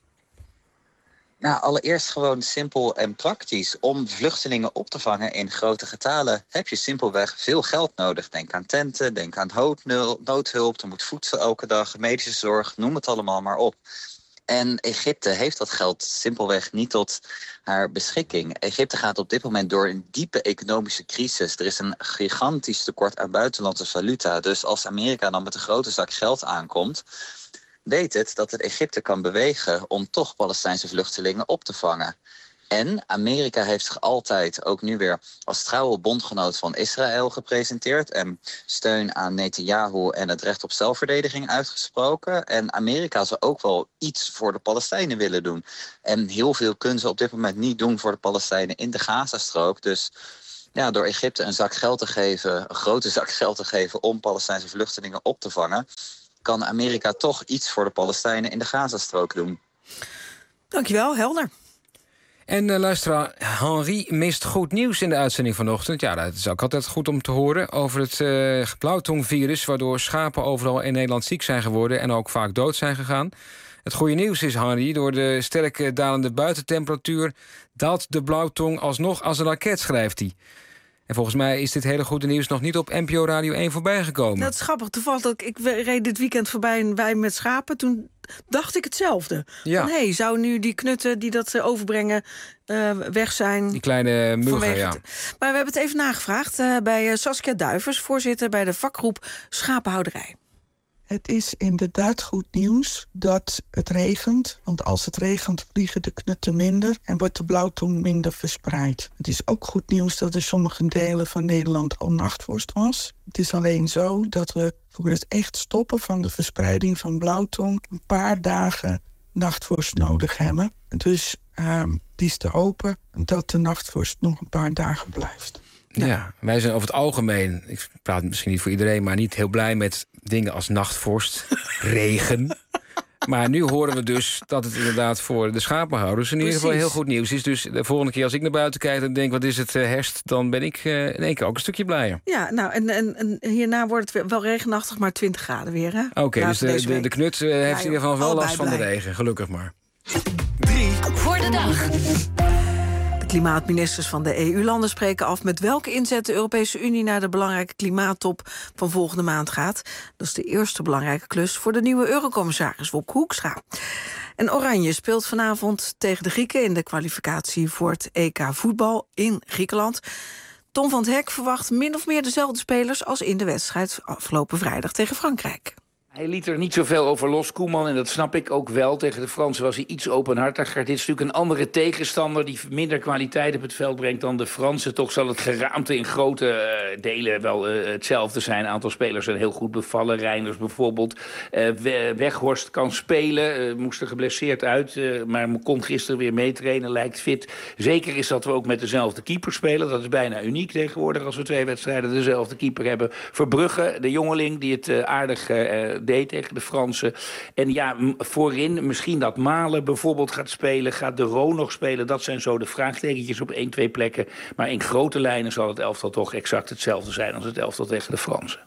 Nou, allereerst gewoon simpel en praktisch. Om vluchtelingen op te vangen in grote getalen heb je simpelweg veel geld nodig. Denk aan tenten, denk aan noodhulp, er moet voedsel elke dag, medische zorg, noem het allemaal maar op. En Egypte heeft dat geld simpelweg niet tot haar beschikking. Egypte gaat op dit moment door een diepe economische crisis. Er is een gigantisch tekort aan buitenlandse valuta. Dus als Amerika dan met een grote zak geld aankomt, weet het dat het Egypte kan bewegen om toch Palestijnse vluchtelingen op te vangen. En Amerika heeft zich altijd, ook nu weer, als trouwe bondgenoot van Israël gepresenteerd en steun aan Netanyahu en het recht op zelfverdediging uitgesproken. En Amerika zou ook wel iets voor de Palestijnen willen doen. En heel veel kunnen ze op dit moment niet doen voor de Palestijnen in de Gazastrook. Dus ja, door Egypte een zak geld te geven, een grote zak geld te geven om Palestijnse vluchtelingen op te vangen, kan Amerika toch iets voor de Palestijnen in de Gazastrook doen. Dankjewel, helder. En uh, luisteraar, Henri mist goed nieuws in de uitzending vanochtend. Ja, dat is ook altijd goed om te horen. Over het uh, blauwtongvirus, waardoor schapen overal in Nederland ziek zijn geworden en ook vaak dood zijn gegaan. Het goede nieuws is, Henri, door de sterke dalende buitentemperatuur daalt de blauwtong alsnog als een raket, schrijft hij. En volgens mij is dit hele goede nieuws nog niet op N P O Radio één voorbij gekomen. Dat is grappig. Toevallig, ik, ik reed dit weekend voorbij een wei met schapen. Toen dacht ik hetzelfde. Ja. Van, hey, zou nu die knutten die dat uh, overbrengen uh, weg zijn? Die kleine muggen, ja. Het... Maar we hebben het even nagevraagd uh, bij uh, Saskia Duivers, voorzitter bij de vakgroep Schapenhouderij. Het is inderdaad goed nieuws dat het regent. Want als het regent vliegen de knutten minder en wordt de blauwtong minder verspreid. Het is ook goed nieuws dat er sommige delen van Nederland al nachtvorst was. Het is alleen zo dat we voor het echt stoppen van de verspreiding van blauwtong een paar dagen nachtvorst nodig hebben. Dus uh, het is te hopen dat de nachtvorst nog een paar dagen blijft. Ja. ja, wij zijn over het algemeen, ik praat misschien niet voor iedereen, maar niet heel blij met dingen als nachtvorst, regen. Maar nu horen we dus dat het inderdaad voor de schapenhouders in ieder geval heel goed nieuws is. Dus de volgende keer als ik naar buiten kijk en denk, wat is het uh, herfst, dan ben ik uh, in één keer ook een stukje blijer. Ja, nou, en, en, en hierna wordt het wel regenachtig, maar twintig graden weer, hè? Oké, okay, dus de, de, de knut uh, heeft ja, in ieder geval wel last van blij. de regen, gelukkig maar. Drie voor de dag. Klimaatministers van de E U-landen spreken af met welke inzet de Europese Unie naar de belangrijke klimaattop van volgende maand gaat. Dat is de eerste belangrijke klus voor de nieuwe eurocommissaris Wopke Hoekstra. En Oranje speelt vanavond tegen de Grieken in de kwalificatie voor het E K voetbal in Griekenland. Tom van 't Hek verwacht min of meer dezelfde spelers als in de wedstrijd afgelopen vrijdag tegen Frankrijk. Hij liet er niet zoveel over los, Koeman, en dat snap ik ook wel. Tegen de Fransen was hij iets openhartiger. Dit is natuurlijk een andere tegenstander die minder kwaliteit op het veld brengt dan de Fransen. Toch zal het geraamte in grote uh, delen wel uh, hetzelfde zijn. Een aantal spelers zijn heel goed bevallen. Reinders bijvoorbeeld. Uh, Weghorst kan spelen, uh, moest er geblesseerd uit, uh, maar kon gisteren weer meetrainen, lijkt fit. Zeker is dat we ook met dezelfde keeper spelen. Dat is bijna uniek tegenwoordig als we twee wedstrijden dezelfde keeper hebben. Verbrugge, de jongeling die het uh, aardig uh, deed tegen de Fransen. En ja, voorin misschien dat Malen bijvoorbeeld gaat spelen. Gaat de Roo nog spelen? Dat zijn zo de vraagtekentjes op één, twee plekken. Maar in grote lijnen zal het elftal toch exact hetzelfde zijn als het elftal tegen de Fransen.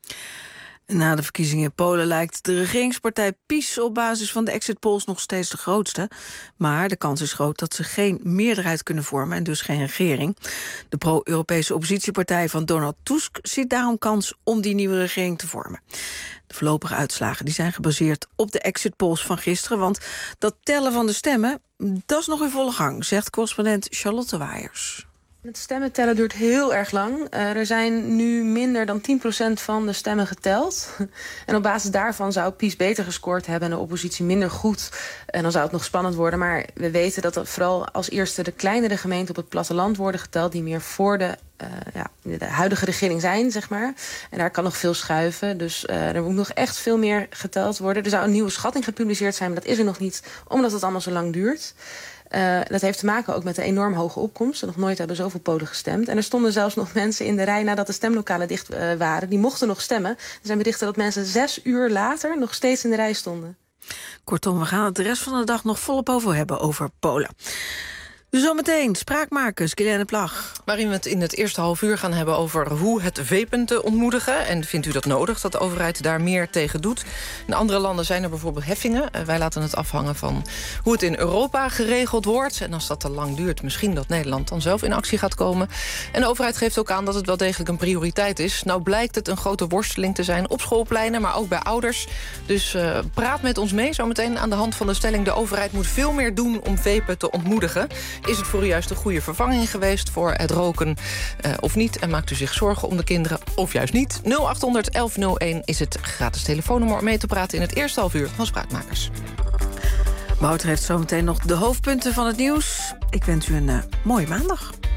Na de verkiezingen in Polen lijkt de regeringspartij PiS op basis van de exit polls nog steeds de grootste. Maar de kans is groot dat ze geen meerderheid kunnen vormen en dus geen regering. De pro-Europese oppositiepartij van Donald Tusk ziet daarom kans om die nieuwe regering te vormen. De voorlopige uitslagen die zijn gebaseerd op de exit polls van gisteren, want dat tellen van de stemmen, dat is nog in volle gang, zegt correspondent Charlotte Waaiers. Het stemmen tellen duurt heel erg lang. Uh, er zijn nu minder dan tien procent van de stemmen geteld. En op basis daarvan zou PiS beter gescoord hebben en de oppositie minder goed. En dan zou het nog spannend worden. Maar we weten dat er vooral als eerste de kleinere gemeenten op het platteland worden geteld, die meer voor de, uh, ja, de huidige regering zijn, zeg maar. En daar kan nog veel schuiven. Dus uh, er moet nog echt veel meer geteld worden. Er zou een nieuwe schatting gepubliceerd zijn, maar dat is er nog niet, omdat het allemaal zo lang duurt. Uh, dat heeft te maken ook met de enorm hoge opkomst. Nog nooit hebben zoveel Polen gestemd. En er stonden zelfs nog mensen in de rij nadat de stemlokalen dicht uh, waren. Die mochten nog stemmen. Er zijn berichten dat mensen zes uur later nog steeds in de rij stonden. Kortom, we gaan het de rest van de dag nog volop over hebben over Polen. Zometeen spraakmakers, Guilaine Plag. Waarin we het in het eerste half uur gaan hebben over hoe het vapen te ontmoedigen. En vindt u dat nodig, dat de overheid daar meer tegen doet? In andere landen zijn er bijvoorbeeld heffingen. Uh, wij laten het afhangen van hoe het in Europa geregeld wordt. En als dat te lang duurt, misschien dat Nederland dan zelf in actie gaat komen. En de overheid geeft ook aan dat het wel degelijk een prioriteit is. Nou blijkt het een grote worsteling te zijn op schoolpleinen, maar ook bij ouders. Dus uh, praat met ons mee zometeen aan de hand van de stelling: de overheid moet veel meer doen om vapen te ontmoedigen. Is het voor u juist een goede vervanging geweest voor het roken uh, of niet? En maakt u zich zorgen om de kinderen of juist niet? nul acht honderd elf nul één is het gratis telefoonnummer om mee te praten in het eerste half uur van Spraakmakers. Wouter heeft zometeen nog de hoofdpunten van het nieuws. Ik wens u een uh, mooie maandag.